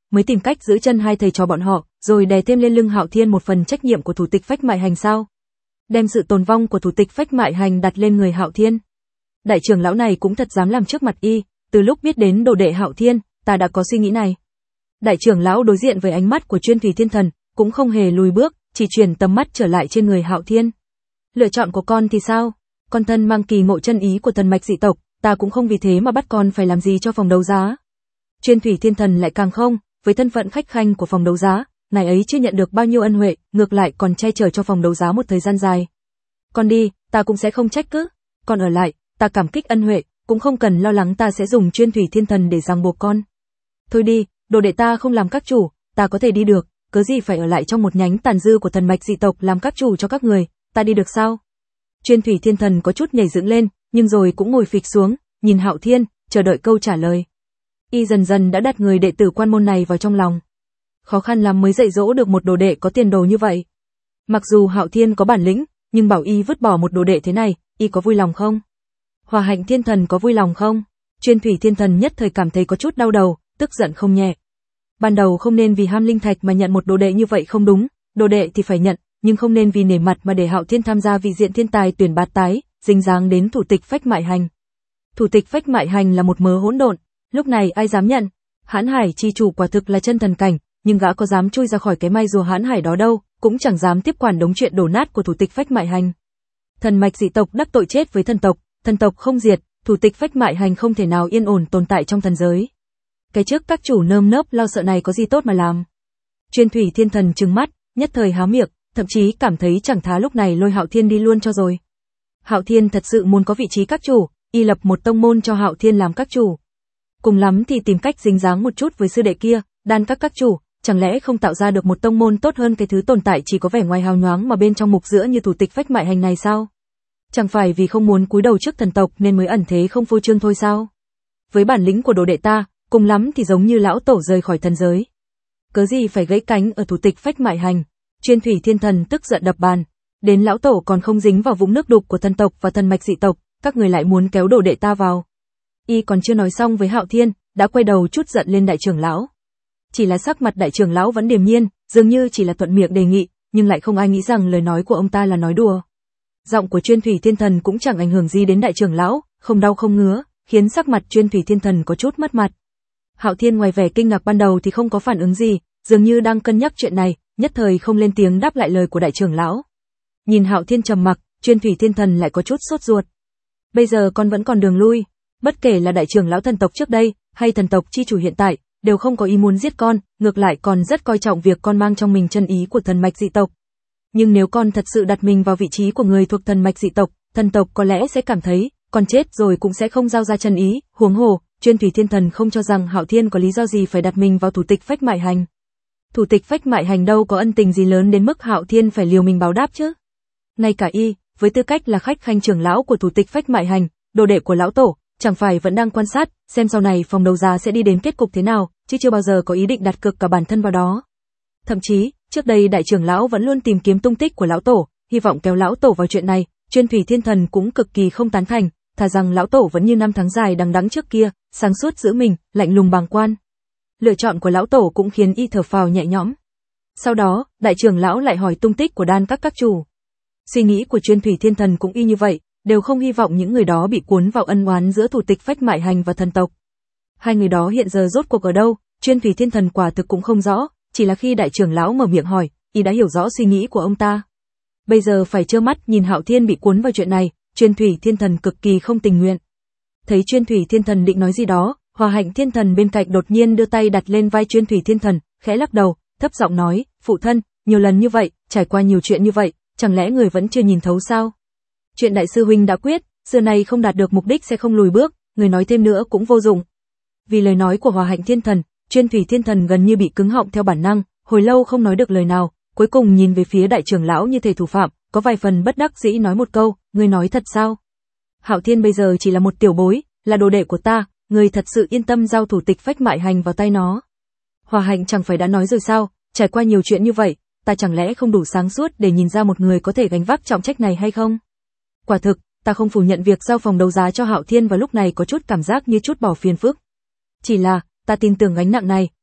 mới tìm cách giữ chân hai thầy trò bọn họ, rồi đè thêm lên lưng Hạo Thiên một phần trách nhiệm của thủ tịch phách mại hành sao? Đem sự tồn vong của thủ tịch phách mại hành đặt lên người Hạo Thiên. Đại trưởng lão này cũng thật dám làm trước mặt y, từ lúc biết đến đồ đệ Hạo Thiên, ta đã có suy nghĩ này. Đại trưởng lão đối diện với ánh mắt của Chuyên Thủy Thiên Thần, cũng không hề lùi bước, chỉ chuyển tầm mắt trở lại trên người Hạo Thiên. Lựa chọn của con thì sao? Con thân mang kỳ ngộ chân ý của thần mạch dị tộc, ta cũng không vì thế mà bắt con phải làm gì cho phòng đấu giá. Chuyên Thủy Thiên Thần lại càng không, với thân phận khách khanh của phòng đấu giá, ngài ấy chưa nhận được bao nhiêu ân huệ, ngược lại còn che chở cho phòng đấu giá một thời gian dài. Con đi, ta cũng sẽ không trách cứ. Con ở lại, ta cảm kích ân huệ, cũng không cần lo lắng ta sẽ dùng Chuyên Thủy Thiên Thần để ràng buộc con. Thôi đi, đồ đệ ta không làm các chủ, ta có thể đi được, cớ gì phải ở lại trong một nhánh tàn dư của thần mạch dị tộc làm các chủ cho các người, ta đi được sao? Chuyên Thủy Thiên Thần có chút nhảy dựng lên, nhưng rồi cũng ngồi phịch xuống, nhìn Hạo Thiên, chờ đợi câu trả lời. Y dần dần đã đặt người đệ tử quan môn này vào trong lòng. Khó khăn lắm mới dạy dỗ được một đồ đệ có tiền đồ như vậy. Mặc dù Hạo Thiên có bản lĩnh, nhưng bảo y vứt bỏ một đồ đệ thế này, y có vui lòng không? Hòa Hạnh Thiên Thần có vui lòng không? Chuyên Thủy Thiên Thần nhất thời cảm thấy có chút đau đầu, tức giận không nhẹ. Ban đầu không nên vì ham linh thạch mà nhận một đồ đệ như vậy không đúng, đồ đệ thì phải nhận, nhưng không nên vì nể mặt mà để Hạo Thiên tham gia vị diện thiên tài tuyển bát tái, dính dáng đến thủ tịch phách mại hành. Thủ tịch phách mại hành là một mớ hỗn độn, lúc này ai dám nhận? Hãn Hải chi chủ quả thực là chân thần cảnh, nhưng gã có dám chui ra khỏi cái mai rùa Hãn Hải đó đâu, cũng chẳng dám tiếp quản đống chuyện đổ nát của thủ tịch phách mại hành. Thần mạch dị tộc đắc tội chết với thần tộc, thần tộc không diệt, thủ tịch phách mại hành không thể nào yên ổn tồn tại trong thần giới. Cái trước các chủ nơm nớp lo sợ này có gì tốt mà làm? Chuyên Thủy Thiên Thần trừng mắt, nhất thời há miệng, thậm chí cảm thấy chẳng thà lúc này lôi Hạo Thiên đi luôn cho rồi. Hạo Thiên thật sự muốn có vị trí các chủ, y lập một tông môn cho Hạo Thiên làm các chủ. Cùng lắm thì tìm cách dính dáng một chút với sư đệ kia, đan các các chủ, chẳng lẽ không tạo ra được một tông môn tốt hơn cái thứ tồn tại chỉ có vẻ ngoài hào nhoáng mà bên trong mục giữa như thủ tịch phách mại hành này sao? Chẳng phải vì không muốn cúi đầu trước thần tộc nên mới ẩn thế không phô trương thôi sao? Với bản lĩnh của đồ đệ ta, cùng lắm thì giống như lão tổ rời khỏi thần giới. Cớ gì phải gãy cánh ở thủ tịch phách mại hành? Chuyên Thủy Thiên Thần tức giận đập bàn, đến lão tổ còn không dính vào vũng nước đục của thần tộc và thần mạch dị tộc, các người lại muốn kéo đồ đệ ta vào. Y còn chưa nói xong với Hạo Thiên, đã quay đầu chút giận lên đại trưởng lão. Chỉ là sắc mặt đại trưởng lão vẫn điềm nhiên, dường như chỉ là thuận miệng đề nghị, nhưng lại không ai nghĩ rằng lời nói của ông ta là nói đùa. Giọng của Chuyên Thủy Thiên Thần cũng chẳng ảnh hưởng gì đến đại trưởng lão, không đau không ngứa, khiến sắc mặt Chuyên Thủy Thiên Thần có chút mất mặt. Hạo Thiên ngoài vẻ kinh ngạc ban đầu thì không có phản ứng gì, dường như đang cân nhắc chuyện này, nhất thời không lên tiếng đáp lại lời của đại trưởng lão. Nhìn Hạo Thiên trầm mặc, Chuyên Thủy Thiên Thần lại có chút sốt ruột. Bây giờ con vẫn còn đường lui, bất kể là đại trưởng lão thần tộc trước đây, hay thần tộc chi chủ hiện tại, đều không có ý muốn giết con, ngược lại còn rất coi trọng việc con mang trong mình chân ý của thần mạch dị tộc. Nhưng nếu con thật sự đặt mình vào vị trí của người thuộc thần mạch dị tộc, thần tộc có lẽ sẽ cảm thấy, con chết rồi cũng sẽ không giao ra chân ý, huống hồ, Chuyên Thủy Thiên Thần không cho rằng Hạo Thiên có lý do gì phải đặt mình vào thủ tịch phách mại hành. Thủ tịch phách mại hành đâu có ân tình gì lớn đến mức Hạo Thiên phải liều mình báo đáp chứ. Ngay cả y, với tư cách là khách khanh trưởng lão của thủ tịch phách mại hành, đồ đệ của lão tổ, chẳng phải vẫn đang quan sát, xem sau này phòng đấu giá sẽ đi đến kết cục thế nào, chứ chưa bao giờ có ý định đặt cược cả bản thân vào đó. Thậm chí, trước đây đại trưởng lão vẫn luôn tìm kiếm tung tích của lão tổ, hy vọng kéo lão tổ vào chuyện này, Chuyên Thủy Thiên Thần cũng cực kỳ không tán thành, thà rằng lão tổ vẫn như năm tháng dài đằng đẵng trước kia, sáng suốt giữ mình, lạnh lùng bàng quan. Lựa chọn của lão tổ cũng khiến y thở phào nhẹ nhõm. Sau đó, đại trưởng lão lại hỏi tung tích của đan các các chủ. Suy nghĩ của Chuyên Thủy Thiên Thần cũng y như vậy, đều không hy vọng những người đó bị cuốn vào ân oán giữa thủ tịch phách mại hành và thần tộc. Hai người đó hiện giờ rốt cuộc ở đâu, Chuyên Thủy Thiên Thần quả thực cũng không rõ, chỉ là khi đại trưởng lão mở miệng hỏi, y đã hiểu rõ suy nghĩ của ông ta. Bây giờ phải trơ mắt nhìn Hạo Thiên bị cuốn vào chuyện này, Chuyên Thủy Thiên Thần cực kỳ không tình nguyện. Thấy Chuyên Thủy Thiên Thần định nói gì đó, Hòa Hạnh Thiên Thần bên cạnh đột nhiên đưa tay đặt lên vai Chuyên Thủy Thiên Thần, khẽ lắc đầu, thấp giọng nói, phụ thân, nhiều lần như vậy, trải qua nhiều chuyện như vậy, chẳng lẽ người vẫn chưa nhìn thấu sao? Chuyện đại sư huynh đã quyết, xưa này không đạt được mục đích sẽ không lùi bước, người nói thêm nữa cũng vô dụng. Vì lời nói của Hòa Hạnh Thiên Thần, Chuyên Thủy Thiên Thần gần như bị cứng họng theo bản năng, hồi lâu không nói được lời nào, cuối cùng nhìn về phía đại trưởng lão như thể thủ phạm, có vài phần bất đắc dĩ nói một câu, ngươi nói thật sao? Hạo Thiên bây giờ chỉ là một tiểu bối, là đồ đệ của ta, ngươi thật sự yên tâm giao thủ tịch phách mại hành vào tay nó. Hòa Hạnh chẳng phải đã nói rồi sao, trải qua nhiều chuyện như vậy, ta chẳng lẽ không đủ sáng suốt để nhìn ra một người có thể gánh vác trọng trách này hay không? Quả thực, ta không phủ nhận việc giao phòng đấu giá cho Hạo Thiên vào lúc này có chút cảm giác như chút bỏ phiền phức. Chỉ là, ta tin tưởng gánh nặng này,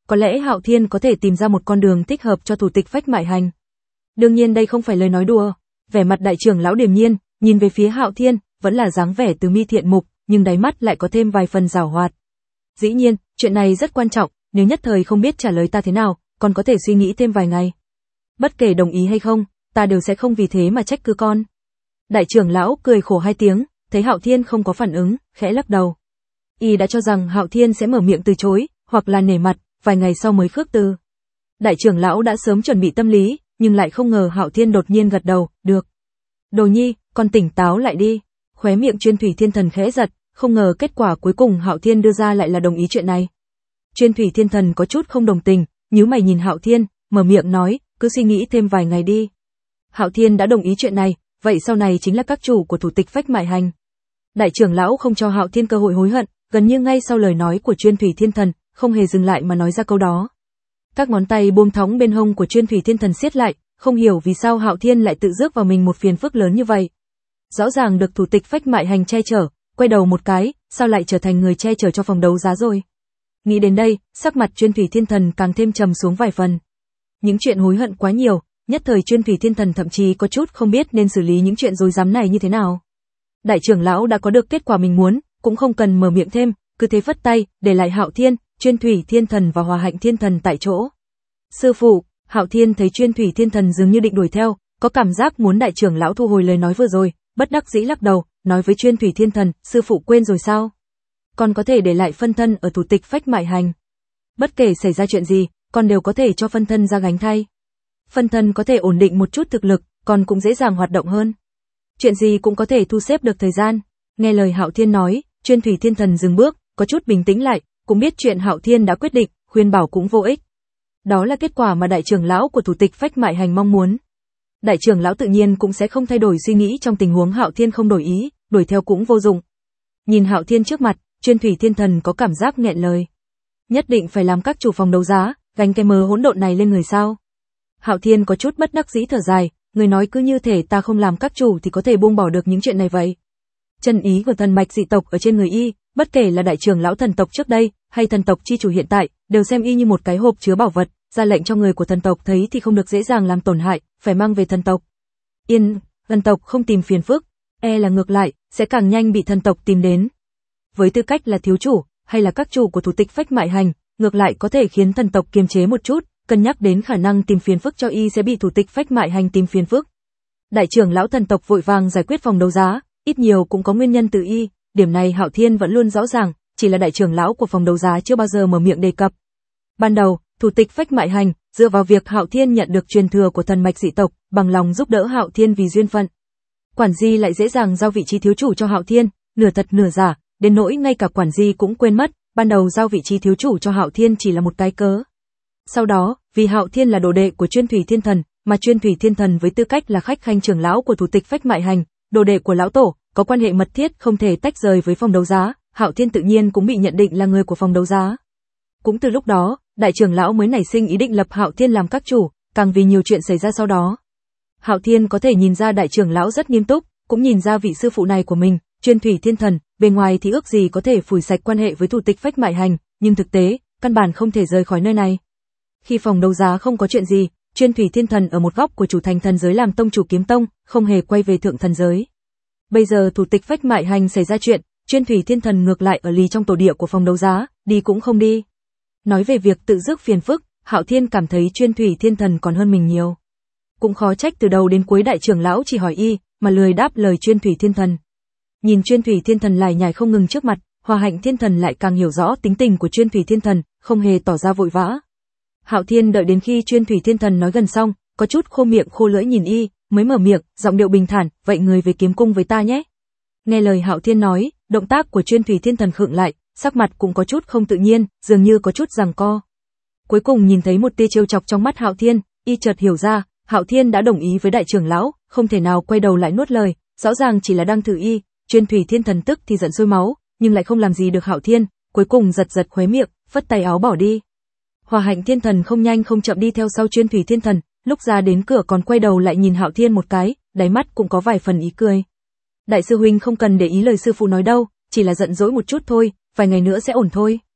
có lẽ Hạo Thiên có thể tìm ra một con đường thích hợp cho thủ tịch phách mại hành. Đương nhiên đây không phải lời nói đùa, vẻ mặt đại trưởng lão điềm nhiên, nhìn về phía Hạo Thiên, vẫn là dáng vẻ từ mi thiện mục, nhưng đáy mắt lại có thêm vài phần giảo hoạt. Dĩ nhiên, chuyện này rất quan trọng, nếu nhất thời không biết trả lời ta thế nào, còn có thể suy nghĩ thêm vài ngày. Bất kể đồng ý hay không, ta đều sẽ không vì thế mà trách cứ con. Đại trưởng lão cười khổ hai tiếng, thấy Hạo Thiên không có phản ứng, khẽ lắc đầu. Y đã cho rằng Hạo Thiên sẽ mở miệng từ chối, hoặc là nể mặt, vài ngày sau mới khước từ. Đại trưởng lão đã sớm chuẩn bị tâm lý, nhưng lại không ngờ Hạo Thiên đột nhiên gật đầu, được. Đồ nhi, con tỉnh táo lại đi. Khóe miệng Chuyên Thủy Thiên Thần khẽ giật, không ngờ kết quả cuối cùng Hạo Thiên đưa ra lại là đồng ý chuyện này. Chuyên Thủy Thiên Thần có chút không đồng tình, nhíu mày nhìn Hạo Thiên, mở miệng nói, cứ suy nghĩ thêm vài ngày đi. Hạo Thiên đã đồng ý chuyện này, vậy sau này chính là các chủ của thủ tịch phách mại hành. Đại trưởng lão không cho Hạo Thiên cơ hội hối hận, gần như ngay sau lời nói của Chuyên Thủy Thiên Thần, không hề dừng lại mà nói ra câu đó. Các ngón tay buông thõng bên hông của Chuyên Thủy Thiên Thần siết lại, không hiểu vì sao Hạo Thiên lại tự rước vào mình một phiền phức lớn như vậy. Rõ ràng được thủ tịch phách mại hành che chở, quay đầu một cái, sao lại trở thành người che chở cho phòng đấu giá rồi. Nghĩ đến đây, sắc mặt Chuyên Thủy Thiên Thần càng thêm trầm xuống vài phần. Những chuyện hối hận quá nhiều, nhất thời Chuyên Thủy Thiên Thần thậm chí có chút không biết nên xử lý những chuyện rối rắm này như thế nào. Đại trưởng lão đã có được kết quả mình muốn, cũng không cần mở miệng thêm, cứ thế vất tay, để lại Hạo Thiên, Chuyên Thủy Thiên Thần và Hòa Hạnh Thiên Thần tại chỗ. Sư phụ, Hạo Thiên thấy Chuyên Thủy Thiên Thần dường như định đuổi theo, có cảm giác muốn đại trưởng lão thu hồi lời nói vừa rồi, bất đắc dĩ lắc đầu, nói với Chuyên Thủy Thiên Thần, sư phụ quên rồi sao? Con có thể để lại phân thân ở thủ tịch phách mại hành. Bất kể xảy ra chuyện gì, con đều có thể cho phân thân ra gánh thay. Phân thân có thể ổn định một chút thực lực, con cũng dễ dàng hoạt động hơn. Chuyện gì cũng có thể thu xếp được thời gian. Nghe lời Hạo Thiên nói, Chuyên Thủy Thiên Thần dừng bước, có chút bình tĩnh lại, cũng biết chuyện Hạo Thiên đã quyết định, khuyên bảo cũng vô ích. Đó là kết quả mà đại trưởng lão của thủ tịch phách mại hành mong muốn. Đại trưởng lão tự nhiên cũng sẽ không thay đổi suy nghĩ trong tình huống Hạo Thiên không đổi ý, đuổi theo cũng vô dụng. Nhìn Hạo Thiên trước mặt, Chuyên Thủy Thiên Thần có cảm giác nghẹn lời. Nhất định phải làm các chủ phòng đấu giá, gánh cái mớ hỗn độn này lên người sao? Hạo Thiên có chút bất đắc dĩ thở dài, người nói cứ như thể ta không làm các chủ thì có thể buông bỏ được những chuyện này vậy. Chân ý của thần mạch dị tộc ở trên người y, bất kể là đại trưởng lão thần tộc trước đây, hay thần tộc chi chủ hiện tại, đều xem y như một cái hộp chứa bảo vật, ra lệnh cho người của thần tộc thấy thì không được dễ dàng làm tổn hại, phải mang về thần tộc. Yên, thần tộc không tìm phiền phức, e là ngược lại, sẽ càng nhanh bị thần tộc tìm đến. Với tư cách là thiếu chủ, hay là các chủ của thủ tịch phách mại hành, ngược lại có thể khiến thần tộc kiềm chế một chút, cân nhắc đến khả năng tìm phiền phức cho y sẽ bị thủ tịch phách mại hành tìm phiền phức. Đại trưởng lão thần tộc vội vàng giải quyết phòng đấu giá, ít nhiều cũng có nguyên nhân từ y, điểm này Hạo Thiên vẫn luôn rõ ràng, chỉ là đại trưởng lão của phòng đấu giá chưa bao giờ mở miệng đề cập. Ban đầu, thủ tịch phách mại hành, dựa vào việc Hạo Thiên nhận được truyền thừa của thần mạch dị tộc, bằng lòng giúp đỡ Hạo Thiên vì duyên phận. Quản Di lại dễ dàng giao vị trí thiếu chủ cho Hạo Thiên, nửa thật nửa giả, đến nỗi ngay cả Quản Di cũng quên mất, ban đầu giao vị trí thiếu chủ cho Hạo Thiên chỉ là một cái cớ. Sau đó, vì Hạo Thiên là đồ đệ của Chuyên Thủy Thiên Thần, mà Chuyên Thủy Thiên Thần với tư cách là khách khanh trưởng lão của thủ tịch phách mại hành, đồ đệ của lão tổ, có quan hệ mật thiết không thể tách rời với phòng đấu giá, Hạo Thiên tự nhiên cũng bị nhận định là người của phòng đấu giá. Cũng từ lúc đó, đại trưởng lão mới nảy sinh ý định lập Hạo Thiên làm các chủ, càng vì nhiều chuyện xảy ra sau đó. Hạo Thiên có thể nhìn ra đại trưởng lão rất nghiêm túc, cũng nhìn ra vị sư phụ này của mình, Chuyên Thủy Thiên Thần, bên ngoài thì ước gì có thể phủi sạch quan hệ với thủ tịch phách mại hành, nhưng thực tế, căn bản không thể rời khỏi nơi này. Khi phòng đấu giá không có chuyện gì, Chuyên Thủy Thiên Thần ở một góc của chủ thành thần giới làm tông chủ kiếm tông, không hề quay về thượng thần giới. Bây giờ thủ tịch phách mại hành xảy ra chuyện, Chuyên Thủy Thiên Thần ngược lại ở lì trong tổ địa của phòng đấu giá, đi cũng không đi. Nói về việc tự rước phiền phức, Hạo Thiên cảm thấy Chuyên Thủy Thiên Thần còn hơn mình nhiều. Cũng khó trách từ đầu đến cuối đại trưởng lão chỉ hỏi y, mà lười đáp lời Chuyên Thủy Thiên Thần. Nhìn Chuyên Thủy Thiên Thần lải nhải không ngừng trước mặt, Hòa Hạnh Thiên Thần lại càng hiểu rõ tính tình của Chuyên Thủy Thiên Thần, không hề tỏ ra vội vã. Hạo Thiên đợi đến khi Chuyên Thủy Thiên Thần nói gần xong, có chút khô miệng khô lưỡi nhìn y, mới mở miệng, giọng điệu bình thản, vậy người về kiếm cung với ta nhé. Nghe lời Hạo Thiên nói, động tác của Chuyên Thủy Thiên Thần khựng lại, sắc mặt cũng có chút không tự nhiên, dường như có chút giằng co. Cuối cùng nhìn thấy một tia trêu chọc trong mắt Hạo Thiên, y chợt hiểu ra, Hạo Thiên đã đồng ý với đại trưởng lão, không thể nào quay đầu lại nuốt lời, rõ ràng chỉ là đang thử y. Chuyên Thủy Thiên Thần tức thì giận sôi máu, nhưng lại không làm gì được Hạo Thiên, cuối cùng giật giật khóe miệng, phất tay áo bỏ đi. Hòa Hạnh Thiên Thần không nhanh không chậm đi theo sau Chuyên Thủy Thiên Thần, lúc ra đến cửa còn quay đầu lại nhìn Hạo Thiên một cái, đáy mắt cũng có vài phần ý cười. Đại sư huynh không cần để ý lời sư phụ nói đâu, chỉ là giận dỗi một chút thôi, vài ngày nữa sẽ ổn thôi.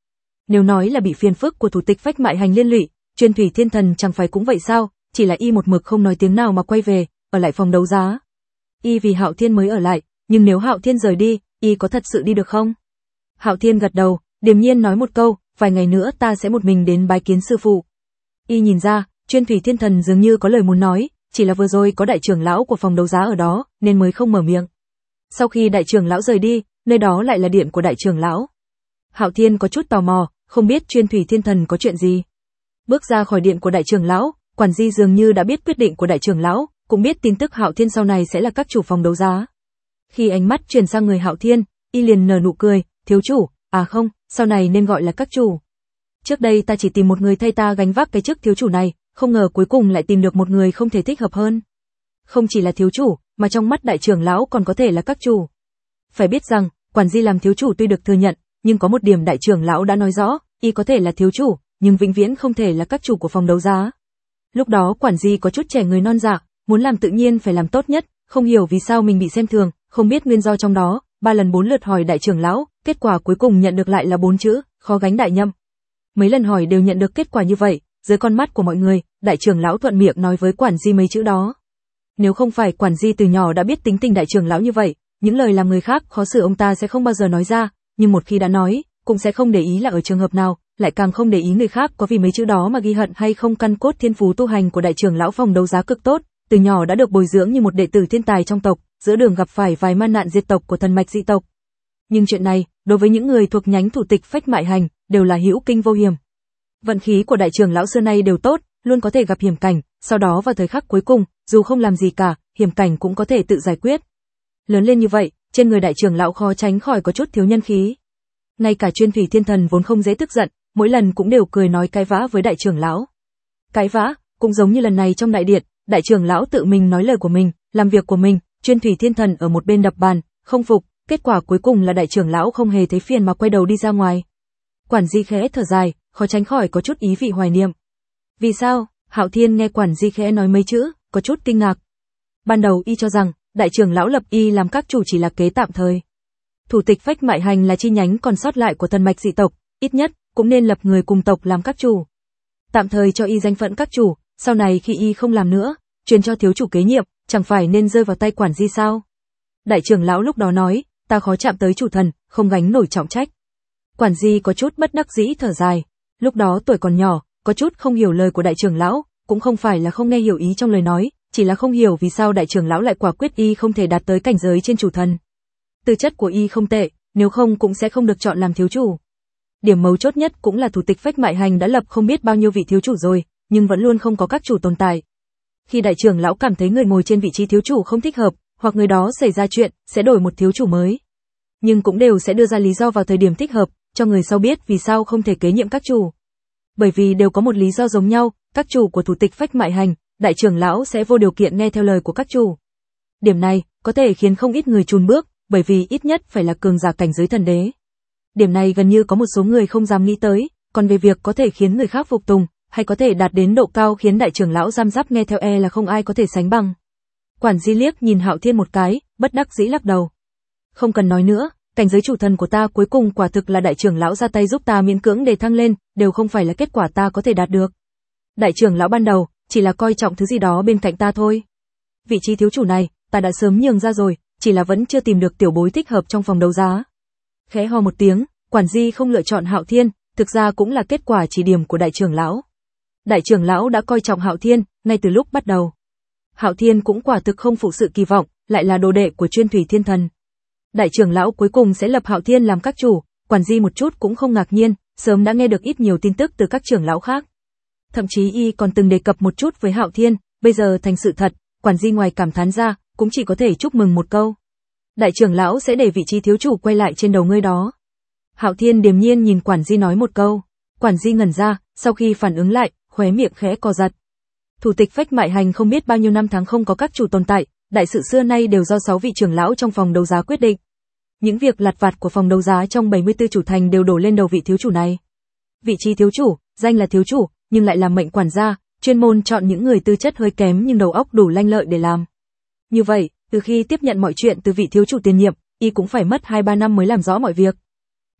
Nếu nói là bị phiền phức của thủ tịch phách mại hành liên lụy, Chuyên Thủy Thiên Thần chẳng phải cũng vậy sao, chỉ là y một mực không nói tiếng nào mà quay về, ở lại phòng đấu giá. Y vì Hạo Thiên mới ở lại, nhưng nếu Hạo Thiên rời đi, y có thật sự đi được không? Hạo Thiên gật đầu, điềm nhiên nói một câu, vài ngày nữa ta sẽ một mình đến bái kiến sư phụ. Y nhìn ra, Chuyên Thủy Thiên Thần dường như có lời muốn nói, chỉ là vừa rồi có đại trưởng lão của phòng đấu giá ở đó, nên mới không mở miệng. Sau khi đại trưởng lão rời đi, nơi đó lại là điện của đại trưởng lão. Hạo Thiên có chút tò mò, không biết Chuyên Thủy Thiên Thần có chuyện gì. Bước ra khỏi điện của đại trưởng lão, quản di dường như đã biết quyết định của đại trưởng lão, cũng biết tin tức Hạo Thiên sau này sẽ là các chủ phòng đấu giá. Khi ánh mắt chuyển sang người Hạo Thiên, y liền nở nụ cười, thiếu chủ, à không, sau này nên gọi là các chủ. Trước đây ta chỉ tìm một người thay ta gánh vác cái chức thiếu chủ này, không ngờ cuối cùng lại tìm được một người không thể thích hợp hơn. Không chỉ là thiếu chủ, mà trong mắt đại trưởng lão còn có thể là các chủ. Phải biết rằng, quản di làm thiếu chủ tuy được thừa nhận, nhưng có một điểm đại trưởng lão đã nói rõ, y có thể là thiếu chủ, nhưng vĩnh viễn không thể là các chủ của phòng đấu giá. Lúc đó quản di có chút trẻ người non dạ, muốn làm tự nhiên phải làm tốt nhất, không hiểu vì sao mình bị xem thường, không biết nguyên do trong đó, ba lần bốn lượt hỏi đại trưởng lão, kết quả cuối cùng nhận được lại là bốn chữ, khó gánh đại nhâm. Mấy lần hỏi đều nhận được kết quả như vậy, dưới con mắt của mọi người, đại trưởng lão thuận miệng nói với quản di mấy chữ đó. Nếu không phải quản di từ nhỏ đã biết tính tình đại trưởng lão như vậy, những lời làm người khác khó xử ông ta sẽ không bao giờ nói ra, nhưng một khi đã nói, cũng sẽ không để ý là ở trường hợp nào, lại càng không để ý người khác có vì mấy chữ đó mà ghi hận hay không. Căn cốt thiên phú tu hành của đại trưởng lão phòng đấu giá cực tốt, từ nhỏ đã được bồi dưỡng như một đệ tử thiên tài trong tộc, giữa đường gặp phải vài man nạn diệt tộc của thần mạch dị tộc. Nhưng chuyện này, đối với những người thuộc nhánh thủ tịch phách mại hành, đều là hữu kinh vô hiểm. Vận khí của đại trưởng lão xưa nay đều tốt, luôn có thể gặp hiểm cảnh, sau đó vào thời khắc cuối cùng, dù không làm gì cả, hiểm cảnh cũng có thể tự giải quyết. Lớn lên như vậy, trên người đại trưởng lão khó tránh khỏi có chút thiếu nhân khí. Ngay cả Chuyên Thủy Thiên Thần vốn không dễ tức giận, mỗi lần cũng đều cười nói cãi vã với đại trưởng lão. Cãi vã, cũng giống như lần này trong đại điện, đại trưởng lão tự mình nói lời của mình, làm việc của mình, Chuyên Thủy Thiên Thần ở một bên đập bàn, không phục, kết quả cuối cùng là đại trưởng lão không hề thấy phiền mà quay đầu đi ra ngoài. Quản di khẽ thở dài, khó tránh khỏi có chút ý vị hoài niệm. Vì sao? Hạo Thiên nghe quản di khẽ nói mấy chữ, có chút kinh ngạc. Ban đầu y cho rằng, đại trưởng lão lập y làm các chủ chỉ là kế tạm thời. Thủ tịch phách mại hành là chi nhánh còn sót lại của thần mạch dị tộc, ít nhất cũng nên lập người cùng tộc làm các chủ. Tạm thời cho y danh phận các chủ, sau này khi y không làm nữa, truyền cho thiếu chủ kế nhiệm, chẳng phải nên rơi vào tay quản di sao? Đại trưởng lão lúc đó nói, ta khó chạm tới chủ thần, không gánh nổi trọng trách. Quản di có chút bất đắc dĩ thở dài, lúc đó tuổi còn nhỏ, có chút không hiểu lời của đại trưởng lão, cũng không phải là không nghe hiểu ý trong lời nói, chỉ là không hiểu vì sao đại trưởng lão lại quả quyết y không thể đạt tới cảnh giới trên chủ thần. Tư chất của y không tệ, nếu không cũng sẽ không được chọn làm thiếu chủ. Điểm mấu chốt nhất cũng là thủ tịch phách mại hành đã lập không biết bao nhiêu vị thiếu chủ rồi, nhưng vẫn luôn không có các chủ tồn tại. Khi đại trưởng lão cảm thấy người ngồi trên vị trí thiếu chủ không thích hợp, hoặc người đó xảy ra chuyện, sẽ đổi một thiếu chủ mới. Nhưng cũng đều sẽ đưa ra lý do vào thời điểm thích hợp, cho người sau biết vì sao không thể kế nhiệm các chủ. Bởi vì đều có một lý do giống nhau, các chủ của thủ tịch phách mại hành, đại trưởng lão sẽ vô điều kiện nghe theo lời của các chủ. Điểm này, có thể khiến không ít người chùn bước, bởi vì ít nhất phải là cường giả cảnh giới thần đế. Điểm này gần như có một số người không dám nghĩ tới, còn về việc có thể khiến người khác phục tùng, hay có thể đạt đến độ cao khiến đại trưởng lão giam giáp nghe theo e là không ai có thể sánh bằng. Quản di liếc nhìn Hạo Thiên một cái, bất đắc dĩ lắc đầu. Không cần nói nữa, cảnh giới chủ thần của ta cuối cùng quả thực là đại trưởng lão ra tay giúp ta miễn cưỡng để thăng lên, đều không phải là kết quả ta có thể đạt được. Đại trưởng lão ban đầu, chỉ là coi trọng thứ gì đó bên cạnh ta thôi. Vị trí thiếu chủ này, ta đã sớm nhường ra rồi, chỉ là vẫn chưa tìm được tiểu bối thích hợp trong phòng đấu giá. Khẽ ho một tiếng, quản di không lựa chọn Hạo Thiên, thực ra cũng là kết quả chỉ điểm của đại trưởng lão. Đại trưởng lão đã coi trọng Hạo Thiên, ngay từ lúc bắt đầu. Hạo Thiên cũng quả thực không phụ sự kỳ vọng, lại là đồ đệ của Chuyên Thủy Thiên Thần. Đại trưởng lão cuối cùng sẽ lập Hạo Thiên làm các chủ, quản di một chút cũng không ngạc nhiên, sớm đã nghe được ít nhiều tin tức từ các trưởng lão khác. Thậm chí y còn từng đề cập một chút với Hạo Thiên, bây giờ thành sự thật, quản di ngoài cảm thán ra, cũng chỉ có thể chúc mừng một câu. Đại trưởng lão sẽ để vị trí thiếu chủ quay lại trên đầu ngươi đó. Hạo Thiên điềm nhiên nhìn quản di nói một câu, quản di ngẩn ra, sau khi phản ứng lại, khóe miệng khẽ co giật. Thủ tịch phách mại hành không biết bao nhiêu năm tháng không có các chủ tồn tại, đại sự xưa nay đều do sáu vị trưởng lão trong phòng đấu giá quyết định. Những việc lặt vặt của phòng đấu giá trong bảy mươi tư chủ thành đều đổ lên đầu vị thiếu chủ này. Vị trí thiếu chủ, danh là thiếu chủ, nhưng lại làm mệnh quản gia, chuyên môn chọn những người tư chất hơi kém nhưng đầu óc đủ lanh lợi để làm. Như vậy, từ khi tiếp nhận mọi chuyện từ vị thiếu chủ tiền nhiệm, y cũng phải mất hai ba năm mới làm rõ mọi việc.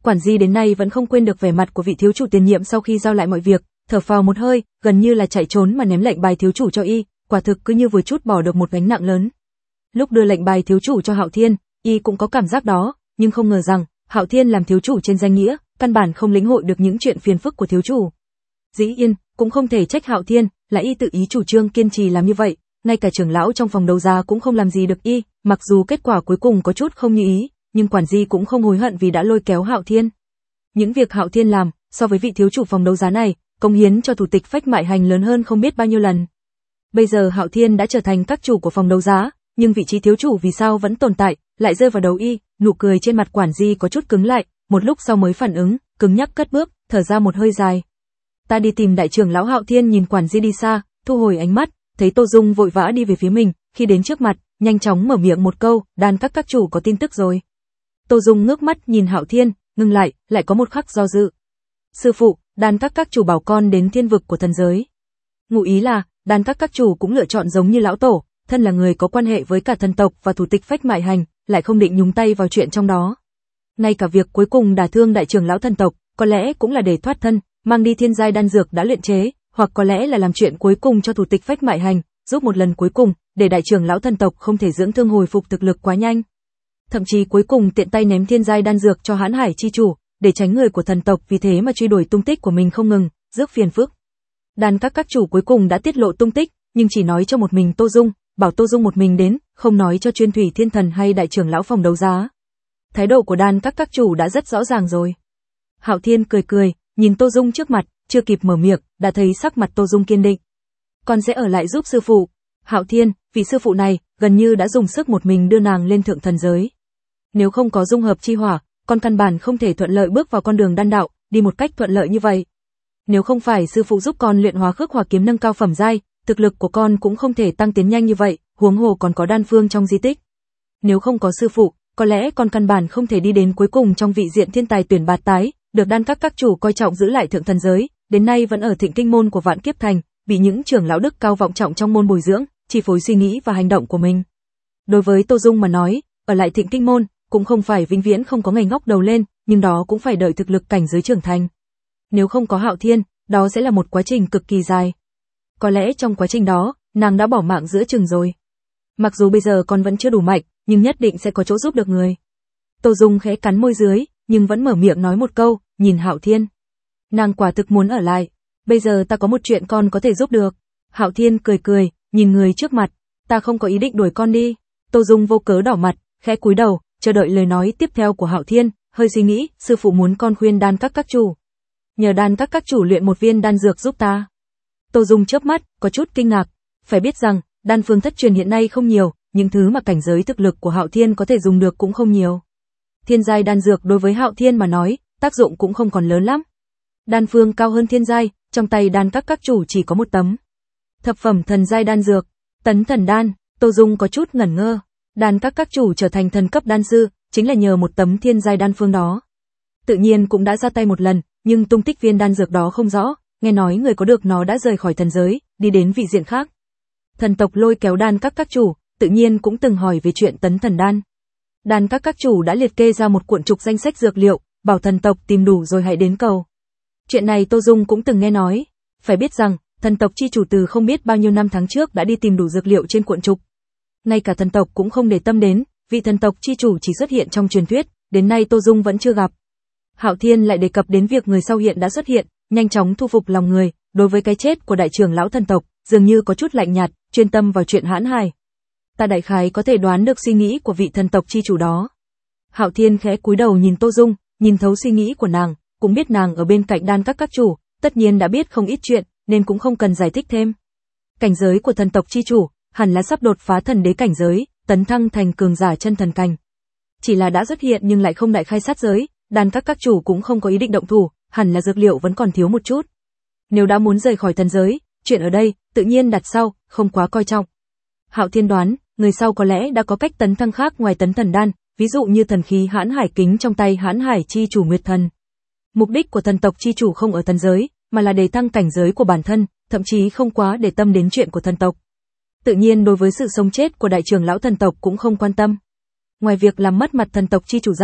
Quản Di đến nay vẫn không quên được vẻ mặt của vị thiếu chủ tiền nhiệm sau khi giao lại mọi việc, thở phào một hơi, gần như là chạy trốn mà ném lệnh bài thiếu chủ cho y, quả thực cứ như vừa chút bỏ được một gánh nặng lớn. Lúc đưa lệnh bài thiếu chủ cho Hạo Thiên, y cũng có cảm giác đó, nhưng không ngờ rằng Hạo Thiên làm thiếu chủ trên danh nghĩa, căn bản không lĩnh hội được những chuyện phiền phức của thiếu chủ. Dĩ nhiên, cũng không thể trách Hạo Thiên, là y tự ý chủ trương kiên trì làm như vậy, ngay cả trưởng lão trong phòng đấu giá cũng không làm gì được y, mặc dù kết quả cuối cùng có chút không như ý, nhưng Quản Di cũng không hối hận vì đã lôi kéo Hạo Thiên. Những việc Hạo Thiên làm, so với vị thiếu chủ phòng đấu giá này, cống hiến cho thủ tịch Phách Mại Hành lớn hơn không biết bao nhiêu lần. Bây giờ Hạo Thiên đã trở thành các chủ của phòng đấu giá, nhưng vị trí thiếu chủ vì sao vẫn tồn tại, lại rơi vào đầu y, nụ cười trên mặt Quản Di có chút cứng lại, một lúc sau mới phản ứng, cứng nhắc cất bước, thở ra một hơi dài. Ta đi tìm đại trưởng lão. Hạo Thiên nhìn Quản Di đi xa, thu hồi ánh mắt, thấy Tô Dung vội vã đi về phía mình, khi đến trước mặt, nhanh chóng mở miệng một câu, đan các các chủ có tin tức rồi. Tô Dung ngước mắt nhìn Hạo Thiên, ngừng lại, lại có một khắc do dự. Sư phụ, đan các các chủ bảo con đến thiên vực của thần giới. Ngụ ý là, đan các các chủ cũng lựa chọn giống như lão tổ, thân là người có quan hệ với cả thần tộc và thủ tịch Phách Mại Hành, lại không định nhúng tay vào chuyện trong đó. Ngay cả việc cuối cùng đả thương đại trưởng lão thần tộc, có lẽ cũng là để thoát thân, mang đi thiên giai đan dược đã luyện chế, hoặc có lẽ là làm chuyện cuối cùng cho thủ tịch Phách Mại Hành, giúp một lần cuối cùng, để đại trưởng lão thần tộc không thể dưỡng thương hồi phục thực lực quá nhanh. Thậm chí cuối cùng tiện tay ném thiên giai đan dược cho Hãn Hải chi chủ, để tránh người của thần tộc vì thế mà truy đuổi tung tích của mình không ngừng, rước phiền phức. Đan các các chủ cuối cùng đã tiết lộ tung tích, nhưng chỉ nói cho một mình Tô Dung, bảo Tô Dung một mình đến, không nói cho Chuyên Thủy Thiên Thần hay đại trưởng lão phòng đấu giá. Thái độ của đan các các chủ đã rất rõ ràng rồi. Hạo Thiên cười cười, nhìn Tô Dung trước mặt, chưa kịp mở miệng, đã thấy sắc mặt Tô Dung kiên định. Con sẽ ở lại giúp sư phụ. Hạo Thiên, vì sư phụ này, gần như đã dùng sức một mình đưa nàng lên thượng thần giới. Nếu không có dung hợp chi hỏa, con căn bản không thể thuận lợi bước vào con đường đan đạo, đi một cách thuận lợi như vậy. Nếu không phải sư phụ giúp con luyện hóa khước hỏa kiếm nâng cao phẩm giai, thực lực của con cũng không thể tăng tiến nhanh như vậy, huống hồ còn có đan phương trong di tích. Nếu không có sư phụ, có lẽ con căn bản không thể đi đến cuối cùng trong vị diện thiên tài tuyển bạt tái, được đan các các chủ coi trọng giữ lại thượng thần giới, đến nay vẫn ở Thịnh Kinh môn của Vạn Kiếp Thành, bị những trưởng lão đức cao vọng trọng trong môn bồi dưỡng, chi phối suy nghĩ và hành động của mình. Đối với Tô Dung mà nói, ở lại Thịnh Kinh môn cũng không phải vĩnh viễn không có ngày ngóc đầu lên, nhưng đó cũng phải đợi thực lực cảnh giới trưởng thành. Nếu không có Hạo Thiên, đó sẽ là một quá trình cực kỳ dài. Có lẽ trong quá trình đó, nàng đã bỏ mạng giữa chừng rồi. Mặc dù bây giờ con vẫn chưa đủ mạnh, nhưng nhất định sẽ có chỗ giúp được người. Tô Dung khẽ cắn môi dưới, nhưng vẫn mở miệng nói một câu, nhìn Hạo Thiên. Nàng quả thực muốn ở lại. Bây giờ ta có một chuyện con có thể giúp được. Hạo Thiên cười cười, nhìn người trước mặt. Ta không có ý định đuổi con đi. Tô Dung vô cớ đỏ mặt, khẽ cúi đầu, chờ đợi lời nói tiếp theo của Hạo Thiên, hơi suy nghĩ, sư phụ muốn con khuyên đan các các chủ. Nhờ đan các các chủ luyện một viên đan dược giúp ta. Tô Dung chớp mắt, có chút kinh ngạc. Phải biết rằng, đan phương thất truyền hiện nay không nhiều, những thứ mà cảnh giới thực lực của Hạo Thiên có thể dùng được cũng không nhiều. Thiên giai đan dược đối với Hạo Thiên mà nói, tác dụng cũng không còn lớn lắm. Đan phương cao hơn thiên giai, trong tay đan các các chủ chỉ có một tấm. Thập phẩm thần giai đan dược, tấn thần đan, Tô Dung có chút ngẩn ngơ. Đan các các chủ trở thành thần cấp đan sư, chính là nhờ một tấm thiên giai đan phương đó. Tự nhiên cũng đã ra tay một lần, nhưng tung tích viên đan dược đó không rõ, nghe nói người có được nó đã rời khỏi thần giới, đi đến vị diện khác. Thần tộc lôi kéo đan các các chủ, tự nhiên cũng từng hỏi về chuyện tấn thần đan. Đan các các chủ đã liệt kê ra một cuộn trục danh sách dược liệu, bảo thần tộc tìm đủ rồi hãy đến cầu. Chuyện này Tô Dung cũng từng nghe nói. Phải biết rằng, thần tộc chi chủ từ không biết bao nhiêu năm tháng trước đã đi tìm đủ dược liệu trên cuộn trục. Ngay cả thần tộc cũng không để tâm đến, vị thần tộc chi chủ chỉ xuất hiện trong truyền thuyết, đến nay Tô Dung vẫn chưa gặp. Hạo Thiên lại đề cập đến việc người sau hiện đã xuất hiện, nhanh chóng thu phục lòng người, đối với cái chết của đại trưởng lão thần tộc, dường như có chút lạnh nhạt, chuyên tâm vào chuyện Hãn Hải. Ta đại khái có thể đoán được suy nghĩ của vị thần tộc chi chủ đó. Hạo Thiên khẽ cúi đầu nhìn Tô Dung, nhìn thấu suy nghĩ của nàng, cũng biết nàng ở bên cạnh đan các các chủ, tất nhiên đã biết không ít chuyện, nên cũng không cần giải thích thêm. Cảnh giới của thần tộc chi chủ, hẳn là sắp đột phá thần đế cảnh giới, tấn thăng thành cường giả chân thần cảnh. Chỉ là đã xuất hiện nhưng lại không đại khai sát giới, đan các các chủ cũng không có ý định động thủ, hẳn là dược liệu vẫn còn thiếu một chút. Nếu đã muốn rời khỏi thần giới, chuyện ở đây, tự nhiên đặt sau, không quá coi trọng. Hạo Thiên đoán, người sau có lẽ đã có cách tấn thăng khác ngoài tấn thần đan, ví dụ như thần khí Hãn Hải kính trong tay Hãn Hải chi chủ Nguyệt Thần. Mục đích của thần tộc chi chủ không ở thần giới, mà là để tăng cảnh giới của bản thân, thậm chí không quá để tâm đến chuyện của thần tộc. Tự nhiên đối với sự sống chết của đại trưởng lão thần tộc cũng không quan tâm. Ngoài việc làm mất mặt thần tộc chi chủ ra,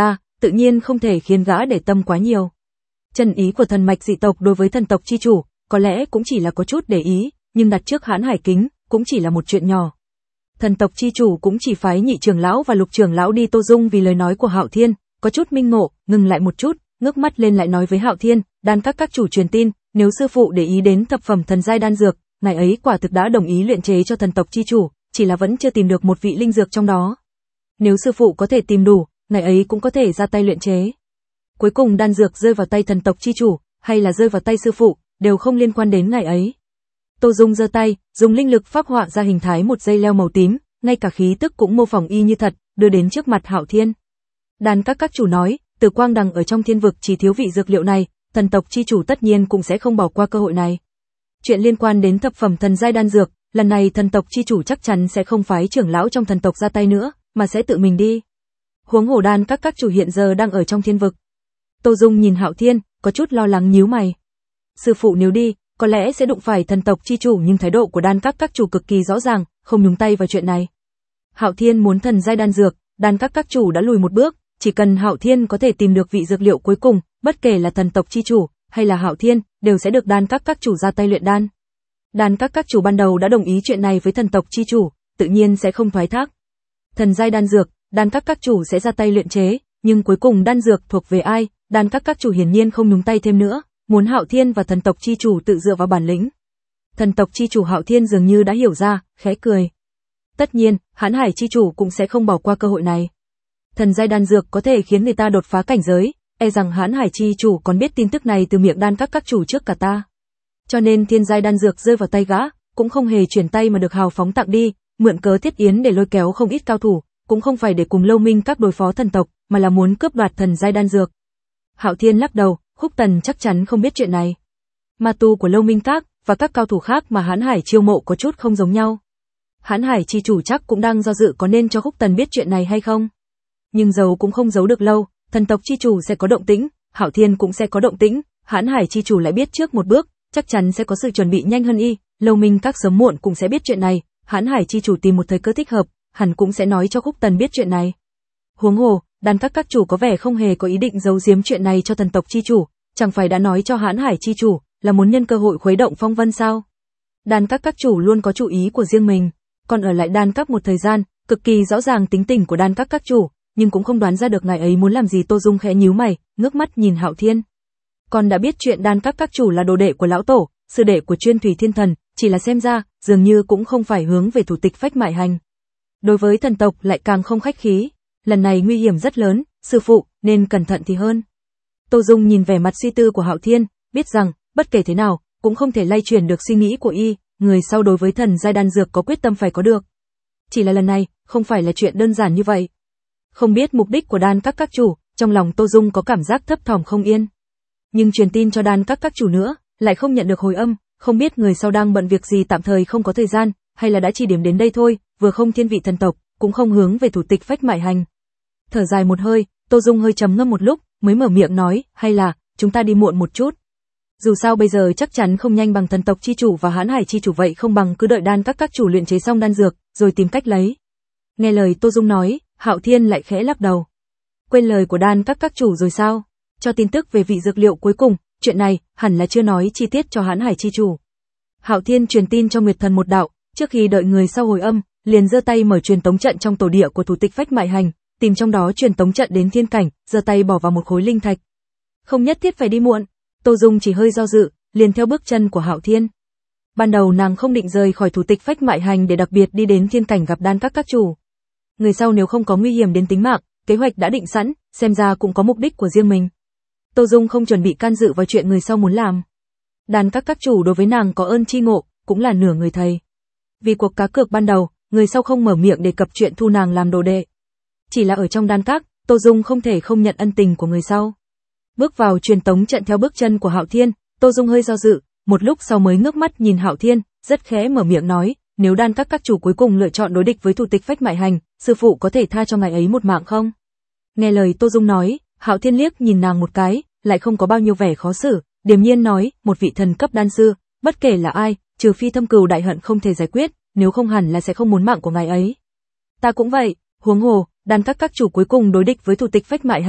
tự nhiên không thể khiến gã để tâm quá nhiều. Chân ý của thần mạch dị tộc đối với thần tộc chi chủ, có lẽ cũng chỉ là có chút để ý, nhưng đặt trước Hãn Hải Kính, cũng chỉ là một chuyện nhỏ. Thần tộc chi chủ cũng chỉ phái nhị trưởng lão và lục trưởng lão đi Tô Dung vì lời nói của Hạo Thiên, có chút minh ngộ, ngừng lại một chút, ngước mắt lên lại nói với Hạo Thiên, đan các các chủ truyền tin, nếu sư phụ để ý đến thập phẩm thần giai đan dược, ngài ấy quả thực đã đồng ý luyện chế cho thần tộc chi chủ, chỉ là vẫn chưa tìm được một vị linh dược trong đó. Nếu sư phụ có thể tìm đủ, ngài ấy cũng có thể ra tay luyện chế. Cuối cùng đan dược rơi vào tay thần tộc chi chủ, hay là rơi vào tay sư phụ, đều không liên quan đến ngài ấy. Tô Dung giơ tay, dùng linh lực phác họa ra hình thái một dây leo màu tím, ngay cả khí tức cũng mô phỏng y như thật, đưa đến trước mặt Hạo Thiên. Đan các các chủ nói, Từ Quang Đằng ở trong thiên vực chỉ thiếu vị dược liệu này, thần tộc chi chủ tất nhiên cũng sẽ không bỏ qua cơ hội này. Chuyện liên quan đến thập phẩm thần giai đan dược, lần này thần tộc chi chủ chắc chắn sẽ không phái trưởng lão trong thần tộc ra tay nữa, mà sẽ tự mình đi. Huống hồ đan các các chủ hiện giờ đang ở trong thiên vực. Tô Dung nhìn Hạo Thiên, có chút lo lắng nhíu mày. Sư phụ nếu đi, có lẽ sẽ đụng phải thần tộc chi chủ, nhưng thái độ của đan các các chủ cực kỳ rõ ràng, không nhúng tay vào chuyện này. Hạo Thiên muốn thần giai đan dược, đan các các chủ đã lùi một bước, chỉ cần Hạo Thiên có thể tìm được vị dược liệu cuối cùng, bất kể là thần tộc chi chủ hay là Hạo Thiên, đều sẽ được đan các các chủ ra tay luyện đan. Đan các các chủ ban đầu đã đồng ý chuyện này với thần tộc chi chủ, tự nhiên sẽ không thoái thác. Thần giai đan dược, đan các các chủ sẽ ra tay luyện chế, nhưng cuối cùng đan dược thuộc về ai, đan các các chủ hiển nhiên không nhúng tay thêm nữa, muốn Hạo Thiên và thần tộc chi chủ tự dựa vào bản lĩnh. Thần tộc chi chủ Hạo Thiên dường như đã hiểu ra, khẽ cười. Tất nhiên, Hãn Hải chi chủ cũng sẽ không bỏ qua cơ hội này. Thần giai đan dược có thể khiến người ta đột phá cảnh giới, e rằng Hãn Hải chi chủ còn biết tin tức này từ miệng đan các các chủ trước cả ta. Cho nên thiên giai đan dược rơi vào tay gã, cũng không hề chuyển tay mà được hào phóng tặng đi, mượn cớ Thiết Yến để lôi kéo không ít cao thủ, cũng không phải để cùng Lâu Minh các đối phó thần tộc, mà là muốn cướp đoạt thần giai đan dược. Hạo Thiên lắc đầu, Khúc Tần chắc chắn không biết chuyện này. Ma tu của Lâu Minh các và các cao thủ khác mà Hãn Hải chiêu mộ có chút không giống nhau. Hãn Hải chi chủ chắc cũng đang do dự có nên cho Khúc Tần biết chuyện này hay không. Nhưng giấu cũng không giấu được lâu, thần tộc chi chủ sẽ có động tĩnh, Hạo Thiên cũng sẽ có động tĩnh, Hãn Hải chi chủ lại biết trước một bước, chắc chắn sẽ có sự chuẩn bị nhanh hơn y, Lâu Minh các sớm muộn cũng sẽ biết chuyện này, Hãn Hải chi chủ tìm một thời cơ thích hợp, hẳn cũng sẽ nói cho Khúc Tần biết chuyện này. Huống hồ, đan các các chủ có vẻ không hề có ý định giấu giếm chuyện này cho thần tộc chi chủ, chẳng phải đã nói cho Hãn Hải chi chủ là muốn nhân cơ hội khuấy động phong vân sao? Đan các các chủ luôn có chủ ý của riêng mình, còn ở lại đan các một thời gian, cực kỳ rõ ràng tính tình của đan các các chủ, nhưng cũng không đoán ra được ngài ấy muốn làm gì. Tô Dung khẽ nhíu mày, ngước mắt nhìn Hạo Thiên. Con đã biết chuyện đan các các chủ là đồ đệ của lão tổ, sư đệ của Chuyên Thủy Thiên Thần, chỉ là xem ra, dường như cũng không phải hướng về thủ tịch phách mại hành. Đối với thần tộc lại càng không khách khí, lần này nguy hiểm rất lớn, sư phụ, nên cẩn thận thì hơn. Tô Dung nhìn vẻ mặt suy tư của Hạo Thiên, biết rằng, bất kể thế nào, cũng không thể lay chuyển được suy nghĩ của y, người sau đối với thần giai đan dược có quyết tâm phải có được. Chỉ là lần này, không phải là chuyện đơn giản như vậy. Không biết mục đích của đan các các chủ, trong lòng Tô Dung có cảm giác thấp thỏm không yên. Nhưng truyền tin cho đan các các chủ nữa, lại không nhận được hồi âm, không biết người sau đang bận việc gì, tạm thời không có thời gian, hay là đã chỉ điểm đến đây thôi, vừa không thiên vị thần tộc, cũng không hướng về thủ tịch phách mại hành. Thở dài một hơi, Tô Dung hơi trầm ngâm một lúc, mới mở miệng nói, hay là, chúng ta đi muộn một chút. Dù sao bây giờ chắc chắn không nhanh bằng thần tộc chi chủ và Hãn Hải chi chủ, vậy không bằng cứ đợi đan các các chủ luyện chế xong đan dược, rồi tìm cách lấy. Nghe lời Tô Dung nói, Hạo Thiên lại khẽ lắc đầu. Quên lời của đan các các chủ rồi sao? Cho tin tức về vị dược liệu cuối cùng, chuyện này hẳn là chưa nói chi tiết cho Hãn Hải chi chủ. Hạo Thiên truyền tin cho Nguyệt Thần một đạo, trước khi đợi người sau hồi âm, liền giơ tay mở truyền tống trận trong tổ địa của thủ tịch phách mại hành, tìm trong đó truyền tống trận đến thiên cảnh, giơ tay bỏ vào một khối linh thạch. Không nhất thiết phải đi muộn, Tô Dung chỉ hơi do dự, liền theo bước chân của Hạo Thiên. Ban đầu nàng không định rời khỏi thủ tịch phách mại hành để đặc biệt đi đến thiên cảnh gặp đan các các chủ. Người sau nếu không có nguy hiểm đến tính mạng, kế hoạch đã định sẵn, xem ra cũng có mục đích của riêng mình. Tô Dung không chuẩn bị can dự vào chuyện người sau muốn làm. Đan các các chủ đối với nàng có ơn chi ngộ, cũng là nửa người thầy. Vì cuộc cá cược ban đầu, người sau không mở miệng đề cập chuyện thu nàng làm đồ đệ. Chỉ là ở trong đan các, Tô Dung không thể không nhận ân tình của người sau. Bước vào truyền tống trận theo bước chân của Hạo Thiên, Tô Dung hơi do dự, một lúc sau mới ngước mắt nhìn Hạo Thiên, rất khẽ mở miệng nói, nếu đan các các chủ cuối cùng lựa chọn đối địch với thủ tịch phách mại hành, sư phụ có thể tha cho ngài ấy một mạng không? Nghe lời Tô Dung nói, Hạo Thiên liếc nhìn nàng một cái, lại không có bao nhiêu vẻ khó xử, điềm nhiên nói, một vị thần cấp đan sư, bất kể là ai, trừ phi thâm cừu đại hận không thể giải quyết, nếu không hẳn là sẽ không muốn mạng của ngài ấy. Ta cũng vậy, huống hồ, đan các các chủ cuối cùng đối địch với thủ tịch phách mại hành,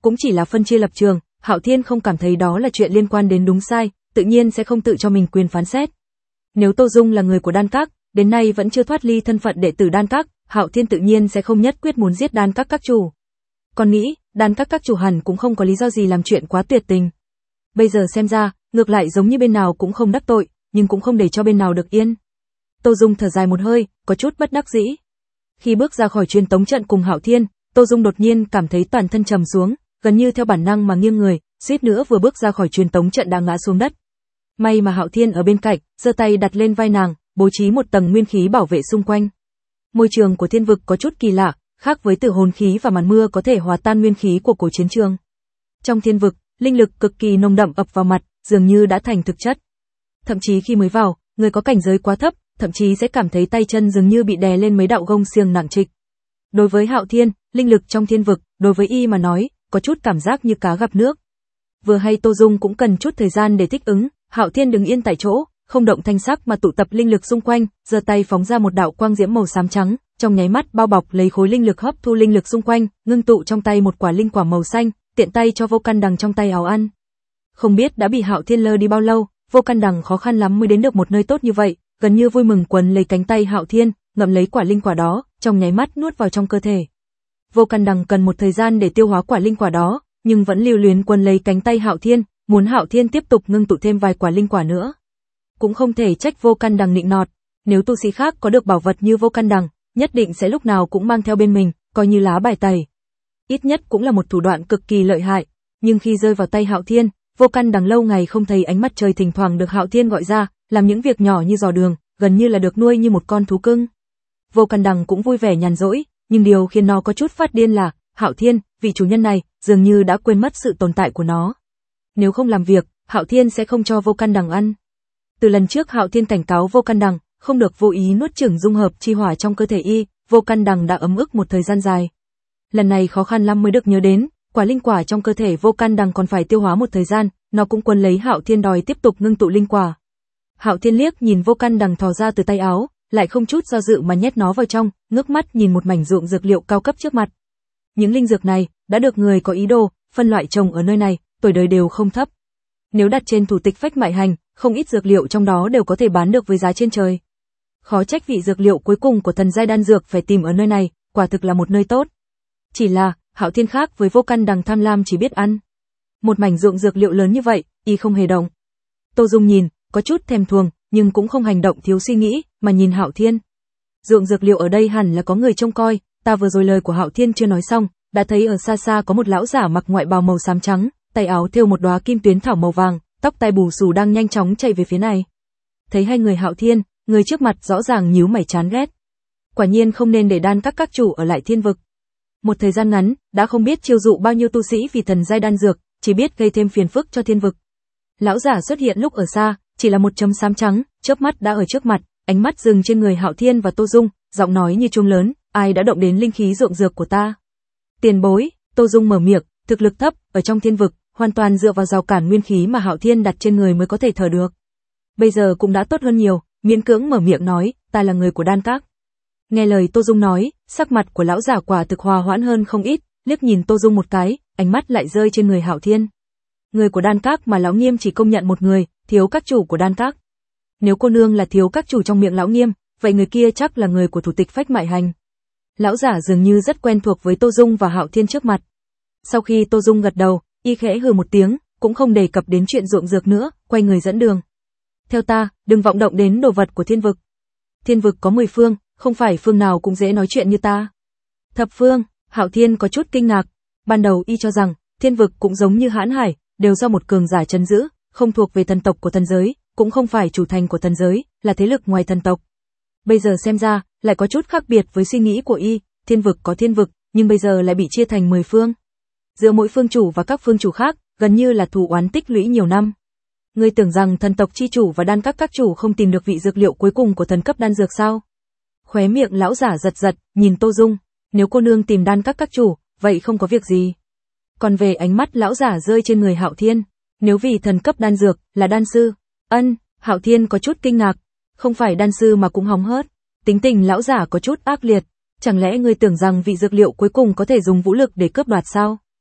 cũng chỉ là phân chia lập trường, Hạo Thiên không cảm thấy đó là chuyện liên quan đến đúng sai, tự nhiên sẽ không tự cho mình quyền phán xét. Nếu Tô Dung là người của Đan Các, đến nay vẫn chưa thoát ly thân phận đệ tử Đan Các, Hạo Thiên tự nhiên sẽ không nhất quyết muốn giết Đan Các các chủ. Còn nghĩ, Đan Các các chủ hẳn cũng không có lý do gì làm chuyện quá tuyệt tình. Bây giờ xem ra, ngược lại giống như bên nào cũng không đắc tội, nhưng cũng không để cho bên nào được yên. Tô Dung thở dài một hơi, có chút bất đắc dĩ. Khi bước ra khỏi truyền tống trận cùng Hạo Thiên, Tô Dung đột nhiên cảm thấy toàn thân trầm xuống, gần như theo bản năng mà nghiêng người, suýt nữa vừa bước ra khỏi truyền tống trận đã ngã xuống đất. May mà Hạo Thiên ở bên cạnh, giơ tay đặt lên vai nàng, bố trí một tầng nguyên khí bảo vệ xung quanh. Môi trường của thiên vực có chút kỳ lạ, khác với tử hồn khí và màn mưa có thể hòa tan nguyên khí của cổ chiến trường. Trong thiên vực, linh lực cực kỳ nồng đậm ập vào mặt, dường như đã thành thực chất. Thậm chí khi mới vào, người có cảnh giới quá thấp, thậm chí sẽ cảm thấy tay chân dường như bị đè lên mấy đạo gông xiềng nặng trịch. Đối với Hạo Thiên, linh lực trong thiên vực, đối với y mà nói, có chút cảm giác như cá gặp nước. Vừa hay Tô Dung cũng cần chút thời gian để thích ứng, Hạo Thiên đứng yên tại chỗ, không động thanh sắc mà tụ tập linh lực xung quanh, giơ tay phóng ra một đạo quang diễm màu xám trắng, trong nháy mắt bao bọc lấy khối linh lực hấp thu linh lực xung quanh, ngưng tụ trong tay một quả linh quả màu xanh, tiện tay cho Vô Căn Đằng trong tay áo ăn. Không biết đã bị Hạo Thiên lơ đi bao lâu, Vô Căn Đằng khó khăn lắm mới đến được một nơi tốt như vậy, gần như vui mừng quấn lấy cánh tay Hạo Thiên, ngậm lấy quả linh quả đó, trong nháy mắt nuốt vào trong cơ thể. Vô Căn Đằng cần một thời gian để tiêu hóa quả linh quả đó, nhưng vẫn lưu luyến quấn lấy cánh tay Hạo Thiên, muốn Hạo Thiên tiếp tục ngưng tụ thêm vài quả linh quả nữa. Cũng không thể trách Vô Căn Đằng nịnh nọt, nếu tu sĩ khác có được bảo vật như Vô Căn Đằng, nhất định sẽ lúc nào cũng mang theo bên mình, coi như lá bài tẩy. Ít nhất cũng là một thủ đoạn cực kỳ lợi hại, nhưng khi rơi vào tay Hạo Thiên, Vô Căn Đằng lâu ngày không thấy ánh mặt trời thỉnh thoảng được Hạo Thiên gọi ra, làm những việc nhỏ như dò đường, gần như là được nuôi như một con thú cưng. Vô Căn Đằng cũng vui vẻ nhàn rỗi, nhưng điều khiến nó có chút phát điên là, Hạo Thiên, vị chủ nhân này, dường như đã quên mất sự tồn tại của nó. Nếu không làm việc, Hạo Thiên sẽ không cho Vô Căn Đằng ăn. Từ lần trước Hạo Thiên cảnh cáo Vô Căn Đằng, không được vô ý nuốt chửng dung hợp chi hỏa trong cơ thể y, Vô Căn Đằng đã ấm ức một thời gian dài. Lần này khó khăn lắm mới được nhớ đến, quả linh quả trong cơ thể Vô Căn Đằng còn phải tiêu hóa một thời gian, nó cũng quấn lấy Hạo Thiên đòi tiếp tục ngưng tụ linh quả. Hạo Thiên liếc nhìn Vô Căn Đằng thò ra từ tay áo, lại không chút do dự mà nhét nó vào trong, ngước mắt nhìn một mảnh ruộng dược liệu cao cấp trước mặt. Những linh dược này đã được người có ý đồ phân loại trồng ở nơi này, tuổi đời đều không thấp. Nếu đặt trên thủ tịch phách mại hành, không ít dược liệu trong đó đều có thể bán được với giá trên trời. Khó trách vị dược liệu cuối cùng của thần giai đan dược phải tìm ở nơi này, quả thực là một nơi tốt. Chỉ là, Hạo Thiên khác với Vô Căn Đằng tham lam chỉ biết ăn. Một mảnh ruộng dược liệu lớn như vậy, y không hề động. Tô Dung nhìn, có chút thèm thuồng, nhưng cũng không hành động thiếu suy nghĩ, mà nhìn Hạo Thiên. Ruộng dược liệu ở đây hẳn là có người trông coi, ta vừa rồi lời của Hạo Thiên chưa nói xong, đã thấy ở xa xa có một lão giả mặc ngoại bào màu xám trắng, tay áo thêu một đóa kim tuyến thảo màu vàng, tóc tai bù xù đang nhanh chóng chạy về phía này. Thấy hai người Hạo Thiên, người trước mặt rõ ràng nhíu mày chán ghét. Quả nhiên không nên để Đan Các các chủ ở lại thiên vực. Một thời gian ngắn, đã không biết chiêu dụ bao nhiêu tu sĩ vì thần giai đan dược, chỉ biết gây thêm phiền phức cho thiên vực. Lão giả xuất hiện lúc ở xa, chỉ là một chấm xám trắng, chớp mắt đã ở trước mặt, ánh mắt dừng trên người Hạo Thiên và Tô Dung, giọng nói như chuông lớn, ai đã động đến linh khí ruộng dược của ta? Tiền bối, Tô Dung mở miệng, thực lực thấp, ở trong thiên vực, hoàn toàn dựa vào rào cản nguyên khí mà Hạo Thiên đặt trên người mới có thể thở được. Bây giờ cũng đã tốt hơn nhiều, miễn cưỡng mở miệng nói, ta là người của Đan Các. Nghe lời Tô Dung nói, sắc mặt của lão giả quả thực hòa hoãn hơn không ít, liếc nhìn Tô Dung một cái, ánh mắt lại rơi trên người Hạo Thiên. Người của Đan Các mà lão Nghiêm chỉ công nhận một người, thiếu các chủ của Đan Các. Nếu cô nương là thiếu các chủ trong miệng lão Nghiêm, vậy người kia chắc là người của thủ tịch phách mại hành. Lão giả dường như rất quen thuộc với Tô Dung và Hạo Thiên trước mặt. Sau khi Tô Dung gật đầu, y khẽ hừ một tiếng, cũng không đề cập đến chuyện ruộng dược nữa, quay người dẫn đường. Theo ta, đừng vọng động đến đồ vật của thiên vực. Thiên vực có mười phương, không phải phương nào cũng dễ nói chuyện như ta. Thập phương, Hạo Thiên có chút kinh ngạc. Ban đầu y cho rằng, thiên vực cũng giống như Hãn Hải, đều do một cường giả trấn giữ, không thuộc về thần tộc của thần giới, cũng không phải chủ thành của thần giới, là thế lực ngoài thần tộc. Bây giờ xem ra, lại có chút khác biệt với suy nghĩ của y, thiên vực có thiên vực, nhưng bây giờ lại bị chia thành mười phương. Giữa mỗi phương chủ và các phương chủ khác, gần như là thù oán tích lũy nhiều năm. Ngươi tưởng rằng thần tộc chi chủ và Đan Các các chủ không tìm được vị dược liệu cuối cùng của thần cấp đan dược sao? Khóe miệng lão giả giật giật, nhìn Tô Dung, nếu cô nương tìm Đan Các các chủ, vậy không có việc gì. Còn về ánh mắt lão giả rơi trên người Hạo Thiên, nếu vì thần cấp đan dược, là đan sư. Ân, Hạo Thiên có chút kinh ngạc, không phải đan sư mà cũng hóng hớt. Tính tình lão giả có chút ác liệt, chẳng lẽ ngươi tưởng rằng vị dược liệu cuối cùng có thể dùng vũ lực để cướp đoạt sao?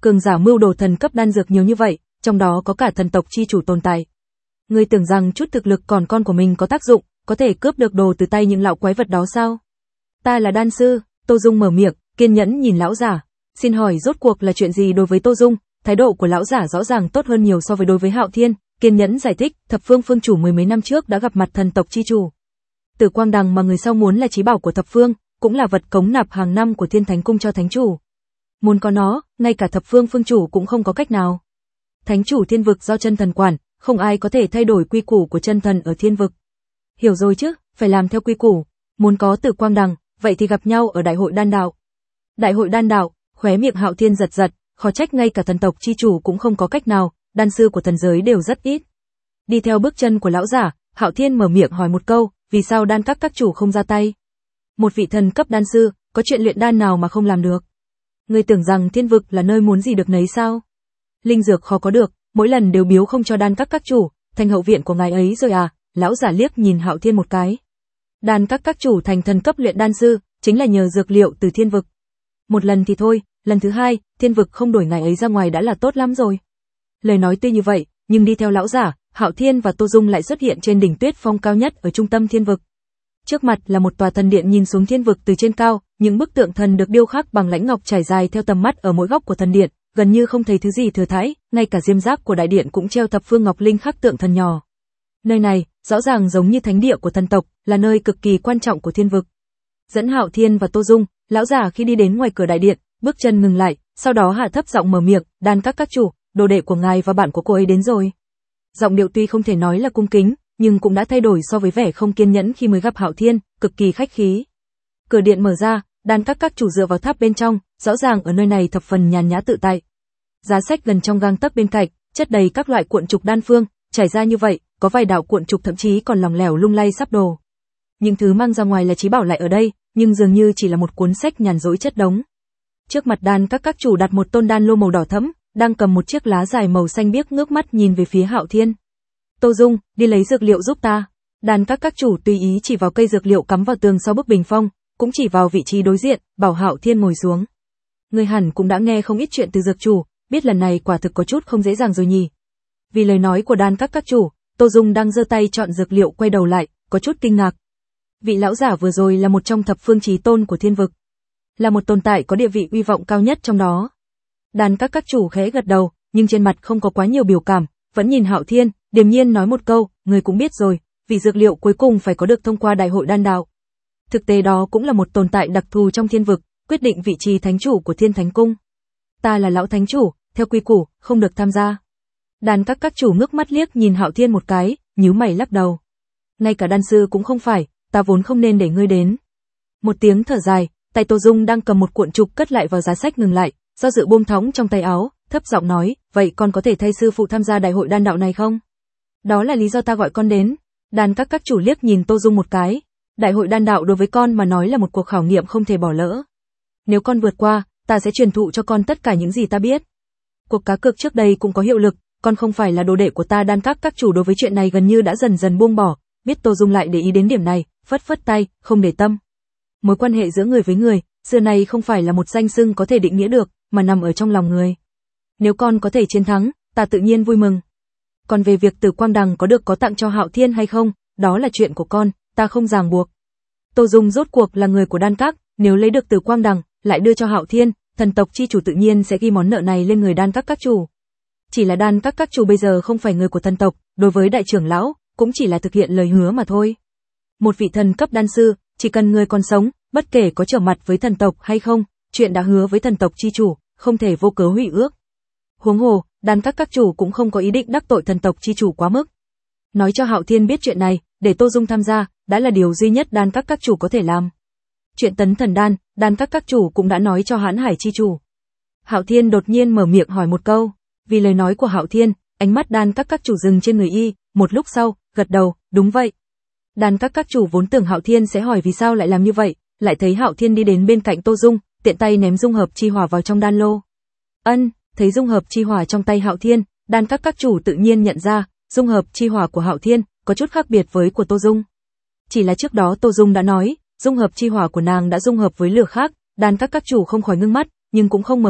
Cường giả mưu đồ thần cấp đan dược nhiều như vậy, trong đó có cả thần tộc chi chủ tồn tại. Ngươi tưởng rằng chút thực lực còn con của mình có tác dụng, có thể cướp được đồ từ tay những lão quái vật đó sao? Ta là đan sư, Tô Dung mở miệng, kiên nhẫn nhìn lão giả. Xin hỏi rốt cuộc là chuyện gì đối với Tô Dung? Thái độ của lão giả rõ ràng tốt hơn nhiều so với đối với Hạo Thiên, kiên nhẫn giải thích, Thập Phương Phương chủ mười mấy năm trước đã gặp mặt thần tộc chi chủ. Tử Quang Đằng mà người sau muốn là chí bảo của Thập Phương, cũng là vật cống nạp hàng năm của Thiên Thánh Cung cho thánh chủ. Muốn có nó, ngay cả Thập Phương Phương chủ cũng không có cách nào. Thánh chủ thiên vực do chân thần quản, không ai có thể thay đổi quy củ của chân thần ở thiên vực. Hiểu rồi chứ, phải làm theo quy củ. Muốn có Tử Quang Đằng, vậy thì gặp nhau ở Đại hội Đan Đạo. Đại hội Đan Đạo, khóe miệng Hạo Thiên giật giật, khó trách ngay cả thần tộc chi chủ cũng không có cách nào, đan sư của thần giới đều rất ít. Đi theo bước chân của lão giả, Hạo Thiên mở miệng hỏi một câu, vì sao đan các các chủ không ra tay? Một vị thần cấp đan sư, có chuyện luyện đan nào mà không làm được? Ngươi tưởng rằng thiên vực là nơi muốn gì được nấy sao? Linh dược khó có được, mỗi lần đều biếu không cho đan các các chủ, thành hậu viện của ngài ấy rồi à? Lão giả liếc nhìn Hạo Thiên một cái. Đan các các chủ thành thần cấp luyện đan sư, chính là nhờ dược liệu từ thiên vực. Một lần thì thôi, lần thứ hai, thiên vực không đuổi ngài ấy ra ngoài đã là tốt lắm rồi. Lời nói tuy như vậy, nhưng đi theo lão giả, Hạo Thiên và Tô Dung lại xuất hiện trên đỉnh tuyết phong cao nhất ở trung tâm thiên vực. Trước mặt là một tòa thần điện nhìn xuống thiên vực từ trên cao, những bức tượng thần được điêu khắc bằng lãnh ngọc trải dài theo tầm mắt ở mỗi góc của thần điện, gần như không thấy thứ gì thừa thãi, ngay cả diêm giác của đại điện cũng treo thập phương ngọc linh khắc tượng thần nhỏ. Nơi này, rõ ràng giống như thánh địa của thần tộc, là nơi cực kỳ quan trọng của thiên vực. Dẫn Hạo Thiên và Tô Dung, lão giả khi đi đến ngoài cửa đại điện, bước chân ngừng lại, sau đó hạ thấp giọng mở miệng, đan các các chủ, đồ đệ của ngài và bạn của cô ấy đến rồi. Giọng điệu tuy không thể nói là cung kính, nhưng cũng đã thay đổi so với vẻ không kiên nhẫn khi mới gặp Hạo Thiên, cực kỳ khách khí. Cửa điện mở ra, đan các các chủ dựa vào tháp bên trong, rõ ràng ở nơi này thập phần nhàn nhã tự tại. Giá sách gần trong gang tấc bên cạnh, chất đầy các loại cuộn trục đan phương, trải ra như vậy, có vài đạo cuộn trục thậm chí còn lỏng lẻo lung lay sắp đổ. Những thứ mang ra ngoài là chí bảo lại ở đây, nhưng dường như chỉ là một cuốn sách nhàn rỗi chất đống. Trước mặt đan các các chủ đặt một tôn đan lô màu đỏ thẫm, đang cầm một chiếc lá dài màu xanh biếc ngước mắt nhìn về phía Hạo Thiên. Tô Dung, đi lấy dược liệu giúp ta. Đan các các chủ tùy ý chỉ vào cây dược liệu cắm vào tường sau bức bình phong, cũng chỉ vào vị trí đối diện, bảo Hạo Thiên ngồi xuống. Người hẳn cũng đã nghe không ít chuyện từ dược chủ, biết lần này quả thực có chút không dễ dàng rồi nhỉ. Vì lời nói của đan các các chủ, Tô Dung đang giơ tay chọn dược liệu quay đầu lại, có chút kinh ngạc. Vị lão giả vừa rồi là một trong thập phương chí tôn của thiên vực, là một tồn tại có địa vị uy vọng cao nhất trong đó. Đan các các chủ khẽ gật đầu, nhưng trên mặt không có quá nhiều biểu cảm, vẫn nhìn Hạo Thiên, điềm nhiên nói một câu, người cũng biết rồi, vì dược liệu cuối cùng phải có được thông qua đại hội đan đạo. Thực tế đó cũng là một tồn tại đặc thù trong thiên vực, quyết định vị trí thánh chủ của Thiên Thánh Cung. Ta là lão thánh chủ, theo quy củ, không được tham gia. Đan các các chủ ngước mắt liếc nhìn Hạo Thiên một cái, nhíu mày lắc đầu. Ngay cả đan sư cũng không phải, ta vốn không nên để ngươi đến. Một tiếng thở dài, tay Tô Dung đang cầm một cuộn trục cất lại vào giá sách ngừng lại, do dự buông thõng trong tay áo, thấp giọng nói, vậy con có thể thay sư phụ tham gia đại hội đan đạo này không? Đó là lý do ta gọi con đến. Đan các các chủ liếc nhìn Tô Dung một cái. Đại hội đan đạo đối với con mà nói là một cuộc khảo nghiệm không thể bỏ lỡ. Nếu con vượt qua, ta sẽ truyền thụ cho con tất cả những gì ta biết. Cuộc cá cược trước đây cũng có hiệu lực, con không phải là đồ đệ của ta. Đan các các chủ đối với chuyện này gần như đã dần dần buông bỏ, biết Tô Dung lại để ý đến điểm này, phất phất tay, không để tâm. Mối quan hệ giữa người với người, xưa nay không phải là một danh xưng có thể định nghĩa được, mà nằm ở trong lòng người. Nếu con có thể chiến thắng, ta tự nhiên vui mừng. Còn về việc Tử Quang Đằng có được có tặng cho Hạo Thiên hay không, đó là chuyện của con, ta không ràng buộc. Tô Dung rốt cuộc là người của đan các, nếu lấy được Tử Quang Đằng, lại đưa cho Hạo Thiên, thần tộc chi chủ tự nhiên sẽ ghi món nợ này lên người đan các các chủ. Chỉ là đan các các chủ bây giờ không phải người của thần tộc, đối với đại trưởng lão, cũng chỉ là thực hiện lời hứa mà thôi. Một vị thần cấp đan sư, chỉ cần người còn sống, bất kể có trở mặt với thần tộc hay không, chuyện đã hứa với thần tộc chi chủ, không thể vô cớ hủy ước. Huống hồ, đan các các chủ cũng không có ý định đắc tội thần tộc chi chủ quá mức. Nói cho Hạo Thiên biết chuyện này, để Tô Dung tham gia, đã là điều duy nhất đan các các chủ có thể làm. Chuyện tấn thần đan, đan các các chủ cũng đã nói cho Hãn Hải chi chủ. Hạo Thiên đột nhiên mở miệng hỏi một câu, vì lời nói của Hạo Thiên, ánh mắt đan các các chủ dừng trên người y, một lúc sau, gật đầu, đúng vậy. Đan các các chủ vốn tưởng Hạo Thiên sẽ hỏi vì sao lại làm như vậy, lại thấy Hạo Thiên đi đến bên cạnh Tô Dung, tiện tay ném dung hợp chi hỏa vào trong đan lô. Ân, thấy dung hợp chi hỏa trong tay Hạo Thiên, đan các các chủ tự nhiên nhận ra, dung hợp chi hỏa của Hạo Thiên có chút khác biệt với của Tô Dung. Chỉ là trước đó Tô Dung đã nói, dung hợp chi hỏa của nàng đã dung hợp với lửa khác, đan các các chủ không khỏi ngưng mắt, nhưng cũng không mở miệng,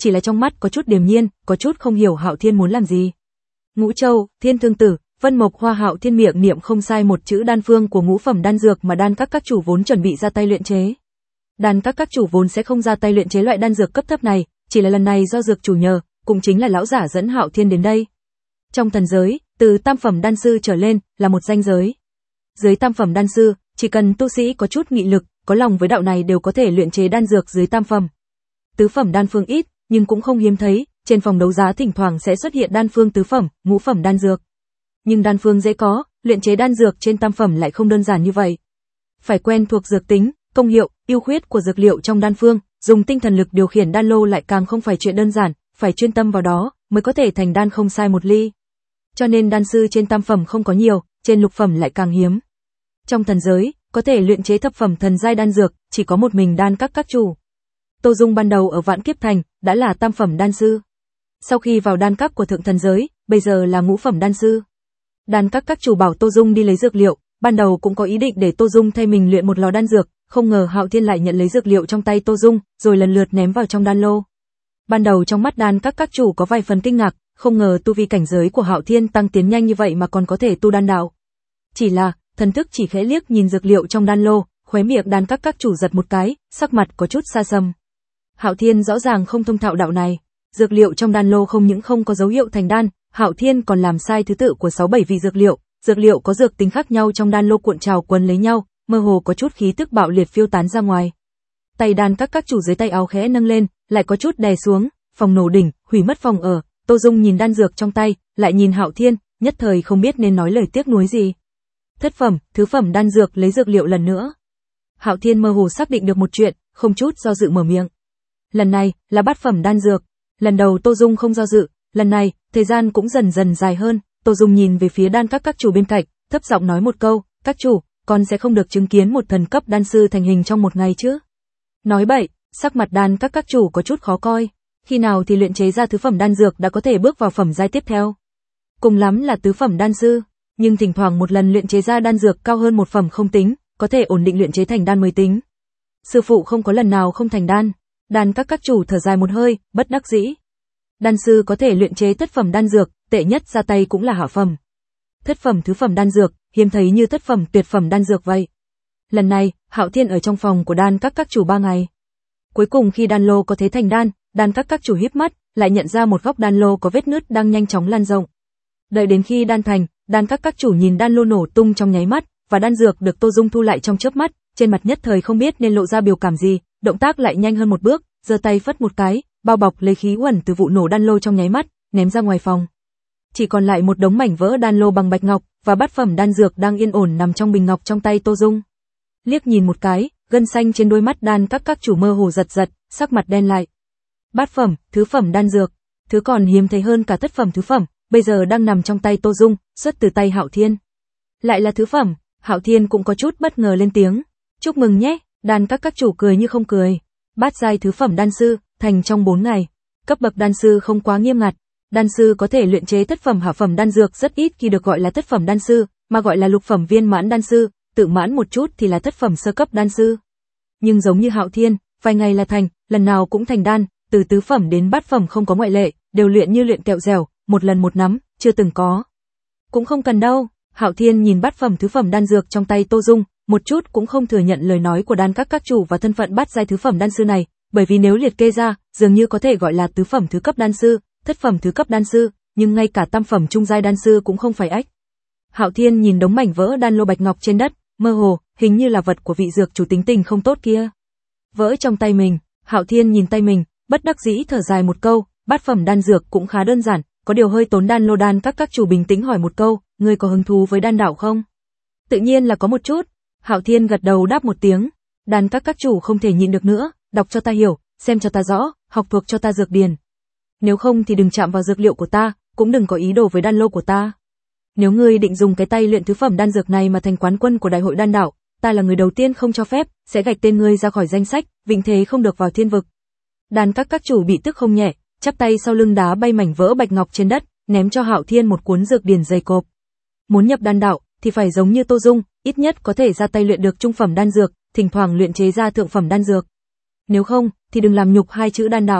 chỉ là trong mắt có chút điềm nhiên, có chút không hiểu Hạo Thiên muốn làm gì. Ngũ Châu, Thiên Thương Tử, Vân Mộc Hoa. Hạo Thiên miệng niệm không sai một chữ đan phương của ngũ phẩm đan dược mà đan các các chủ vốn chuẩn bị ra tay luyện chế. Đan các các chủ vốn sẽ không ra tay luyện chế loại đan dược cấp thấp này, chỉ là lần này do dược chủ nhờ, cũng chính là lão giả dẫn Hạo Thiên đến đây. Trong thần giới, từ tam phẩm đan sư trở lên là một ranh giới. Dưới tam phẩm đan sư, chỉ cần tu sĩ có chút nghị lực, có lòng với đạo này đều có thể luyện chế đan dược dưới tam phẩm. Tứ phẩm đan phương ít, nhưng cũng không hiếm thấy, trên phòng đấu giá thỉnh thoảng sẽ xuất hiện đan phương tứ phẩm, ngũ phẩm đan dược. Nhưng đan phương dễ có, luyện chế đan dược trên tam phẩm lại không đơn giản như vậy. Phải quen thuộc dược tính, công hiệu, ưu khuyết của dược liệu trong đan phương, dùng tinh thần lực điều khiển đan lô lại càng không phải chuyện đơn giản, phải chuyên tâm vào đó mới có thể thành đan không sai một ly. Cho nên đan sư trên tam phẩm không có nhiều, trên lục phẩm lại càng hiếm. Trong thần giới, có thể luyện chế thập phẩm thần giai đan dược, chỉ có một mình đan các các chủ. Tô Dung ban đầu ở Vạn Kiếp Thành đã là tam phẩm đan sư. Sau khi vào đan các của thượng thần giới, bây giờ là ngũ phẩm đan sư. Đan các các chủ bảo Tô Dung đi lấy dược liệu, ban đầu cũng có ý định để Tô Dung thay mình luyện một lò đan dược, không ngờ Hạo Thiên lại nhận lấy dược liệu trong tay Tô Dung, rồi lần lượt ném vào trong đan lô. Ban đầu trong mắt đan các các chủ có vài phần kinh ngạc, không ngờ tu vi cảnh giới của Hạo Thiên tăng tiến nhanh như vậy mà còn có thể tu đan đạo. Chỉ là, thần thức chỉ khẽ liếc nhìn dược liệu trong đan lô, khóe miệng đan các các chủ giật một cái, sắc mặt có chút xa xăm. Hạo Thiên rõ ràng không thông thạo đạo này, dược liệu trong đan lô không những không có dấu hiệu thành đan, Hạo Thiên còn làm sai thứ tự của sáu bảy vị dược liệu, dược liệu có dược tính khác nhau trong đan lô cuộn trào quấn lấy nhau, mơ hồ có chút khí tức bạo liệt phiêu tán ra ngoài. Tay đan các các chủ dưới tay áo khẽ nâng lên, lại có chút đè xuống, phòng nổ đỉnh, hủy mất phòng ở. Tô Dung nhìn đan dược trong tay, lại nhìn Hạo Thiên, nhất thời không biết nên nói lời tiếc nuối gì. Thất phẩm, thứ phẩm đan dược lấy dược liệu lần nữa. Hạo Thiên mơ hồ xác định được một chuyện, không chút do dự mở miệng. Lần này là bát phẩm đan dược. Lần đầu Tô Dung không do dự, lần này thời gian cũng dần dần dài hơn. Tô Dung nhìn về phía đan các các chủ bên cạnh, thấp giọng nói một câu, các chủ, con sẽ không được chứng kiến một thần cấp đan sư thành hình trong một ngày chứ? Nói bậy, sắc mặt đan các các chủ có chút khó coi. Khi nào thì luyện chế ra thứ phẩm đan dược đã có thể bước vào phẩm giai tiếp theo? Cùng lắm là tứ phẩm đan sư, nhưng thỉnh thoảng một lần luyện chế ra đan dược cao hơn một phẩm không tính, có thể ổn định luyện chế thành đan mới tính. Sư phụ không có lần nào không thành đan. Đan các các chủ thở dài một hơi, bất đắc dĩ. Đan sư có thể luyện chế thất phẩm đan dược, tệ nhất ra tay cũng là hạ phẩm. Thất phẩm thứ phẩm đan dược, hiếm thấy như thất phẩm tuyệt phẩm đan dược vậy. Lần này, Hạo Thiên ở trong phòng của đan các các chủ ba ngày. Cuối cùng khi đan lô có thế thành đan, đan các các chủ híp mắt, lại nhận ra một góc đan lô có vết nứt đang nhanh chóng lan rộng. Đợi đến khi đan thành, đan các các chủ nhìn đan lô nổ tung trong nháy mắt, và đan dược được Tô Dung thu lại trong chớp mắt, trên mặt nhất thời không biết nên lộ ra biểu cảm gì, động tác lại nhanh hơn một bước, giơ tay phất một cái, bao bọc lấy khí uẩn từ vụ nổ đan lô trong nháy mắt, ném ra ngoài phòng. Chỉ còn lại một đống mảnh vỡ đan lô bằng bạch ngọc và bát phẩm đan dược đang yên ổn nằm trong bình ngọc trong tay Tô Dung. Liếc nhìn một cái, gân xanh trên đôi mắt đan các các chủ mơ hồ giật giật, sắc mặt đen lại. Bát phẩm, thứ phẩm đan dược, thứ còn hiếm thấy hơn cả thất phẩm thứ phẩm, bây giờ đang nằm trong tay Tô Dung, xuất từ tay Hạo Thiên. Lại là thứ phẩm, Hạo Thiên cũng có chút bất ngờ lên tiếng. Chúc mừng nhé, đan các các chủ cười như không cười. Bát giai thứ phẩm đan sư, thành trong bốn ngày. Cấp bậc đan sư không quá nghiêm ngặt. Đan sư có thể luyện chế thất phẩm hạ phẩm đan dược rất ít khi được gọi là thất phẩm đan sư, mà gọi là lục phẩm viên mãn đan sư, tự mãn một chút thì là thất phẩm sơ cấp đan sư. Nhưng giống như Hạo Thiên, vài ngày là thành, lần nào cũng thành đan, từ tứ phẩm đến bát phẩm không có ngoại lệ, đều luyện như luyện kẹo dẻo, một lần một nắm, chưa từng có. Cũng không cần đâu, Hạo Thiên nhìn bát phẩm thứ phẩm đan dược trong tay Tô Dung, một chút cũng không thừa nhận lời nói của đan các các chủ và thân phận bát giai thứ phẩm đan sư này, bởi vì nếu liệt kê ra, dường như có thể gọi là tứ phẩm thứ cấp đan sư, thất phẩm thứ cấp đan sư, nhưng ngay cả tam phẩm trung giai đan sư cũng không phải ách. Hạo Thiên nhìn đống mảnh vỡ đan lô bạch ngọc trên đất, mơ hồ, hình như là vật của vị dược chủ tính tình không tốt kia. Vỡ trong tay mình, Hạo Thiên nhìn tay mình, bất đắc dĩ thở dài một câu, bát phẩm đan dược cũng khá đơn giản, có điều hơi tốn đan lô. Đan các các chủ bình tĩnh hỏi một câu, ngươi có hứng thú với đan đạo không? Tự nhiên là có một chút. Hạo Thiên gật đầu đáp một tiếng. Đan các các chủ không thể nhịn được nữa, đọc cho ta hiểu, xem cho ta rõ, học thuộc cho ta dược điển. Nếu không thì đừng chạm vào dược liệu của ta, cũng đừng có ý đồ với đan lô của ta. Nếu ngươi định dùng cái tay luyện thứ phẩm đan dược này mà thành quán quân của đại hội đan đạo, ta là người đầu tiên không cho phép, sẽ gạch tên ngươi ra khỏi danh sách, vĩnh thế không được vào thiên vực. Đan các các chủ bị tức không nhẹ, chắp tay sau lưng đá bay mảnh vỡ bạch ngọc trên đất, ném cho Hạo Thiên một cuốn dược điển dày cộp. Muốn nhập đan đạo thì phải giống như Tô Dung, ít nhất có thể ra tay luyện được trung phẩm đan dược, thỉnh thoảng luyện chế ra thượng phẩm đan dược. Nếu không thì đừng làm nhục hai chữ đan đạo.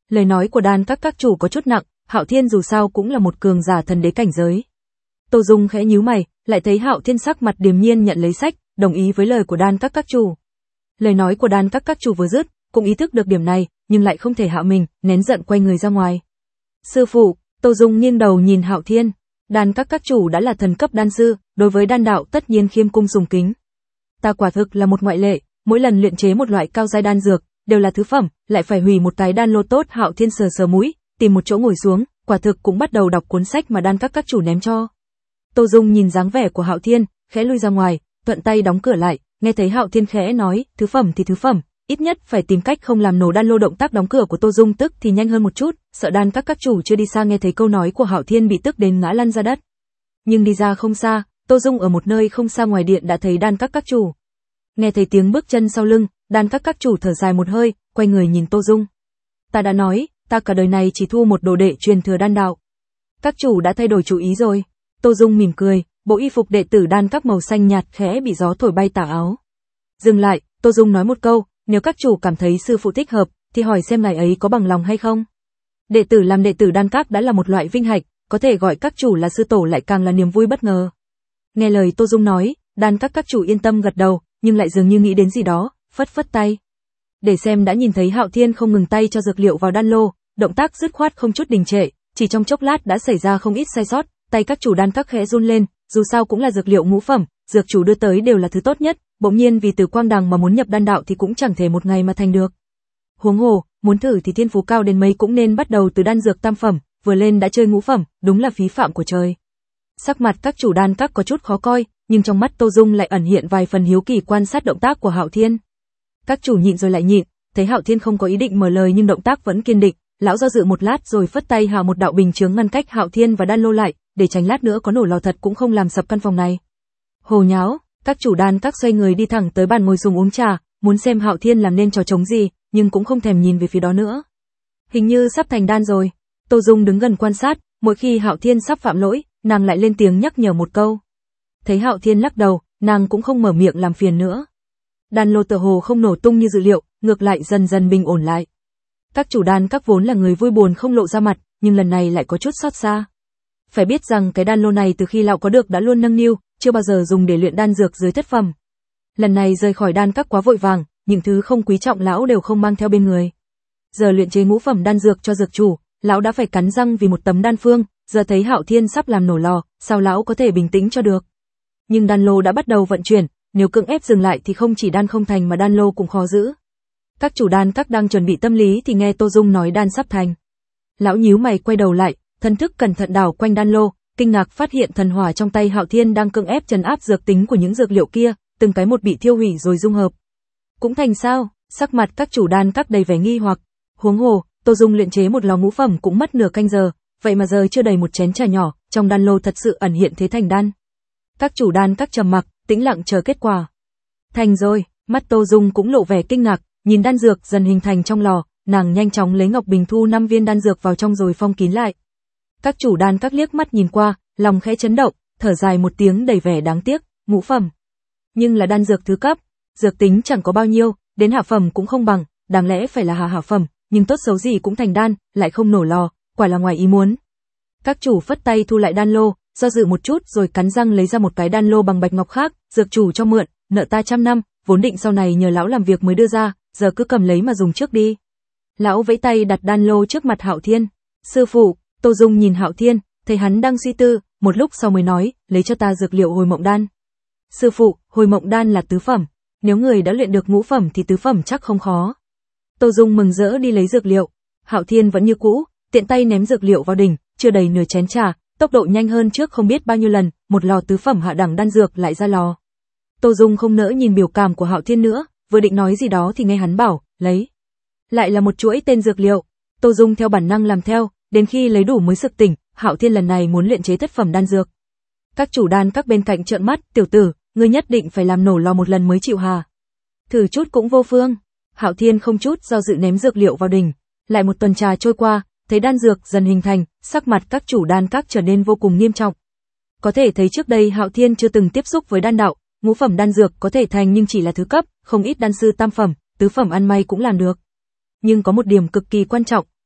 Lời nói của đan các các chủ có chút nặng, Hạo Thiên dù sao cũng là một cường giả thần đế cảnh giới. Tô Dung khẽ nhíu mày, lại thấy Hạo Thiên sắc mặt điềm nhiên nhận lấy sách, đồng ý với lời của đan các các chủ. Lời nói của đan các các chủ vừa dứt, cũng ý thức được điểm này, nhưng lại không thể hạ mình, nén giận quay người ra ngoài. Sư phụ, Tô Dung nghiêng đầu nhìn Hạo Thiên, đan các các chủ đã là thần cấp đan sư, đối với đan đạo tất nhiên khiêm cung sùng kính. Ta quả thực là một ngoại lệ, mỗi lần luyện chế một loại cao giai đan dược, đều là thứ phẩm, lại phải hủy một cái đan lô tốt. Hạo Thiên sờ sờ mũi, tìm một chỗ ngồi xuống, quả thực cũng bắt đầu đọc cuốn sách mà đan các các chủ ném cho. Tô Dung nhìn dáng vẻ của Hạo Thiên, khẽ lui ra ngoài, thuận tay đóng cửa lại, nghe thấy Hạo Thiên khẽ nói, thứ phẩm thì thứ phẩm, ít nhất phải tìm cách không làm nổ đan lô. Động tác đóng cửa của Tô Dung tức thì nhanh hơn một chút, sợ đan các các chủ chưa đi xa nghe thấy câu nói của Hạo Thiên bị tức đến ngã lăn ra đất. Nhưng đi ra không xa, Tô Dung ở một nơi không xa ngoài điện đã thấy đan các các chủ. Nghe thấy tiếng bước chân sau lưng, đan các các chủ thở dài một hơi, quay người nhìn Tô Dung. Ta đã nói, ta cả đời này chỉ thu một đồ đệ truyền thừa đan đạo. Các chủ đã thay đổi chủ ý rồi. Tô Dung mỉm cười, bộ y phục đệ tử đan các màu xanh nhạt khẽ bị gió thổi bay tà áo. Dừng lại, Tô Dung nói một câu, nếu các chủ cảm thấy sư phụ thích hợp, thì hỏi xem ngài ấy có bằng lòng hay không. Đệ tử làm đệ tử đan các đã là một loại vinh hạnh, có thể gọi các chủ là sư tổ lại càng là niềm vui bất ngờ. Nghe lời Tô Dung nói, đan các các chủ yên tâm gật đầu, nhưng lại dường như nghĩ đến gì đó, phất phất tay. Để xem đã nhìn thấy Hạo Thiên không ngừng tay cho dược liệu vào đan lô, động tác dứt khoát không chút đình trệ, chỉ trong chốc lát đã xảy ra không ít sai sót, tay các chủ đan các khẽ run lên, dù sao cũng là dược liệu ngũ phẩm, dược chủ đưa tới đều là thứ tốt nhất, bỗng nhiên vì Từ Quang Đằng mà muốn nhập đan đạo thì cũng chẳng thể một ngày mà thành được. Huống hồ, muốn thử thì thiên phú cao đến mấy cũng nên bắt đầu từ đan dược tam phẩm, vừa lên đã chơi ngũ phẩm, đúng là phí phạm của trời. Sắc mặt các chủ đan các có chút khó coi, nhưng trong mắt Tô Dung lại ẩn hiện vài phần hiếu kỳ quan sát động tác của Hạo Thiên. Các chủ nhịn rồi lại nhịn, thấy Hạo Thiên không có ý định mở lời nhưng động tác vẫn kiên định, lão do dự một lát rồi phất tay hào một đạo bình chướng ngăn cách Hạo Thiên và đan lô lại, để tránh lát nữa có nổ lò thật cũng không làm sập căn phòng này. Hồ nháo, các chủ đan các xoay người đi thẳng tới bàn ngồi dùng uống trà, muốn xem Hạo Thiên làm nên trò trống gì, nhưng cũng không thèm nhìn về phía đó nữa. Hình như sắp thành đan rồi. Tô Dung đứng gần quan sát, mỗi khi Hạo Thiên sắp phạm lỗi, nàng lại lên tiếng nhắc nhở một câu. Thấy Hạo Thiên lắc đầu, nàng cũng không mở miệng làm phiền nữa. Đan lô tựa hồ không nổ tung như dự liệu, ngược lại dần dần bình ổn lại. Các chủ đan các vốn là người vui buồn không lộ ra mặt, nhưng lần này lại có chút xót xa. Phải biết rằng cái đan lô này từ khi lão có được đã luôn nâng niu, chưa bao giờ dùng để luyện đan dược dưới thất phẩm. Lần này rời khỏi đan các quá vội vàng, những thứ không quý trọng lão đều không mang theo bên người. Giờ luyện chế ngũ phẩm đan dược cho dược chủ, lão đã phải cắn răng vì một tấm đan phương, giờ thấy Hạo Thiên sắp làm nổ lò, sao lão có thể bình tĩnh cho được. Nhưng đan lô đã bắt đầu vận chuyển, nếu cưỡng ép dừng lại thì không chỉ đan không thành mà đan lô cũng khó giữ. Các chủ đan các đang chuẩn bị tâm lý thì nghe Tô Dung nói đan sắp thành. Lão nhíu mày quay đầu lại, thần thức cẩn thận đảo quanh đan lô, kinh ngạc phát hiện thần hỏa trong tay Hạo Thiên đang cưỡng ép trấn áp dược tính của những dược liệu kia, từng cái một bị thiêu hủy rồi dung hợp. Cũng thành sao? Sắc mặt các chủ đan các đầy vẻ nghi hoặc. Huống hồ, Tô Dung luyện chế một lò ngũ phẩm cũng mất nửa canh giờ, vậy mà giờ chưa đầy một chén trà nhỏ, trong đan lô thật sự ẩn hiện thế thành đan. Các chủ đan các trầm mặc, tĩnh lặng chờ kết quả. Thành rồi, mắt Tô Dung cũng lộ vẻ kinh ngạc, nhìn đan dược dần hình thành trong lò, nàng nhanh chóng lấy ngọc bình thu năm viên đan dược vào trong rồi phong kín lại. Các chủ đan các liếc mắt nhìn qua, lòng khẽ chấn động, thở dài một tiếng đầy vẻ đáng tiếc, ngũ phẩm. Nhưng là đan dược thứ cấp, dược tính chẳng có bao nhiêu, đến hạ phẩm cũng không bằng, đáng lẽ phải là hạ hạ phẩm, nhưng tốt xấu gì cũng thành đan, lại không nổ lò, quả là ngoài ý muốn. Các chủ phất tay thu lại đan lô, do dự một chút rồi cắn răng lấy ra một cái đan lô bằng bạch ngọc khác, dược chủ cho mượn, nợ ta trăm năm, vốn định sau này nhờ lão làm việc mới đưa ra, giờ cứ cầm lấy mà dùng trước đi. Lão vẫy tay đặt đan lô trước mặt Hạo Thiên. Sư phụ, Tô Dung nhìn Hạo Thiên, thấy hắn đang suy tư, một lúc sau mới nói, lấy cho ta dược liệu hồi mộng đan. Sư phụ, hồi mộng đan là tứ phẩm, nếu người đã luyện được ngũ phẩm thì tứ phẩm chắc không khó. Tô Dung mừng rỡ đi lấy dược liệu, Hạo Thiên vẫn như cũ, tiện tay ném dược liệu vào đỉnh, chưa đầy nửa chén trà, tốc độ nhanh hơn trước không biết bao nhiêu lần, một lò tứ phẩm hạ đẳng đan dược lại ra lò. Tô Dung không nỡ nhìn biểu cảm của Hạo Thiên nữa, vừa định nói gì đó thì nghe hắn bảo, lấy. Lại là một chuỗi tên dược liệu, Tô Dung theo bản năng làm theo, đến khi lấy đủ mới sực tỉnh, Hạo Thiên lần này muốn luyện chế thất phẩm đan dược. Các chủ đan các bên cạnh trợn mắt, tiểu tử, ngươi nhất định phải làm nổ lò một lần mới chịu hà. Thử chút cũng vô phương. Hạo Thiên không chút do dự ném dược liệu vào đỉnh, lại một tuần trà trôi qua, thấy đan dược dần hình thành, sắc mặt các chủ đan các trở nên vô cùng nghiêm trọng. Có thể thấy trước đây Hạo Thiên chưa từng tiếp xúc với đan đạo, ngũ phẩm đan dược có thể thành nhưng chỉ là thứ cấp, không ít đan sư tam phẩm, tứ phẩm ăn may cũng làm được. Nhưng có một điểm cực kỳ quan trọng,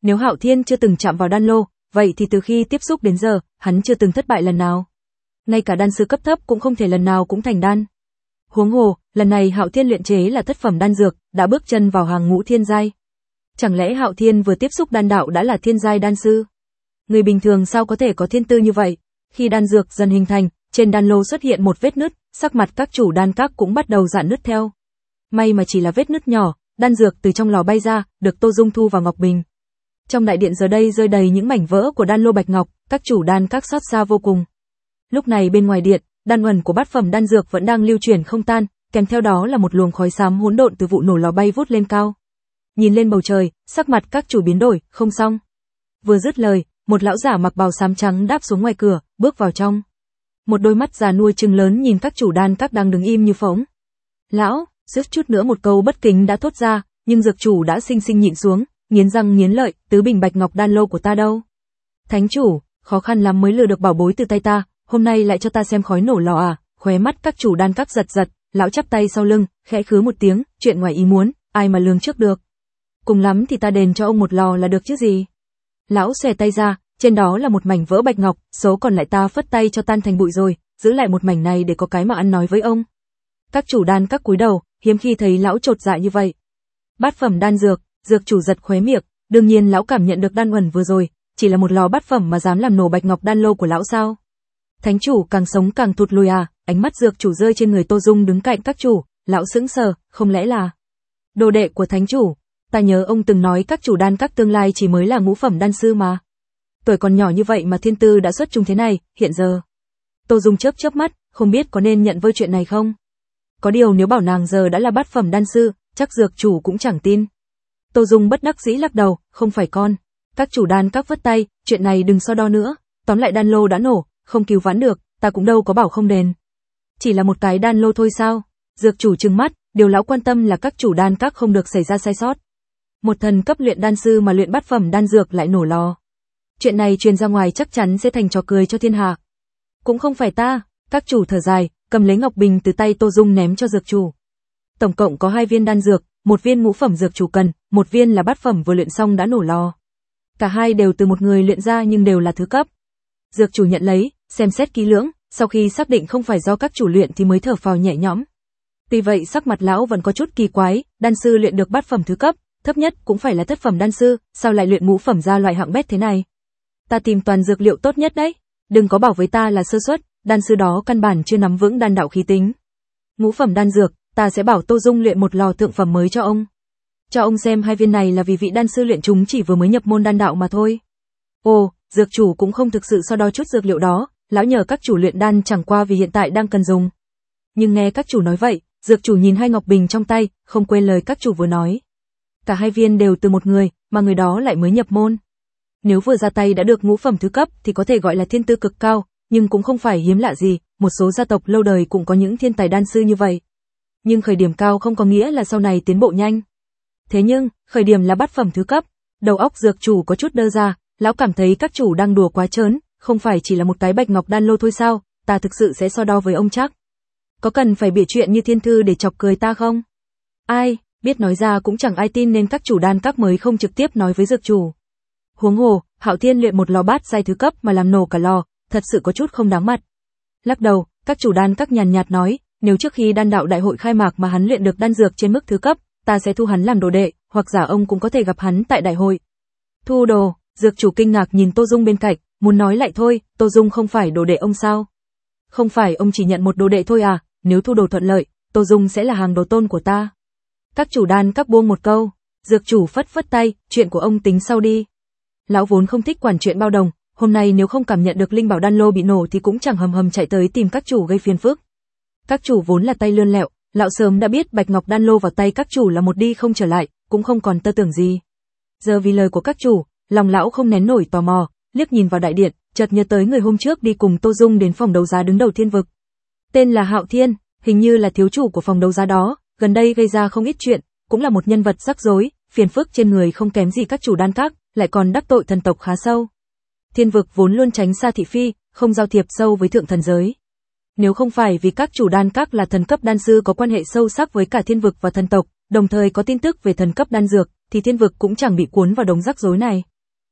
Nếu Hạo Thiên chưa từng chạm vào đan lô, vậy thì từ khi tiếp xúc đến giờ, hắn chưa từng thất bại lần nào. Ngay cả đan sư cấp thấp cũng không thể lần nào cũng thành đan. Huống hồ, lần này Hạo Thiên luyện chế là thất phẩm đan dược, đã bước chân vào hàng ngũ thiên giai. Chẳng lẽ Hạo Thiên vừa tiếp xúc đan đạo đã là thiên giai đan sư? Người bình thường sao có thể có thiên tư như vậy? Khi đan dược dần hình thành, trên đan lô xuất hiện một vết nứt, sắc mặt các chủ đan các cũng bắt đầu rạn nứt theo. May mà chỉ là vết nứt nhỏ, đan dược từ trong lò bay ra, được Tô Dung thu vào ngọc bình. Trong đại điện giờ đây rơi đầy những mảnh vỡ của đan lô bạch ngọc, các chủ đan các xót xa vô cùng. Lúc này bên ngoài điện, đan uẩn của bát phẩm đan dược vẫn đang lưu chuyển không tan, kèm theo đó là một luồng khói xám hỗn độn từ vụ nổ lò bay vút lên cao. Nhìn lên bầu trời, sắc mặt các chủ biến đổi, không xong. Vừa dứt lời, một lão giả mặc bào xám trắng đáp xuống ngoài cửa, bước vào trong. Một đôi mắt già nua trừng lớn nhìn các chủ đan các đang đứng im như phỗng. Lão, suýt chút nữa một câu bất kính đã thốt ra, nhưng dược chủ đã xinh xinh nhịn xuống, nghiến răng nghiến lợi, tứ bình bạch ngọc đan lô của ta đâu? Thánh chủ, khó khăn lắm mới lừa được bảo bối từ tay ta, hôm nay lại cho ta xem khói nổ lò à? Khóe mắt các chủ đan các giật giật, lão chắp tay sau lưng, khẽ khứ một tiếng, chuyện ngoài ý muốn, ai mà lường trước được. Cùng lắm thì ta đền cho ông một lò là được chứ gì. Lão xòe tay ra, trên đó là một mảnh vỡ bạch ngọc, số còn lại ta phất tay cho tan thành bụi rồi, giữ lại một mảnh này để có cái mà ăn nói với ông. Các chủ đan các cúi đầu, hiếm khi thấy lão chột dạ như vậy. Bát phẩm đan dược, dược chủ giật khóe miệng, đương nhiên lão cảm nhận được đan uẩn vừa rồi, chỉ là một lò bát phẩm mà dám làm nổ bạch ngọc đan lô của lão sao? Thánh chủ càng sống càng thụt lùi à? Ánh mắt dược chủ rơi trên người Tô Dung đứng cạnh các chủ, lão sững sờ, không lẽ là đồ đệ của thánh chủ? Ta nhớ ông từng nói các chủ đan các tương lai chỉ mới là ngũ phẩm đan sư mà. Tuổi còn nhỏ như vậy mà thiên tư đã xuất chúng thế này, hiện giờ. Tô Dung chớp chớp mắt, không biết có nên nhận vơi chuyện này không? Có điều nếu bảo nàng giờ đã là bát phẩm đan sư, chắc dược chủ cũng chẳng tin. Tô Dung bất đắc dĩ lắc đầu, không phải con. Các chủ đan các vất tay, chuyện này đừng so đo nữa. Tóm lại đan lô đã nổ, không cứu vãn được, ta cũng đâu có bảo không đền. Chỉ là một cái đan lô thôi sao? Dược chủ trừng mắt, điều lão quan tâm là các chủ đan các không được xảy ra sai sót. Một thần cấp luyện đan sư mà luyện bát phẩm đan dược lại nổ lò. Chuyện này truyền ra ngoài chắc chắn sẽ thành trò cười cho thiên hạ. Cũng không phải ta, các chủ thở dài, cầm lấy ngọc bình từ tay Tô Dung ném cho dược chủ. Tổng cộng có hai viên đan dược, một viên ngũ phẩm dược chủ cần, một viên là bát phẩm vừa luyện xong đã nổ lò. Cả hai đều từ một người luyện ra nhưng đều là thứ cấp. Dược chủ nhận lấy, xem xét kỹ lưỡng, sau khi xác định không phải do các chủ luyện thì mới thở phào nhẹ nhõm. Tuy vậy sắc mặt lão vẫn có chút kỳ quái, đan sư luyện được bát phẩm thứ cấp, thấp nhất cũng phải là thất phẩm đan sư, sao lại luyện ngũ phẩm ra loại hạng bét thế này? Ta tìm toàn dược liệu tốt nhất đấy, đừng có bảo với ta là sơ suất, đan sư đó căn bản chưa nắm vững đan đạo khí tính. Ngũ phẩm đan dược, ta sẽ bảo Tô Dung luyện một lò thượng phẩm mới cho ông. Cho ông xem hai viên này là vì vị đan sư luyện chúng chỉ vừa mới nhập môn đan đạo mà thôi. Ồ, dược chủ cũng không thực sự so đo chút dược liệu đó, lão nhờ các chủ luyện đan chẳng qua vì hiện tại đang cần dùng. Nhưng nghe các chủ nói vậy, dược chủ nhìn hai ngọc bình trong tay, không quên lời các chủ vừa nói. Cả hai viên đều từ một người, mà người đó lại mới nhập môn. Nếu vừa ra tay đã được ngũ phẩm thứ cấp thì có thể gọi là thiên tư cực cao, nhưng cũng không phải hiếm lạ gì, một số gia tộc lâu đời cũng có những thiên tài đan sư như vậy. Nhưng khởi điểm cao không có nghĩa là sau này tiến bộ nhanh. Thế nhưng, khởi điểm là bát phẩm thứ cấp, đầu óc dược chủ có chút đơ ra, lão cảm thấy các chủ đang đùa quá trớn, không phải chỉ là một cái bạch ngọc đan lô thôi sao, ta thực sự sẽ so đo với ông chắc. Có cần phải bịa chuyện như thiên thư để chọc cười ta không? Ai, biết nói ra cũng chẳng ai tin nên các chủ đan các mới không trực tiếp nói với dược chủ. Huống hồ, Hạo Thiên luyện một lò bát giai thứ cấp mà làm nổ cả lò, thật sự có chút không đáng mặt. Lắc đầu, các chủ đan các nhàn nhạt nói, nếu trước khi đan đạo đại hội khai mạc mà hắn luyện được đan dược trên mức thứ cấp, ta sẽ thu hắn làm đồ đệ, hoặc giả ông cũng có thể gặp hắn tại đại hội. Thu đồ, dược chủ kinh ngạc nhìn Tô Dung bên cạnh, muốn nói lại thôi, Tô Dung không phải đồ đệ ông sao? Không phải ông chỉ nhận một đồ đệ thôi à, nếu thu đồ thuận lợi, Tô Dung sẽ là hàng đồ tôn của ta. Các chủ đan các buông một câu, dược chủ phất phất tay, chuyện của ông tính sau đi. Lão vốn không thích quản chuyện bao đồng, hôm nay nếu không cảm nhận được linh bảo đan lô bị nổ thì cũng chẳng hầm hầm chạy tới tìm các chủ gây phiền phức. Các chủ vốn là tay lươn lẹo, lão sớm đã biết bạch ngọc đan lô vào tay các chủ là một đi không trở lại, cũng không còn tơ tưởng gì. Giờ vì lời của các chủ, lòng lão không nén nổi tò mò, liếc nhìn vào đại điện, chợt nhớ tới người hôm trước đi cùng Tô Dung đến phòng đấu giá đứng đầu thiên vực. Tên là Hạo Thiên, hình như là thiếu chủ của phòng đấu giá đó, gần đây gây ra không ít chuyện, cũng là một nhân vật rắc rối, phiền phức trên người không kém gì các chủ đan các, lại còn đắc tội thần tộc khá sâu. Thiên vực vốn luôn tránh xa thị phi, không giao thiệp sâu với thượng thần giới. Nếu không phải vì các chủ đan các là thần cấp đan sư có quan hệ sâu sắc với cả thiên vực và thần tộc, đồng thời có tin tức về thần cấp đan dược, thì thiên vực cũng chẳng bị cuốn vào đống rắc rối này.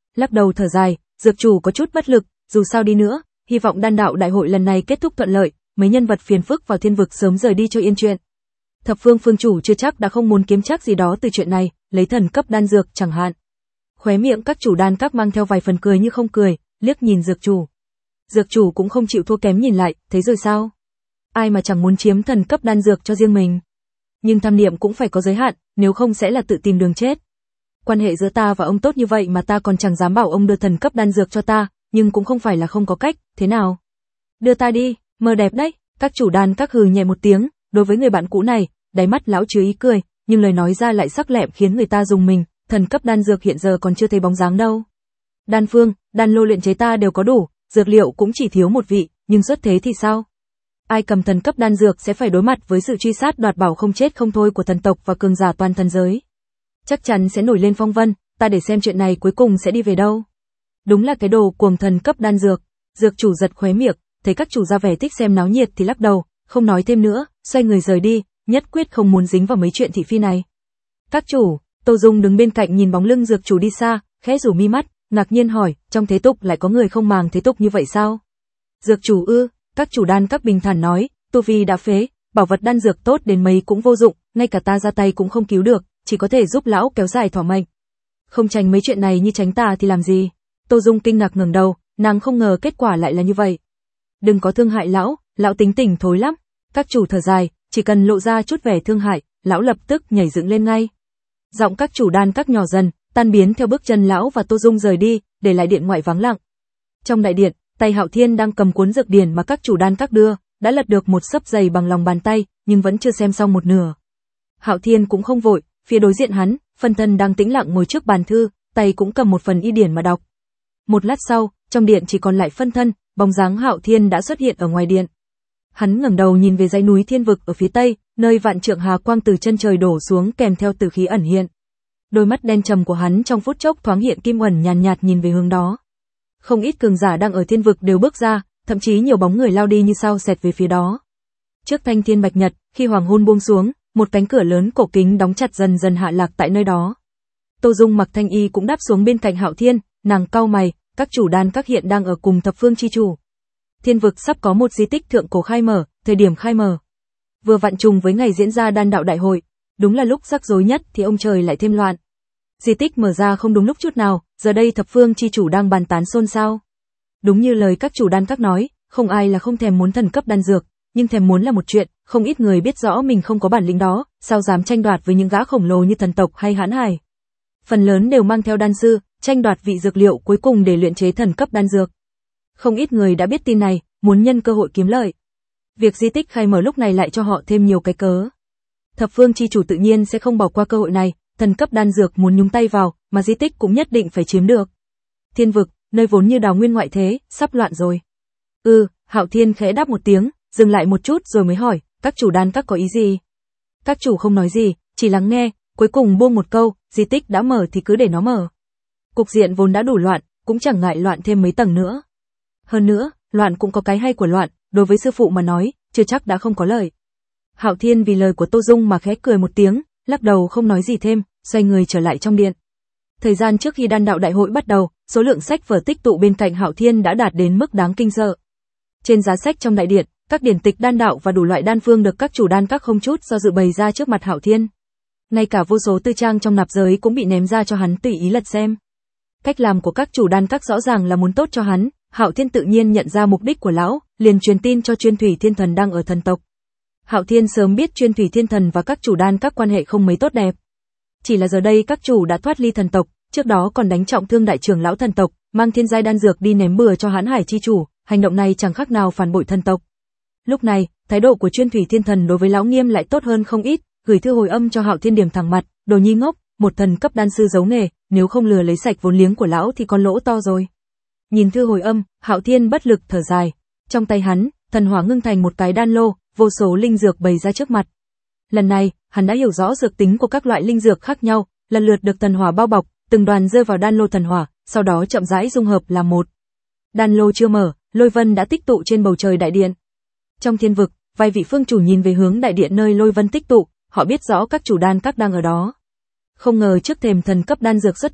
Lắc đầu thở dài, dược chủ có chút bất lực, dù sao đi nữa, hy vọng đan đạo đại hội lần này kết thúc thuận lợi, mấy nhân vật phiền phức vào thiên vực sớm rời đi cho yên chuyện. Thập phương phương chủ chưa chắc đã không muốn kiếm chắc gì đó từ chuyện này, lấy thần cấp đan dược chẳng hạn. Khóe miệng các chủ đan các mang theo vài phần cười như không cười, liếc nhìn dược chủ. Dược chủ cũng không chịu thua kém nhìn lại, thấy rồi sao? Ai mà chẳng muốn chiếm thần cấp đan dược cho riêng mình. Nhưng tham niệm cũng phải có giới hạn, nếu không sẽ là tự tìm đường chết. Quan hệ giữa ta và ông tốt như vậy mà ta còn chẳng dám bảo ông đưa thần cấp đan dược cho ta, nhưng cũng không phải là không có cách, thế nào? Đưa ta đi, mơ đẹp đấy, các chủ đan các hừ nhẹ một tiếng, đối với người bạn cũ này, đáy mắt lão chứa ý cười, nhưng lời nói ra lại sắc lẹm khiến người ta dùng mình, thần cấp đan dược hiện giờ còn chưa thấy bóng dáng đâu. Đan phương, đan lô luyện chế ta đều có đủ, dược liệu cũng chỉ thiếu một vị, nhưng xuất thế thì sao? Ai cầm thần cấp đan dược sẽ phải đối mặt với sự truy sát đoạt bảo không chết không thôi của thần tộc và cường giả toàn thần giới. Chắc chắn sẽ nổi lên phong vân, ta để xem chuyện này cuối cùng sẽ đi về đâu. Đúng là cái đồ cuồng thần cấp đan dược. Dược chủ giật khóe miệng, thấy các chủ ra vẻ thích xem náo nhiệt thì lắc đầu, không nói thêm nữa, xoay người rời đi, nhất quyết không muốn dính vào mấy chuyện thị phi này. Các chủ, Tô Dung đứng bên cạnh nhìn bóng lưng dược chủ đi xa, khẽ rủ mi mắt, ngạc nhiên hỏi, trong thế tục lại có người không màng thế tục như vậy sao? Dược chủ ư? Các chủ đan các bình thản nói, tu vi đã phế, bảo vật đan dược tốt đến mấy cũng vô dụng, ngay cả ta ra tay cũng không cứu được, chỉ có thể giúp lão kéo dài thọ mệnh. Không tránh mấy chuyện này như tránh ta thì làm gì? Tô Dung kinh ngạc ngẩng đầu, nàng không ngờ kết quả lại là như vậy. Đừng có thương hại lão, lão tính tình thối lắm. Các chủ thở dài, chỉ cần lộ ra chút vẻ thương hại, lão lập tức nhảy dựng lên ngay. Giọng các chủ đan các nhỏ dần, tan biến theo bước chân lão và Tô Dung rời đi, để lại điện ngoại vắng lặng. Trong đại điện, tay Hạo Thiên đang cầm cuốn dược điển mà các chủ đan các đưa, đã lật được một xấp dày bằng lòng bàn tay, nhưng vẫn chưa xem xong một nửa. Hạo Thiên cũng không vội, phía đối diện hắn, phân thân đang tĩnh lặng ngồi trước bàn thư, tay cũng cầm một phần y điển mà đọc. Một lát sau, trong điện chỉ còn lại phân thân, bóng dáng Hạo Thiên đã xuất hiện ở ngoài điện. Hắn ngẩng đầu nhìn về dãy núi thiên vực ở phía tây, nơi vạn trượng hà quang từ chân trời đổ xuống kèm theo tử khí ẩn hiện. Đôi mắt đen trầm của hắn trong phút chốc thoáng hiện kim ẩn nhàn nhạt, nhạt nhìn về hướng đó. Không ít cường giả đang ở thiên vực đều bước ra, thậm chí nhiều bóng người lao đi như sao xẹt về phía đó. Trước thanh thiên bạch nhật, khi hoàng hôn buông xuống, một cánh cửa lớn cổ kính đóng chặt dần dần hạ lạc tại nơi đó. Tô Dung mặc thanh y cũng đáp xuống bên cạnh Hạo Thiên, nàng cau mày, các chủ đan các hiện đang ở cùng thập phương chi chủ. Thiên vực sắp có một di tích thượng cổ khai mở, thời điểm khai mở vừa vặn trùng với ngày diễn ra đan đạo đại hội, đúng là lúc rắc rối nhất thì ông trời lại thêm loạn. Di tích mở ra không đúng lúc chút nào, giờ đây thập phương chi chủ đang bàn tán xôn xao. Đúng như lời các chủ đan các nói, không ai là không thèm muốn thần cấp đan dược, nhưng thèm muốn là một chuyện, không ít người biết rõ mình không có bản lĩnh đó, sao dám tranh đoạt với những gã khổng lồ như thần tộc hay hãn hải. Phần lớn đều mang theo đan sư, tranh đoạt vị dược liệu cuối cùng để luyện chế thần cấp đan dược. Không ít người đã biết tin này, muốn nhân cơ hội kiếm lợi. Việc di tích khai mở lúc này lại cho họ thêm nhiều cái cớ. Thập phương chi chủ tự nhiên sẽ không bỏ qua cơ hội này, thần cấp đan dược muốn nhúng tay vào, mà di tích cũng nhất định phải chiếm được. Thiên vực, nơi vốn như đào nguyên ngoại thế, sắp loạn rồi. Ừ, Hạo Thiên khẽ đáp một tiếng, dừng lại một chút rồi mới hỏi, các chủ đan các có ý gì? Các chủ không nói gì, chỉ lắng nghe, cuối cùng buông một câu, di tích đã mở thì cứ để nó mở. Cục diện vốn đã đủ loạn, cũng chẳng ngại loạn thêm mấy tầng nữa. Hơn nữa, loạn cũng có cái hay của loạn, đối với sư phụ mà nói, chưa chắc đã không có lợi. Hạo Thiên vì lời của Tô Dung mà khẽ cười một tiếng, lắc đầu không nói gì thêm, xoay người trở lại trong điện. Thời gian trước khi đan đạo đại hội bắt đầu, số lượng sách vở tích tụ bên cạnh Hạo Thiên đã đạt đến mức đáng kinh sợ. Trên giá sách trong đại điện, các điển tịch đan đạo và đủ loại đan phương được các chủ đan các không chút do dự bày ra trước mặt Hạo Thiên. Ngay cả vô số tư trang trong nạp giới cũng bị ném ra cho hắn tùy ý lật xem. Cách làm của các chủ đan các rõ ràng là muốn tốt cho hắn, Hạo Thiên tự nhiên nhận ra mục đích của lão, liền truyền tin cho Chuyên Thủy Thiên Thần đang ở thần tộc. Hạo Thiên sớm biết Chuyên Thủy Thiên Thần và các chủ đan các quan hệ không mấy tốt đẹp. Chỉ là giờ đây các chủ đã thoát ly thần tộc, trước đó còn đánh trọng thương đại trưởng lão thần tộc, mang thiên giai đan dược đi ném bừa cho Hãn Hải chi chủ, hành động này chẳng khác nào phản bội thần tộc. Lúc này, thái độ của Chuyên Thủy Thiên Thần đối với lão Nghiêm lại tốt hơn không ít, gửi thư hồi âm cho Hạo Thiên điểm thẳng mặt, đồ nhi ngốc, một thần cấp đan sư giấu nghề, nếu không lừa lấy sạch vốn liếng của lão thì con lỗ to rồi. Nhìn thư hồi âm, Hạo Thiên bất lực thở dài, trong tay hắn, thần hỏa ngưng thành một cái đan lô, vô số linh dược bày ra trước mặt. Lần này, hắn đã hiểu rõ dược tính của các loại linh dược khác nhau, lần lượt được thần hỏa bao bọc, từng đoàn rơi vào đan lô thần hỏa, sau đó chậm rãi dung hợp làm một. Đan lô chưa mở, lôi vân đã tích tụ trên bầu trời đại điện. Trong thiên vực, vài vị phương chủ nhìn về hướng đại điện nơi lôi vân tích tụ, họ biết rõ các chủ đan các đang ở đó. Không ngờ trước thềm thần cấp đan dược xuất thế,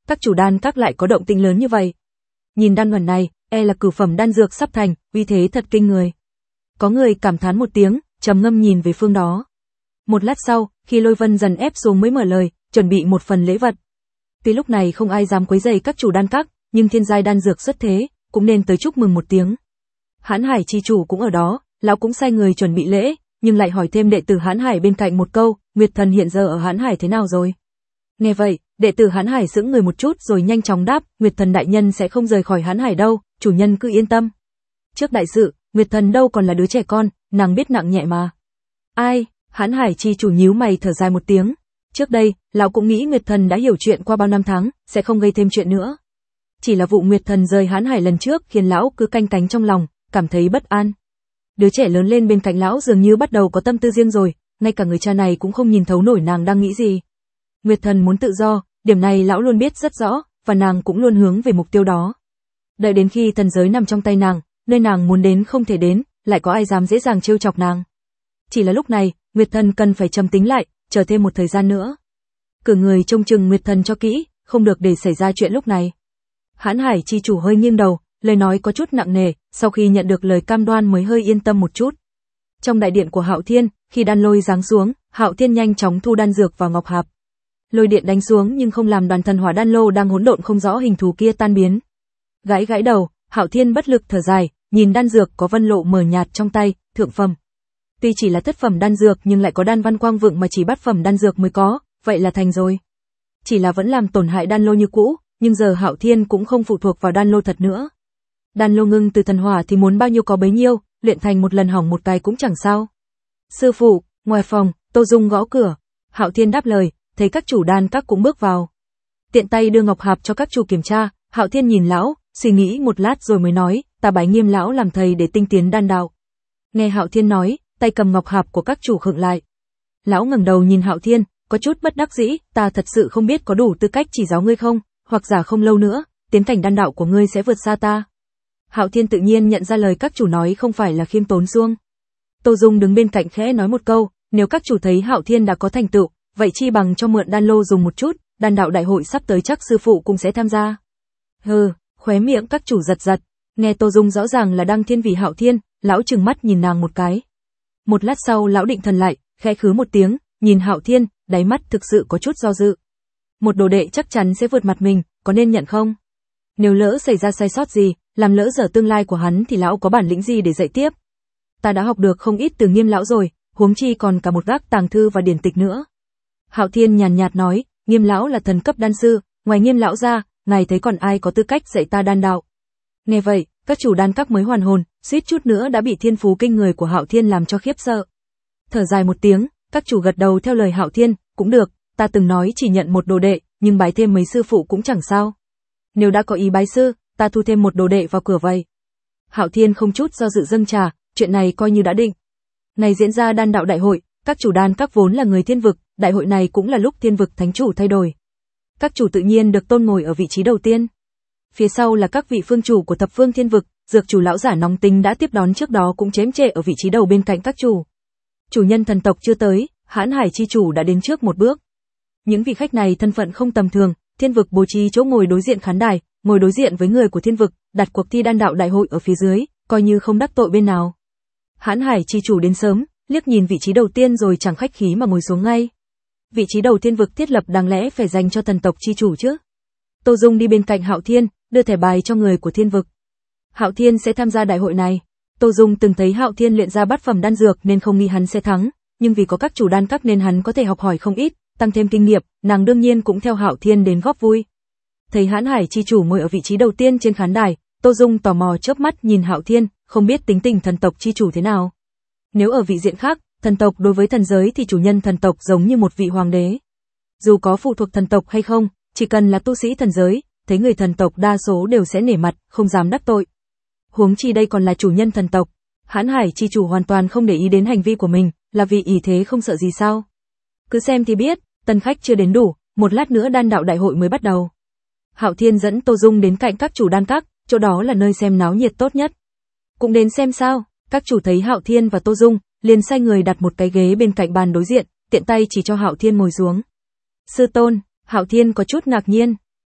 các chủ đan các lại có động tĩnh lớn như vậy. Nhìn đan hoàn này, e là cửu phẩm đan dược sắp thành, uy thế thật kinh người. Có người cảm thán một tiếng, trầm ngâm nhìn về phương đó. Một lát sau, khi Lôi Vân dần ép xuống mới mở lời, chuẩn bị một phần lễ vật. Tuy lúc này không ai dám quấy rầy các chủ đan các, nhưng thiên giai đan dược xuất thế, cũng nên tới chúc mừng một tiếng. Hãn Hải chi chủ cũng ở đó, lão cũng sai người chuẩn bị lễ, nhưng lại hỏi thêm đệ tử Hãn Hải bên cạnh một câu, Nguyệt Thần hiện giờ ở Hãn Hải thế nào rồi? Nghe vậy, đệ tử Hãn Hải sững người một chút rồi nhanh chóng đáp, Nguyệt Thần đại nhân sẽ không rời khỏi Hãn Hải đâu, chủ nhân cứ yên tâm. Trước đại sự, Nguyệt Thần đâu còn là đứa trẻ con, nàng biết nặng nhẹ mà. Ai? Hãn Hải chi chủ nhíu mày thở dài một tiếng. Trước đây, lão cũng nghĩ Nguyệt Thần đã hiểu chuyện qua bao năm tháng, sẽ không gây thêm chuyện nữa. Chỉ là vụ Nguyệt Thần rời Hãn Hải lần trước khiến lão cứ canh cánh trong lòng, cảm thấy bất an. Đứa trẻ lớn lên bên cạnh lão dường như bắt đầu có tâm tư riêng rồi, ngay cả người cha này cũng không nhìn thấu nổi nàng đang nghĩ gì. Nguyệt Thần muốn tự do, điểm này lão luôn biết rất rõ, và nàng cũng luôn hướng về mục tiêu đó. Đợi đến khi thần giới nằm trong tay nàng, nơi nàng muốn đến không thể đến, lại có ai dám dễ dàng trêu chọc nàng. Chỉ là lúc này, Nguyệt Thần cần phải trầm tính lại, chờ thêm một thời gian nữa. Cử người trông chừng Nguyệt Thần cho kỹ, không được để xảy ra chuyện lúc này. Hãn Hải chi chủ hơi nghiêng đầu, lời nói có chút nặng nề, sau khi nhận được lời cam đoan mới hơi yên tâm một chút. Trong đại điện của Hạo Thiên, khi đan lôi giáng xuống, Hạo Thiên nhanh chóng thu đan dược vào ngọc hạp. Lôi điện đánh xuống nhưng không làm đoàn thần hỏa đan lô đang hỗn độn không rõ hình thù kia tan biến. Gãi gãi đầu, Hạo Thiên bất lực thở dài, nhìn đan dược có vân lộ mờ nhạt trong tay, thượng phẩm. Tuy chỉ là thất phẩm đan dược nhưng lại có đan văn quang vượng mà chỉ bát phẩm đan dược mới có, vậy là thành rồi. Chỉ là vẫn làm tổn hại đan lô như cũ, nhưng giờ Hạo Thiên cũng không phụ thuộc vào đan lô thật nữa. Đan lô ngưng từ thần hỏa thì muốn bao nhiêu có bấy nhiêu, luyện thành một lần hỏng một cái cũng chẳng sao. Sư phụ, ngoài phòng, Tô Dung gõ cửa. Hạo Thiên đáp lời, thấy các chủ đan các cũng bước vào. Tiện tay đưa ngọc hạp cho các chủ kiểm tra, Hạo Thiên nhìn lão, suy nghĩ một lát rồi mới nói, ta bái Nghiêm lão làm thầy để tinh tiến đan đạo. Nghe Hạo Thiên nói, tay cầm ngọc hạp của các chủ khựng lại. Lão ngẩng đầu nhìn Hạo Thiên, có chút bất đắc dĩ, ta thật sự không biết có đủ tư cách chỉ giáo ngươi không, hoặc giả không lâu nữa, tiến cảnh đan đạo của ngươi sẽ vượt xa ta. Hạo Thiên tự nhiên nhận ra lời các chủ nói không phải là khiêm tốn xuông. Tô Dung đứng bên cạnh khẽ nói một câu, nếu các chủ thấy Hạo Thiên đã có thành tựu, vậy chi bằng cho mượn đan lô dùng một chút, đan đạo đại hội sắp tới chắc sư phụ cũng sẽ tham gia. Hừ, khóe miệng các chủ giật giật, nghe Tô Dung rõ ràng là đang thiên vị Hạo Thiên, lão trừng mắt nhìn nàng một cái. Một lát sau lão định thần lại, khẽ khứ một tiếng, nhìn Hạo Thiên, đáy mắt thực sự có chút do dự. Một đồ đệ chắc chắn sẽ vượt mặt mình, có nên nhận không? Nếu lỡ xảy ra sai sót gì, làm lỡ dở tương lai của hắn thì lão có bản lĩnh gì để dạy tiếp? Ta đã học được không ít từ Nghiêm lão rồi, huống chi còn cả một gác tàng thư và điển tịch nữa. Hạo Thiên nhàn nhạt nói, Nghiêm lão là thần cấp đan sư, ngoài Nghiêm lão ra, ngài thấy còn ai có tư cách dạy ta đan đạo? Nghe vậy, các chủ đan các mới hoàn hồn, suýt chút nữa đã bị thiên phú kinh người của Hạo Thiên làm cho khiếp sợ. Thở dài một tiếng, các chủ gật đầu theo lời Hạo Thiên, cũng được, ta từng nói chỉ nhận một đồ đệ, nhưng bái thêm mấy sư phụ cũng chẳng sao. Nếu đã có ý bái sư, ta thu thêm một đồ đệ vào cửa vậy. Hạo Thiên không chút do dự dâng trà, chuyện này coi như đã định. Ngày diễn ra đan đạo đại hội, các chủ đan các vốn là người thiên vực, đại hội này cũng là lúc thiên vực thánh chủ thay đổi. Các chủ tự nhiên được tôn ngồi ở vị trí đầu tiên. Phía sau là các vị phương chủ của thập phương thiên vực, dược chủ lão giả nóng tính đã tiếp đón trước đó cũng chém trệ ở vị trí đầu bên cạnh các chủ. Chủ nhân thần tộc chưa tới, Hãn Hải chi chủ đã đến trước một bước. Những vị khách này thân phận không tầm thường, thiên vực bố trí chỗ ngồi đối diện khán đài, ngồi đối diện với người của thiên vực, đặt cuộc thi đan đạo đại hội ở phía dưới, coi như không đắc tội bên nào. Hãn Hải chi chủ đến sớm, liếc nhìn vị trí đầu tiên rồi chẳng khách khí mà ngồi xuống ngay. Vị trí đầu thiên vực thiết lập đáng lẽ phải dành cho thần tộc chi chủ chứ. Tô Dung đi bên cạnh Hạo Thiên, đưa thẻ bài cho người của thiên vực. Hạo Thiên sẽ tham gia đại hội này. Tô Dung từng thấy Hạo Thiên luyện ra bát phẩm đan dược nên không nghĩ hắn sẽ thắng, nhưng vì có các chủ đan các nên hắn có thể học hỏi không ít, tăng thêm kinh nghiệm, nàng đương nhiên cũng theo Hạo Thiên đến góp vui. Thấy Hãn Hải chi chủ ngồi ở vị trí đầu tiên trên khán đài, Tô Dung tò mò chớp mắt nhìn Hạo Thiên, không biết tính tình thần tộc chi chủ thế nào. Nếu ở vị diện khác, thần tộc đối với thần giới thì chủ nhân thần tộc giống như một vị hoàng đế. Dù có phụ thuộc thần tộc hay không, chỉ cần là tu sĩ thần giới, thấy người thần tộc đa số đều sẽ nể mặt, không dám đắc tội. Huống chi đây còn là chủ nhân thần tộc. Hãn Hải chi chủ hoàn toàn không để ý đến hành vi của mình, là vì ý thế không sợ gì sao? Cứ xem thì biết, tân khách chưa đến đủ, một lát nữa đan đạo đại hội mới bắt đầu. Hạo Thiên dẫn Tô Dung đến cạnh các chủ đan các, chỗ đó là nơi xem náo nhiệt tốt nhất. Cũng đến xem sao? Các chủ thấy Hạo Thiên và Tô Dung, liền sai người đặt một cái ghế bên cạnh bàn đối diện, tiện tay chỉ cho Hạo Thiên ngồi xuống. Sư tôn, Hạo Thiên có chút ngạc nhiên.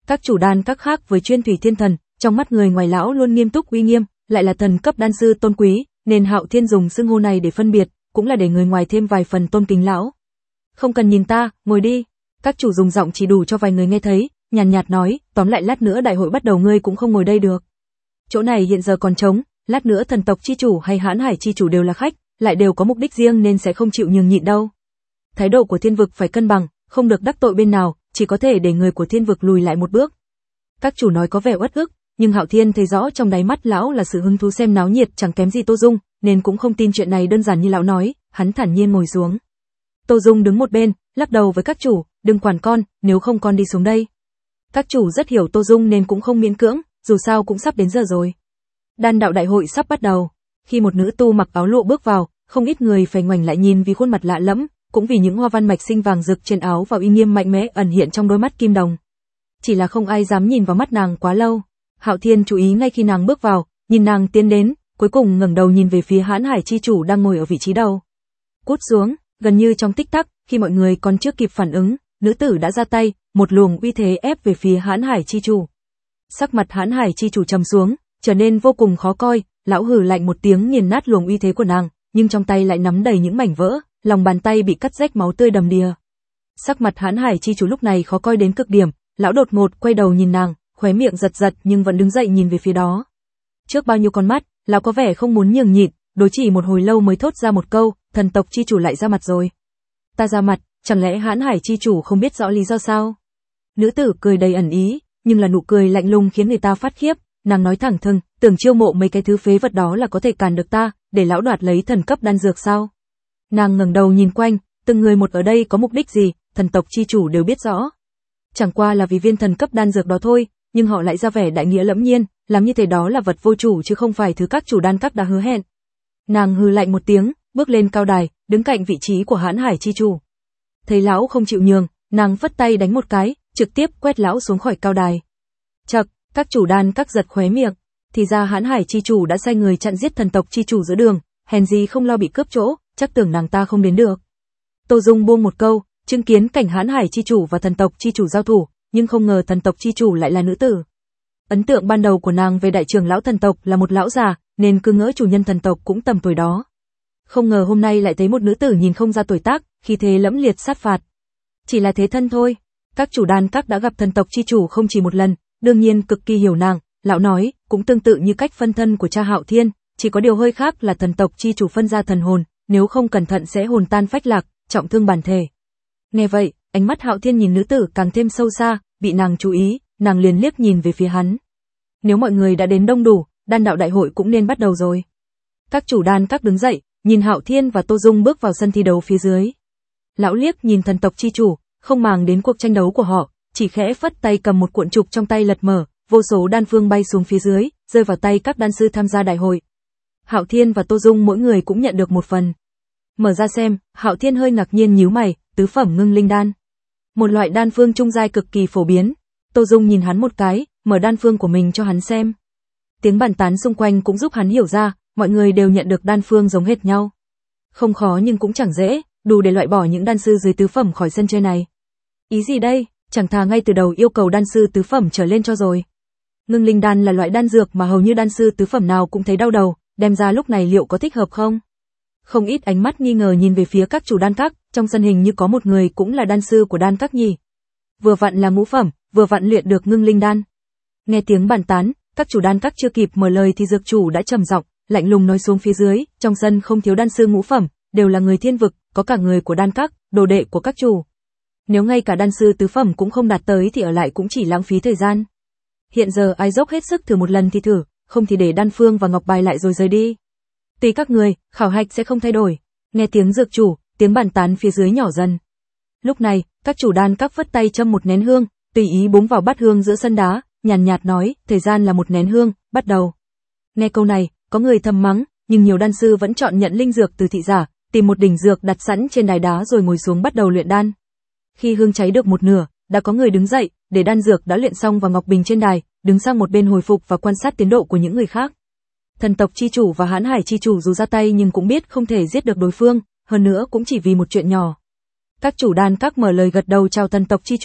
Các chủ đan các khác với Chuyên Thủy Thiên Thần, trong mắt người ngoài lão luôn nghiêm túc uy nghiêm, lại là thần cấp đan sư tôn quý, nên Hạo Thiên dùng xưng hô này để phân biệt, cũng là để người ngoài thêm vài phần tôn kính lão. Không cần nhìn ta, ngồi đi. Các chủ dùng giọng chỉ đủ cho vài người nghe thấy, nhàn nhạt nói, tóm lại lát nữa đại hội bắt đầu ngươi cũng không ngồi đây được. Chỗ này hiện giờ còn trống, lát nữa thần tộc chi chủ hay Hãn Hải chi chủ đều là khách, lại đều có mục đích riêng nên sẽ không chịu nhường nhịn đâu. Thái độ của thiên vực phải cân bằng, không được đắc tội bên nào, chỉ có thể để người của thiên vực lùi lại một bước. Các chủ nói có vẻ uất ức, nhưng Hạo Thiên thấy rõ trong đáy mắt lão là sự hứng thú xem náo nhiệt chẳng kém gì Tô Dung, nên cũng không tin chuyện này đơn giản như lão nói, hắn thản nhiên ngồi xuống. Tô Dung đứng một bên, lắc đầu với các chủ, đừng quản con, nếu không con đi xuống đây. Các chủ rất hiểu Tô Dung nên cũng không miễn cưỡng, dù sao cũng sắp đến giờ rồi. Đan đạo đại hội sắp bắt đầu. Khi một nữ tu mặc áo lụa bước vào, không ít người phải ngoảnh lại nhìn vì khuôn mặt lạ lẫm, cũng vì những hoa văn mạch sinh vàng rực trên áo và uy nghiêm mạnh mẽ ẩn hiện trong đôi mắt kim đồng. Chỉ là không ai dám nhìn vào mắt nàng quá lâu. Hạo Thiên chú ý ngay khi nàng bước vào, nhìn nàng tiến đến, cuối cùng ngẩng đầu nhìn về phía Hãn Hải chi chủ đang ngồi ở vị trí đầu. Cút xuống, gần như trong tích tắc, khi mọi người còn chưa kịp phản ứng, nữ tử đã ra tay, một luồng uy thế ép về phía Hãn Hải chi chủ. Sắc mặt Hãn Hải chi chủ trầm xuống, trở nên vô cùng khó coi, lão hừ lạnh một tiếng nghiền nát luồng uy thế của nàng, nhưng trong tay lại nắm đầy những mảnh vỡ, lòng bàn tay bị cắt rách máu tươi đầm đìa. Sắc mặt Hãn Hải chi chủ lúc này khó coi đến cực điểm, lão đột ngột quay đầu nhìn nàng, khóe miệng giật giật nhưng vẫn đứng dậy nhìn về phía đó. Trước bao nhiêu con mắt, lão có vẻ không muốn nhường nhịn, đối chỉ một hồi lâu mới thốt ra một câu, thần tộc chi chủ lại ra mặt rồi. Ta ra mặt, chẳng lẽ Hãn Hải chi chủ không biết rõ lý do sao? Nữ tử cười đầy ẩn ý, nhưng là nụ cười lạnh lùng khiến người ta phát khiếp, nàng nói thẳng thừng, tưởng chiêu mộ mấy cái thứ phế vật đó là có thể cản được ta, để lão đoạt lấy thần cấp đan dược sao? Nàng ngẩng đầu nhìn quanh, từng người một ở đây có mục đích gì, thần tộc chi chủ đều biết rõ. Chẳng qua là vì viên thần cấp đan dược đó thôi, nhưng họ lại ra vẻ đại nghĩa lẫm nhiên, làm như thế đó là vật vô chủ chứ không phải thứ các chủ đan các đã hứa hẹn. Nàng hừ lạnh một tiếng, bước lên cao đài, đứng cạnh vị trí của Hãn Hải chi chủ. Thấy lão không chịu nhường, nàng vất tay đánh một cái, trực tiếp quét lão xuống khỏi cao đài. Chậc, các chủ đan các giật khóe miệng, thì ra Hãn Hải chi chủ đã sai người chặn giết thần tộc chi chủ giữa đường, hèn gì không lo bị cướp chỗ, chắc tưởng nàng ta không đến được. Tô Dung buông một câu, chứng kiến cảnh Hãn Hải chi chủ và thần tộc chi chủ giao thủ, nhưng không ngờ thần tộc chi chủ lại là nữ tử. Ấn tượng ban đầu của nàng về đại trưởng lão thần tộc là một lão già, nên cứ ngỡ chủ nhân thần tộc cũng tầm tuổi đó. Không ngờ hôm nay lại thấy một nữ tử nhìn không ra tuổi tác, khi thế lẫm liệt sát phạt. Chỉ là thế thân thôi. Các chủ đan các đã gặp thần tộc chi chủ không chỉ một lần, đương nhiên cực kỳ hiểu nàng. Lão nói, cũng tương tự như cách phân thân của cha Hạo Thiên, chỉ có điều hơi khác là thần tộc chi chủ phân ra thần hồn, nếu không cẩn thận sẽ hồn tan phách lạc, trọng thương bản thể. Nghe vậy, ánh mắt Hạo Thiên nhìn nữ tử càng thêm sâu xa, bị nàng chú ý, nàng liền liếc nhìn về phía hắn. Nếu mọi người đã đến đông đủ, đan đạo đại hội cũng nên bắt đầu rồi. Các chủ đan các đứng dậy, nhìn Hạo Thiên và Tô Dung bước vào sân thi đấu phía dưới. Lão liếc nhìn thần tộc chi chủ, không màng đến cuộc tranh đấu của họ, chỉ khẽ phất tay cầm một cuộn trục trong tay lật mở, vô số đan phương bay xuống phía dưới, rơi vào tay các đan sư tham gia đại hội. Hạo Thiên và Tô Dung mỗi người cũng nhận được một phần. Mở ra xem, Hạo Thiên hơi ngạc nhiên nhíu mày, tứ phẩm ngưng linh đan. Một loại đan phương trung giai cực kỳ phổ biến. Tô Dung nhìn hắn một cái, mở đan phương của mình cho hắn xem. Tiếng bàn tán xung quanh cũng giúp hắn hiểu ra, mọi người đều nhận được đan phương giống hệt nhau. Không khó nhưng cũng chẳng dễ, đủ để loại bỏ những đan sư dưới tứ phẩm khỏi sân chơi này. Ý gì đây, chẳng thà ngay từ đầu yêu cầu đan sư tứ phẩm trở lên cho rồi. Ngưng linh đan là loại đan dược mà hầu như đan sư tứ phẩm nào cũng thấy đau đầu, đem ra lúc này liệu có thích hợp không? Không ít ánh mắt nghi ngờ nhìn về phía các chủ đan các, trong sân hình như có một người cũng là đan sư của đan các nhỉ. Vừa vặn là ngũ phẩm, vừa vặn luyện được ngưng linh đan. Nghe tiếng bàn tán, các chủ đan các chưa kịp mở lời thì dược chủ đã trầm giọng, lạnh lùng nói xuống phía dưới, trong sân không thiếu đan sư ngũ phẩm, đều là người thiên vực, có cả người của đan các, đồ đệ của các chủ. Nếu ngay cả đan sư tứ phẩm cũng không đạt tới thì ở lại cũng chỉ lãng phí thời gian. Hiện giờ ai dốc hết sức thử một lần thì thử, không thì để đan phương và ngọc bài lại rồi rời đi. Tùy các người, khảo hạch sẽ không thay đổi. Nghe tiếng dược chủ, tiếng bàn tán phía dưới nhỏ dần. Lúc này, các chủ đan các vất tay châm một nén hương, tùy ý búng vào bát hương giữa sân đá, nhàn nhạt nói, thời gian là một nén hương, bắt đầu. Nghe câu này, có người thầm mắng, nhưng nhiều đan sư vẫn chọn nhận linh dược từ thị giả, tìm một đỉnh dược đặt sẵn trên đài đá rồi ngồi xuống bắt đầu luyện đan. Khi hương cháy được một nửa, đã có người đứng dậy, để đan dược đã luyện xong vào ngọc bình trên đài, đứng sang một bên hồi phục và quan sát tiến độ của những người khác. Thần tộc chi chủ và Hãn Hải chi chủ dù ra tay nhưng cũng biết không thể giết được đối phương, hơn nữa cũng chỉ vì một chuyện nhỏ. Các chủ đan các mở lời gật đầu chào thần tộc chi chủ,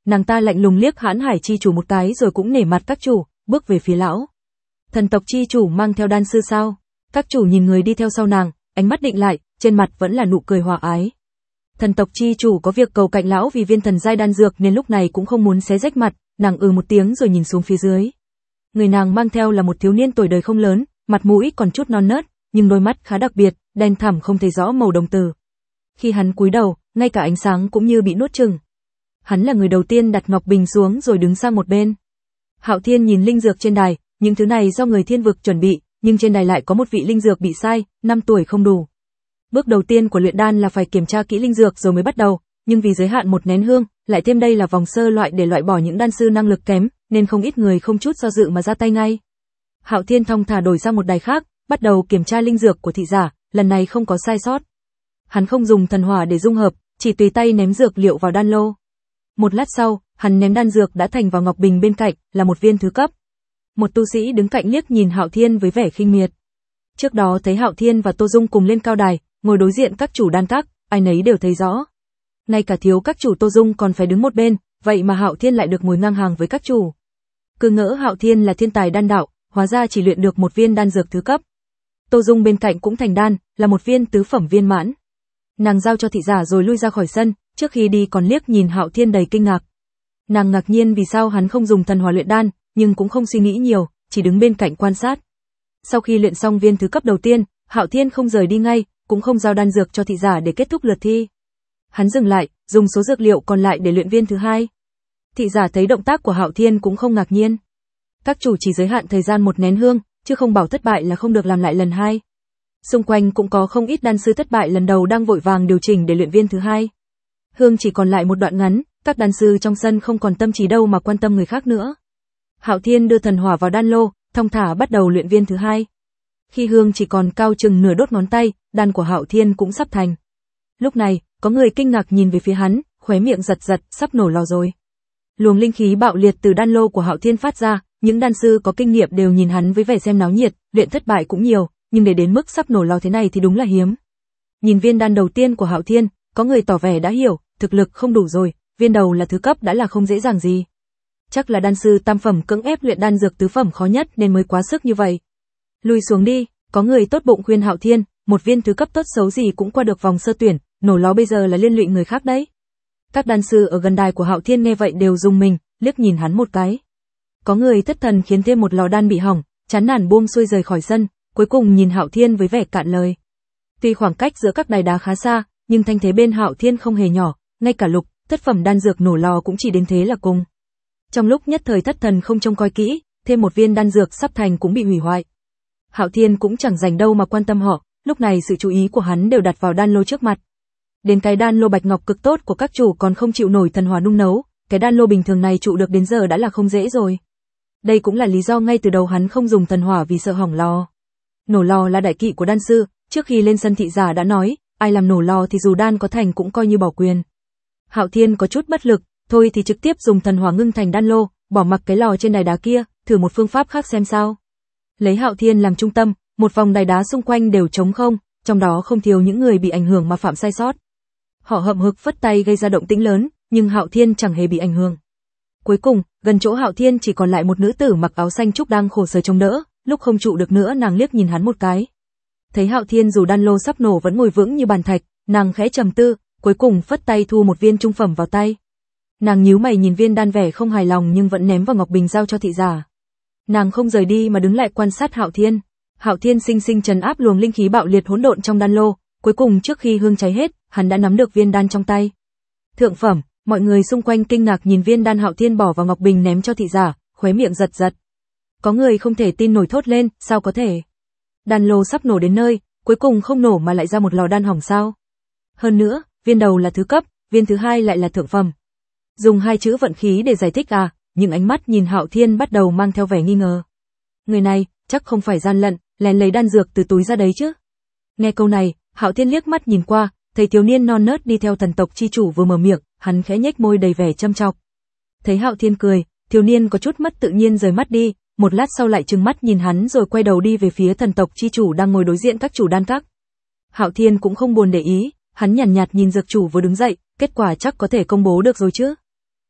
nàng ta lạnh lùng liếc Hãn Hải chi chủ một cái rồi cũng nể mặt các chủ, bước về phía lão. Thần tộc chi chủ mang theo đan sư sao? Các chủ nhìn người đi theo sau nàng, ánh mắt định lại, trên mặt vẫn là nụ cười hòa ái. Thần tộc chi chủ có việc cầu cạnh lão vì viên thần giai đan dược nên lúc này cũng không muốn xé rách mặt, nàng ừ một tiếng rồi nhìn xuống phía dưới. Người nàng mang theo là một thiếu niên tuổi đời không lớn, mặt mũi còn chút non nớt, nhưng đôi mắt khá đặc biệt, đen thẳm không thấy rõ màu đồng tử. Khi hắn cúi đầu, ngay cả ánh sáng cũng như bị nuốt chửng. Hắn là người đầu tiên đặt ngọc bình xuống rồi đứng sang một bên. Hạo Thiên nhìn linh dược trên đài, những thứ này do người thiên vực chuẩn bị, nhưng trên đài lại có một vị linh dược bị sai, năm tuổi không đủ. Bước đầu tiên của luyện đan là phải kiểm tra kỹ linh dược rồi mới bắt đầu, nhưng vì giới hạn một nén hương, lại thêm đây là vòng sơ loại để loại bỏ những đan sư năng lực kém, nên không ít người không chút do dự mà ra tay ngay. Hạo Thiên thong thả đổi sang một đài khác, bắt đầu kiểm tra linh dược của thị giả, lần này không có sai sót. Hắn không dùng thần hỏa để dung hợp, chỉ tùy tay ném dược liệu vào đan lô. Một lát sau, hắn ném đan dược đã thành vào ngọc bình bên cạnh, là một viên thứ cấp. Một tu sĩ đứng cạnh liếc nhìn Hạo Thiên với vẻ khinh miệt. Trước đó thấy Hạo Thiên và Tô Dung cùng lên cao đài, ngồi đối diện các chủ đan các, ai nấy đều thấy rõ. Ngay cả thiếu các chủ Tô Dung còn phải đứng một bên, vậy mà Hạo Thiên lại được ngồi ngang hàng với các chủ. Cứ ngỡ Hạo Thiên là thiên tài đan đạo, hóa ra chỉ luyện được một viên đan dược thứ cấp. Tô Dung bên cạnh cũng thành đan, là một viên tứ phẩm viên mãn. Nàng giao cho thị giả rồi lui ra khỏi sân, trước khi đi còn liếc nhìn Hạo Thiên đầy kinh ngạc. Nàng ngạc nhiên vì sao hắn không dùng thần hỏa luyện đan, nhưng cũng không suy nghĩ nhiều, chỉ đứng bên cạnh quan sát. Sau khi luyện xong viên thứ cấp đầu tiên, Hạo Thiên không rời đi ngay, cũng không giao đan dược cho thị giả để kết thúc lượt thi. Hắn dừng lại, dùng số dược liệu còn lại để luyện viên thứ hai. Thị giả thấy động tác của Hạo Thiên cũng không ngạc nhiên. Các chủ chỉ giới hạn thời gian một nén hương, chứ không bảo thất bại là không được làm lại lần hai. Xung quanh cũng có không ít đan sư thất bại lần đầu đang vội vàng điều chỉnh để luyện viên thứ hai. Hương chỉ còn lại một đoạn ngắn, các đan sư trong sân không còn tâm trí đâu mà quan tâm người khác nữa. Hạo Thiên đưa thần hỏa vào đan lô, thong thả bắt đầu luyện viên thứ hai. Khi hương chỉ còn cao chừng nửa đốt ngón tay, đan của Hạo Thiên cũng sắp thành. Lúc này, có người kinh ngạc nhìn về phía hắn, khóe miệng giật giật, sắp nổ lò rồi. Luồng linh khí bạo liệt từ đan lô của Hạo Thiên phát ra, những đan sư có kinh nghiệm đều nhìn hắn với vẻ xem náo nhiệt, luyện thất bại cũng nhiều, nhưng để đến mức sắp nổ lò thế này thì đúng là hiếm. Nhìn viên đan đầu tiên của Hạo Thiên, có người tỏ vẻ đã hiểu, thực lực không đủ rồi, viên đầu là thứ cấp đã là không dễ dàng gì. Chắc là đan sư tam phẩm cưỡng ép luyện đan dược tứ phẩm khó nhất nên mới quá sức như vậy. Lùi xuống đi, có người tốt bụng khuyên Hạo Thiên, một viên thứ cấp tốt xấu gì cũng qua được vòng sơ tuyển, nổ lò bây giờ là liên lụy người khác đấy. Các đan sư ở gần đài của Hạo Thiên nghe vậy đều rùng mình, liếc nhìn hắn một cái. Có người thất thần khiến thêm một lò đan bị hỏng, chán nản buông xuôi rời khỏi sân, cuối cùng nhìn Hạo Thiên với vẻ cạn lời. Tuy khoảng cách giữa các đài đá khá xa, nhưng thanh thế bên Hạo Thiên không hề nhỏ, ngay cả lục, thất phẩm đan dược nổ lò cũng chỉ đến thế là cùng. Trong lúc nhất thời thất thần không trông coi kỹ, thêm một viên đan dược sắp thành cũng bị hủy hoại. Hạo Thiên cũng chẳng dành đâu mà quan tâm họ, lúc này sự chú ý của hắn đều đặt vào đan lô trước mặt. Đến cái đan lô bạch ngọc cực tốt của các chủ còn không chịu nổi thần hỏa nung nấu, cái đan lô bình thường này trụ được đến giờ đã là không dễ rồi. Đây cũng là lý do ngay từ đầu hắn không dùng thần hỏa vì sợ hỏng lò. Nổ lò là đại kỵ của đan sư, trước khi lên sân thị giả đã nói, ai làm nổ lò thì dù đan có thành cũng coi như bỏ quyền. Hạo Thiên có chút bất lực, thôi thì trực tiếp dùng thần hỏa ngưng thành đan lô, bỏ mặc cái lò trên đài đá kia, thử một phương pháp khác xem sao. Lấy Hạo Thiên làm trung tâm, một vòng đài đá xung quanh đều trống không, trong đó không thiếu những người bị ảnh hưởng mà phạm sai sót. Họ hậm hực phất tay gây ra động tĩnh lớn, nhưng Hạo Thiên chẳng hề bị ảnh hưởng. Cuối cùng, gần chỗ Hạo Thiên chỉ còn lại một nữ tử mặc áo xanh trúc đang khổ sở chống đỡ, lúc không trụ được nữa nàng liếc nhìn hắn một cái. Thấy Hạo Thiên dù đan lô sắp nổ vẫn ngồi vững như bàn thạch, nàng khẽ trầm tư, cuối cùng phất tay thu một viên trung phẩm vào tay. Nàng nhíu mày nhìn viên đan vẻ không hài lòng nhưng vẫn ném vào ngọc bình giao cho thị giả. Nàng không rời đi mà đứng lại quan sát Hạo Thiên. Hạo Thiên sinh sinh trấn áp luồng linh khí bạo liệt hỗn độn trong đan lô, cuối cùng trước khi hương cháy hết, hắn đã nắm được viên đan trong tay. Thượng phẩm, mọi người xung quanh kinh ngạc nhìn viên đan Hạo Thiên bỏ vào ngọc bình ném cho thị giả, khóe miệng giật giật. Có người không thể tin nổi thốt lên, sao có thể? Đan lô sắp nổ đến nơi, cuối cùng không nổ mà lại ra một lò đan hỏng sao? Hơn nữa, viên đầu là thứ cấp, viên thứ hai lại là thượng phẩm. Dùng hai chữ vận khí để giải thích à, nhưng ánh mắt nhìn Hạo Thiên bắt đầu mang theo vẻ nghi ngờ. Người này, chắc không phải gian lận, lén lấy đan dược từ túi ra đấy chứ. Nghe câu này, Hạo Thiên liếc mắt nhìn qua, thấy thiếu niên non nớt đi theo thần tộc chi chủ vừa mở miệng, hắn khẽ nhếch môi đầy vẻ châm chọc. Thấy Hạo Thiên cười, thiếu niên có chút mất tự nhiên rời mắt đi, một lát sau lại trừng mắt nhìn hắn rồi quay đầu đi về phía thần tộc chi chủ đang ngồi đối diện các chủ đan các. Hạo Thiên cũng không buồn để ý, hắn nhàn nhạt, nhạt nhìn dược chủ vừa đứng dậy, kết quả chắc có thể công bố được rồi chứ.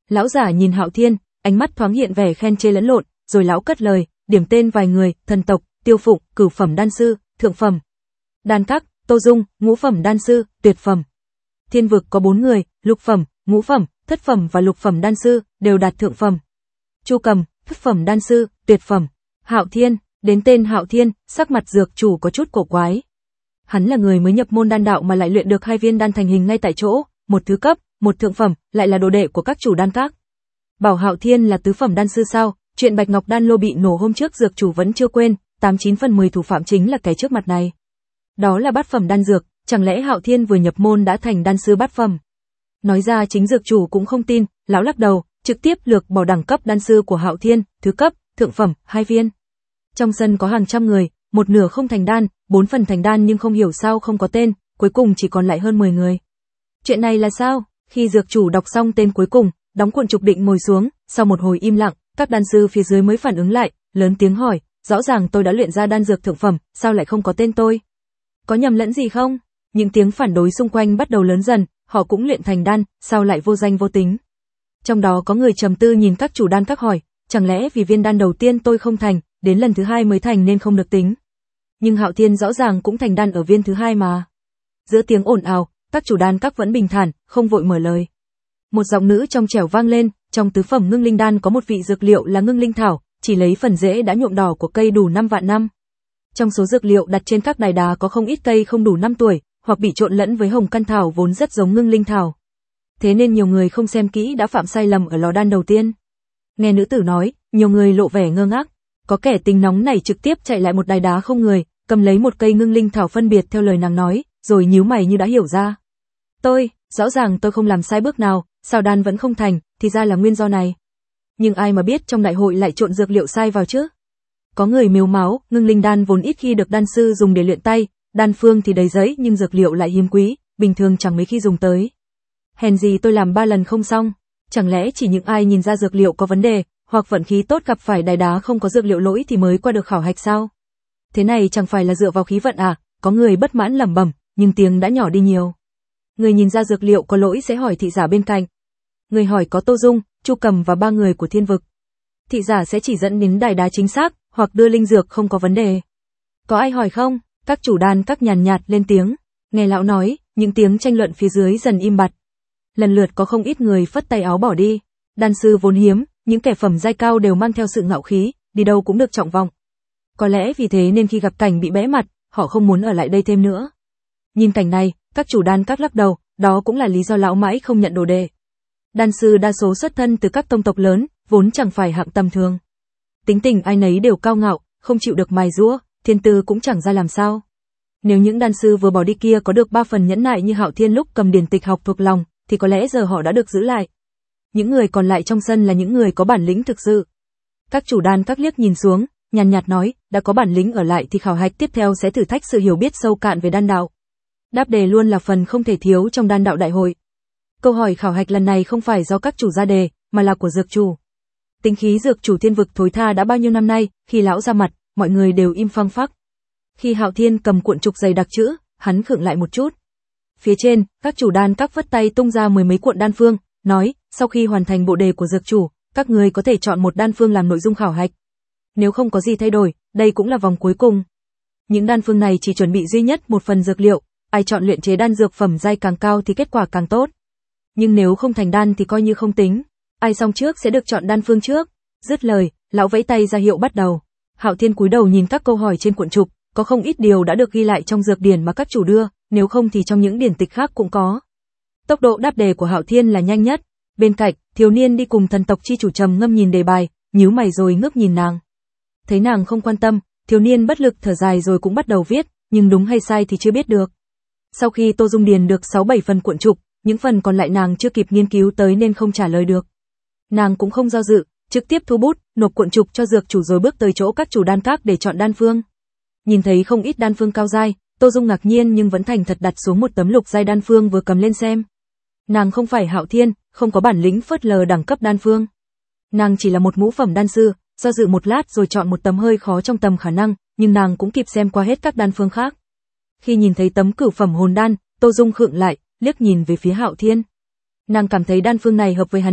Lão giả nhìn Hạo Thiên, ánh mắt thoáng hiện vẻ khen chê lẫn lộn, rồi lão cất lời, điểm tên vài người, thần tộc, Tiêu Phụng, cửu phẩm đan sư, thượng phẩm đan các, Tô Dung, ngũ phẩm đan sư, tuyệt phẩm. Thiên vực có bốn người, lục phẩm, ngũ phẩm, thất phẩm và lục phẩm đan sư, đều đạt thượng phẩm. Chu Cầm, thất phẩm đan sư, tuyệt phẩm. Hạo Thiên, đến tên Hạo Thiên, sắc mặt dược chủ có chút cổ quái. Hắn là người mới nhập môn đan đạo mà lại luyện được hai viên đan thành hình ngay tại chỗ, một thứ cấp, một thượng phẩm, lại là đồ đệ của các chủ đan các. Bảo Hạo Thiên là tứ phẩm đan sư sao? Chuyện Bạch Ngọc Đan lô bị nổ hôm trước dược chủ vẫn chưa quên, tám chín phần mười thủ phạm chính là kẻ trước mặt này. Đó là bát phẩm đan dược, chẳng lẽ Hạo Thiên vừa nhập môn đã thành đan sư bát phẩm? Nói ra chính dược chủ cũng không tin, lão lắc đầu, trực tiếp lược bỏ đẳng cấp đan sư của Hạo Thiên, thứ cấp, thượng phẩm, hai viên. Trong sân có hàng trăm người, một nửa không thành đan, bốn phần thành đan nhưng không hiểu sao không có tên, cuối cùng chỉ còn lại hơn mười người. Chuyện này là sao? Khi dược chủ đọc xong tên cuối cùng, đóng cuộn trục định ngồi xuống, sau một hồi im lặng, các đan sư phía dưới mới phản ứng lại, lớn tiếng hỏi, rõ ràng tôi đã luyện ra đan dược thượng phẩm, sao lại không có tên tôi? Có nhầm lẫn gì không? Những tiếng phản đối xung quanh bắt đầu lớn dần, họ cũng luyện thành đan, sao lại vô danh vô tính? Trong đó có người trầm tư nhìn các chủ đan các hỏi, chẳng lẽ vì viên đan đầu tiên tôi không thành, đến lần thứ hai mới thành nên không được tính? Nhưng Hạo Thiên rõ ràng cũng thành đan ở viên thứ hai mà. Giữa tiếng ồn ào, các chủ đan các vẫn bình thản, không vội mở lời. Một giọng nữ trong trẻo vang lên, trong tứ phẩm ngưng linh đan có một vị dược liệu là ngưng linh thảo, chỉ lấy phần rễ đã nhuộm đỏ của cây đủ năm vạn năm. Trong số dược liệu đặt trên các đài đá có không ít cây không đủ năm tuổi, hoặc bị trộn lẫn với hồng căn thảo vốn rất giống ngưng linh thảo. Thế nên nhiều người không xem kỹ đã phạm sai lầm ở lò đan đầu tiên. Nghe nữ tử nói, nhiều người lộ vẻ ngơ ngác. Có kẻ tính nóng này trực tiếp chạy lại một đài đá không người, cầm lấy một cây ngưng linh thảo phân biệt theo lời nàng nói, rồi nhíu mày như đã hiểu ra. Tôi, rõ ràng tôi không làm sai bước nào, sao đan vẫn không thành, thì ra là nguyên do này. Nhưng ai mà biết trong đại hội lại trộn dược liệu sai vào chứ? Có người mếu máo, ngưng linh đan vốn ít khi được đan sư dùng để luyện tay, đan phương thì đầy giấy nhưng dược liệu lại hiếm quý, bình thường chẳng mấy khi dùng tới. Hèn gì tôi làm ba lần không xong, chẳng lẽ chỉ những ai nhìn ra dược liệu có vấn đề, hoặc vận khí tốt gặp phải đài đá không có dược liệu lỗi thì mới qua được khảo hạch sao? Thế này chẳng phải là dựa vào khí vận à? Có người bất mãn lẩm bẩm, nhưng tiếng đã nhỏ đi nhiều. Người nhìn ra dược liệu có lỗi sẽ hỏi thị giả bên cạnh. Người hỏi có Tô Dung, Chu Cầm và ba người của thiên vực. Thị giả sẽ chỉ dẫn đến đài đá chính xác, hoặc đưa linh dược không có vấn đề. Có ai hỏi không? Các chủ đan các nhàn nhạt lên tiếng. Nghe lão nói, những tiếng tranh luận phía dưới dần im bặt. Lần lượt có không ít người phất tay áo bỏ đi. Đan sư vốn hiếm, những kẻ phẩm giai cao đều mang theo sự ngạo khí, đi đâu cũng được trọng vọng. Có lẽ vì thế nên khi gặp cảnh bị bẽ mặt, họ không muốn ở lại đây thêm nữa. Nhìn cảnh này, các chủ đan các lắc đầu, đó cũng là lý do lão mãi không nhận đồ đệ. Đan sư đa số xuất thân từ các tông tộc lớn, vốn chẳng phải hạng tầm thường. Tính tình ai nấy đều cao ngạo, không chịu được mài giũa, thiên tư cũng chẳng ra làm sao. Nếu những đan sư vừa bỏ đi kia có được ba phần nhẫn nại như Hạo Thiên lúc cầm điển tịch học thuộc lòng, thì có lẽ giờ họ đã được giữ lại. Những người còn lại trong sân là những người có bản lĩnh thực sự. Các chủ đan các liếc nhìn xuống, nhàn nhạt nói, đã có bản lĩnh ở lại thì khảo hạch tiếp theo sẽ thử thách sự hiểu biết sâu cạn về đan đạo. Đáp đề luôn là phần không thể thiếu trong đan đạo đại hội. Câu hỏi khảo hạch lần này không phải do các chủ ra đề, mà là của dược chủ. Tính khí dược chủ thiên vực thối tha đã bao nhiêu năm nay, khi lão ra mặt, mọi người đều im phăng phắc. Khi Hạo Thiên cầm cuộn trục dày đặc chữ, hắn khựng lại một chút. Phía trên, các chủ đan các vất tay tung ra mười mấy cuộn đan phương, nói, sau khi hoàn thành bộ đề của dược chủ, các người có thể chọn một đan phương làm nội dung khảo hạch. Nếu không có gì thay đổi, đây cũng là vòng cuối cùng. Những đan phương này chỉ chuẩn bị duy nhất một phần dược liệu, ai chọn luyện chế đan dược phẩm giai càng cao thì kết quả càng tốt. Nhưng nếu không thành đan thì coi như không tính, ai xong trước sẽ được chọn đan phương trước. Dứt lời, lão vẫy tay ra hiệu bắt đầu. Hạo Thiên cúi đầu nhìn các câu hỏi trên cuộn trục, có không ít điều đã được ghi lại trong dược điển mà các chủ đưa, nếu không thì trong những điển tịch khác cũng có. Tốc độ đáp đề của Hạo Thiên là nhanh nhất. Bên cạnh, thiếu niên đi cùng thần tộc chi chủ trầm ngâm nhìn đề bài, nhíu mày rồi ngước nhìn nàng. Thấy nàng không quan tâm, thiếu niên bất lực thở dài rồi cũng bắt đầu viết, nhưng đúng hay sai thì chưa biết được. Sau khi Tô Dung điền được sáu bảy phần cuộn trục, những phần còn lại nàng chưa kịp nghiên cứu tới nên không trả lời được. Nàng cũng không do dự, trực tiếp thu bút, nộp cuộn trục cho dược chủ rồi bước tới chỗ các chủ đan các để chọn đan phương. Nhìn thấy không ít đan phương cao giai, Tô Dung ngạc nhiên nhưng vẫn thành thật đặt xuống một tấm lục giai đan phương vừa cầm lên xem. Nàng không phải Hạo Thiên, không có bản lĩnh phớt lờ đẳng cấp đan phương. Nàng chỉ là một ngũ phẩm đan sư, do dự một lát rồi chọn một tấm hơi khó trong tầm khả năng, nhưng nàng cũng kịp xem qua hết các đan phương khác. Khi nhìn thấy tấm cửu phẩm hồn đan, Tô Dung khựng lại, liếc nhìn về phía Hạo Thiên. Nàng cảm thấy đan phương này hợp với hắn nhất,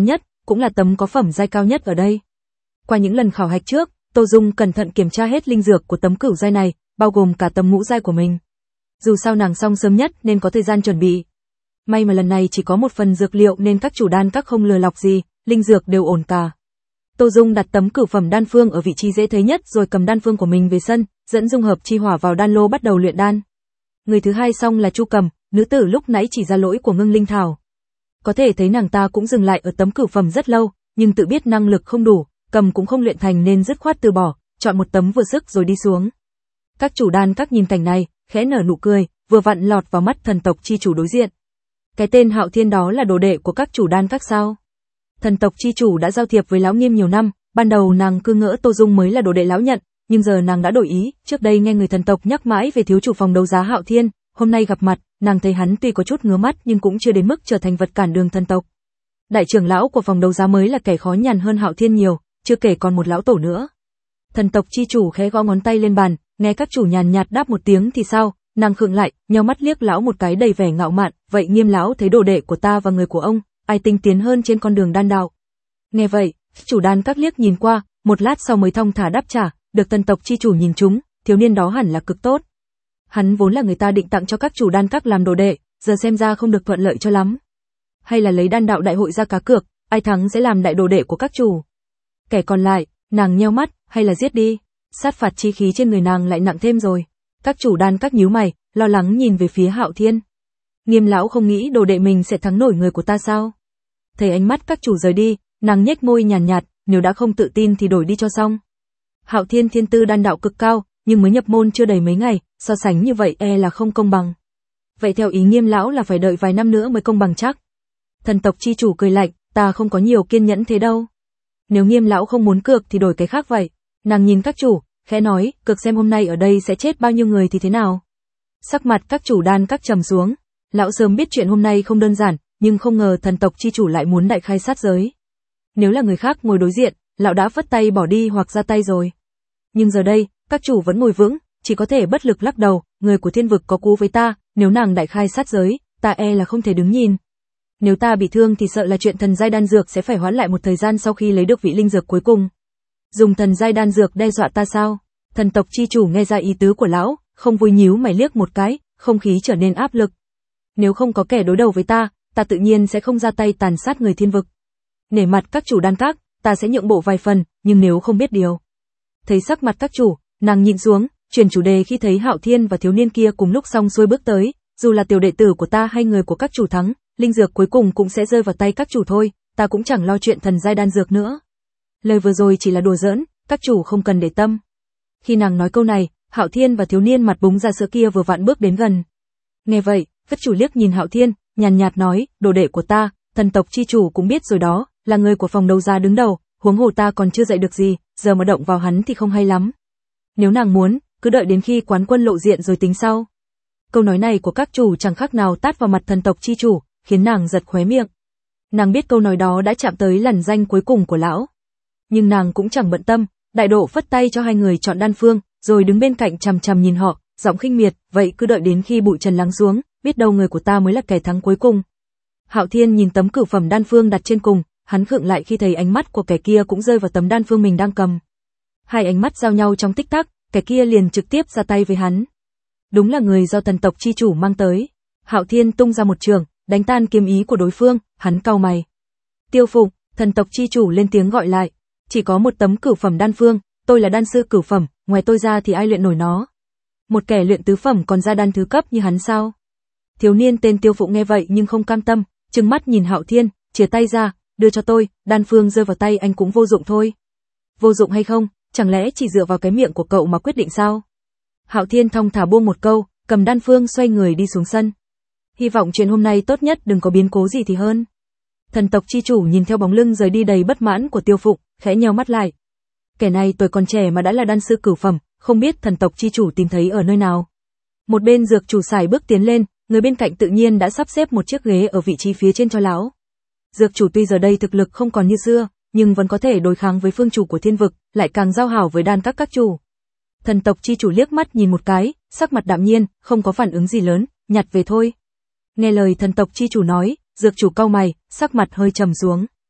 cũng là tấm có phẩm giai cao nhất ở đây. Qua những lần khảo hạch trước, Tô Dung cẩn thận kiểm tra hết linh dược của tấm cửu giai này, bao gồm cả tấm ngũ giai của mình. Dù sao nàng xong sớm nhất nên có thời gian chuẩn bị. May mà lần này chỉ có một phần dược liệu nên các chủ đan các không lừa lọc gì, linh dược đều ổn cả. Tô Dung đặt tấm cửu phẩm đan phương ở vị trí dễ thấy nhất rồi cầm đan phương của mình về sân, dẫn dung hợp chi hỏa vào đan lô bắt đầu luyện đan. Người thứ hai xong là Chu Cầm, nữ tử lúc nãy chỉ ra lỗi của Ngưng Linh Thảo. Có thể thấy nàng ta cũng dừng lại ở tấm cửu phẩm rất lâu, nhưng tự biết năng lực không đủ, cầm cũng không luyện thành nên dứt khoát từ bỏ, chọn một tấm vừa sức rồi đi xuống. Các chủ đan các nhìn cảnh này, khẽ nở nụ cười, vừa vặn lọt vào mắt thần tộc chi chủ đối diện. Cái tên Hạo Thiên đó là đồ đệ của các chủ đan các sao? Thần tộc chi chủ đã giao thiệp với lão Nghiêm nhiều năm, ban đầu nàng cứ ngỡ Tô Dung mới là đồ đệ lão nhận, nhưng giờ nàng đã đổi ý, trước đây nghe người thần tộc nhắc mãi về thiếu chủ phòng đấu giá Hạo Thiên, hôm nay gặp mặt, nàng thấy hắn tuy có chút ngứa mắt nhưng cũng chưa đến mức trở thành vật cản đường thần tộc. Đại trưởng lão của phòng đấu giá mới là kẻ khó nhằn hơn Hạo Thiên nhiều, chưa kể còn một lão tổ nữa. Thần tộc chi chủ khẽ gõ ngón tay lên bàn, nghe các chủ nhàn nhạt đáp một tiếng thì sao, nàng khựng lại, nheo mắt liếc lão một cái đầy vẻ ngạo mạn, vậy Nghiêm lão thấy đồ đệ của ta và người của ông, ai tinh tiến hơn trên con đường đan đạo. Nghe vậy, chủ đan các liếc nhìn qua, một lát sau mới thong thả đáp trả, được thần tộc chi chủ nhìn trúng, thiếu niên đó hẳn là cực tốt. Hắn vốn là người ta định tặng cho các chủ đan các làm đồ đệ, giờ xem ra không được thuận lợi cho lắm. Hay là lấy đan đạo đại hội ra cá cược, ai thắng sẽ làm đại đồ đệ của các chủ. Kẻ còn lại, nàng nheo mắt, hay là giết đi, sát phạt chi khí trên người nàng lại nặng thêm rồi. Các chủ đan các nhíu mày, lo lắng nhìn về phía Hạo Thiên. Nghiêm lão không nghĩ đồ đệ mình sẽ thắng nổi người của ta sao? Thấy ánh mắt các chủ rời đi, nàng nhếch môi nhàn nhạt, nhạt, nếu đã không tự tin thì đổi đi cho xong. Hạo Thiên thiên tư đan đạo cực cao, nhưng mới nhập môn chưa đầy mấy ngày, so sánh như vậy e là không công bằng. Vậy theo ý Nghiêm lão là phải đợi vài năm nữa mới công bằng chắc. Thần tộc chi chủ cười lạnh, ta không có nhiều kiên nhẫn thế đâu. Nếu Nghiêm lão không muốn cược thì đổi cái khác vậy. Nàng nhìn các chủ, khẽ nói, cược xem hôm nay ở đây sẽ chết bao nhiêu người thì thế nào. Sắc mặt các chủ đan các trầm xuống. Lão sớm biết chuyện hôm nay không đơn giản, nhưng không ngờ thần tộc chi chủ lại muốn đại khai sát giới. Nếu là người khác ngồi đối diện, lão đã phất tay bỏ đi hoặc ra tay rồi. Nhưng giờ đây, các chủ vẫn ngồi vững, chỉ có thể bất lực lắc đầu, người của thiên vực có cú với ta, nếu nàng đại khai sát giới, ta e là không thể đứng nhìn. Nếu ta bị thương thì sợ là chuyện thần giai đan dược sẽ phải hoãn lại một thời gian sau khi lấy được vị linh dược cuối cùng. Dùng thần giai đan dược đe dọa ta sao? Thần tộc chi chủ nghe ra ý tứ của lão, không vui nhíu mày liếc một cái, không khí trở nên áp lực. Nếu không có kẻ đối đầu với ta, ta tự nhiên sẽ không ra tay tàn sát người thiên vực. Nể mặt các chủ đan các, ta sẽ nhượng bộ vài phần, nhưng nếu không biết điều. Thấy sắc mặt các chủ, nàng nhìn xuống, chuyển chủ đề khi thấy Hạo Thiên và thiếu niên kia cùng lúc xong xuôi bước tới, dù là tiểu đệ tử của ta hay người của các chủ thắng, linh dược cuối cùng cũng sẽ rơi vào tay các chủ thôi, ta cũng chẳng lo chuyện thần giai đan dược nữa. Lời vừa rồi chỉ là đùa giỡn, các chủ không cần để tâm. Khi nàng nói câu này, Hạo Thiên và thiếu niên mặt búng ra sữa kia vừa vặn bước đến gần. Nghe vậy, các chủ liếc nhìn Hạo Thiên, nhàn nhạt nói, đồ đệ của ta, thần tộc chi chủ cũng biết rồi đó, là người của phòng đấu giá đứng đầu, huống hồ ta còn chưa dạy được gì, giờ mà động vào hắn thì không hay lắm. Nếu nàng muốn, cứ đợi đến khi quán quân lộ diện rồi tính sau. Câu nói này của các chủ chẳng khác nào tát vào mặt thần tộc chi chủ, khiến nàng giật khóe miệng. Nàng biết câu nói đó đã chạm tới lằn danh cuối cùng của lão. Nhưng nàng cũng chẳng bận tâm, đại độ phất tay cho hai người chọn đan phương, rồi đứng bên cạnh chằm chằm nhìn họ, giọng khinh miệt, vậy cứ đợi đến khi bụi trần lắng xuống, biết đâu người của ta mới là kẻ thắng cuối cùng. Hạo Thiên nhìn tấm cửu phẩm đan phương đặt trên cùng, hắn khựng lại khi thấy ánh mắt của kẻ kia cũng rơi vào tấm đan phương mình đang cầm. Hai ánh mắt giao nhau trong tích tắc, kẻ kia liền trực tiếp ra tay với hắn. Đúng là người do thần tộc chi chủ mang tới. Hạo Thiên tung ra một trường, đánh tan kiếm ý của đối phương, hắn cau mày. Tiêu Phụng, thần tộc chi chủ lên tiếng gọi lại. Chỉ có một tấm cửu phẩm đan phương, tôi là đan sư cửu phẩm, ngoài tôi ra thì ai luyện nổi nó. Một kẻ luyện tứ phẩm còn ra đan thứ cấp như hắn sao? Thiếu niên tên Tiêu Phụng nghe vậy nhưng không cam tâm, trừng mắt nhìn Hạo Thiên, chìa tay ra, đưa cho tôi, đan phương rơi vào tay anh cũng vô dụng thôi. Vô dụng hay không, chẳng lẽ chỉ dựa vào cái miệng của cậu mà quyết định sao? Hạo Thiên thong thả buông một câu, cầm đan phương xoay người đi xuống sân. Hy vọng chuyện hôm nay tốt nhất đừng có biến cố gì thì hơn. Thần tộc chi chủ nhìn theo bóng lưng rời đi đầy bất mãn của Tiêu Phụng, khẽ nheo mắt lại. Kẻ này tuổi còn trẻ mà đã là đan sư cửu phẩm, không biết thần tộc chi chủ tìm thấy ở nơi nào. Một bên dược chủ sải bước tiến lên, người bên cạnh tự nhiên đã sắp xếp một chiếc ghế ở vị trí phía trên cho lão. Dược chủ tuy giờ đây thực lực không còn như xưa, nhưng vẫn có thể đối kháng với phương chủ của thiên vực, lại càng giao hảo với đan các các chủ. Thần tộc chi chủ liếc mắt nhìn một cái, sắc mặt đạm nhiên, không có phản ứng gì lớn, nhặt về thôi. Nghe lời thần tộc chi chủ nói, dược chủ cau mày, sắc mặt hơi trầm xuống.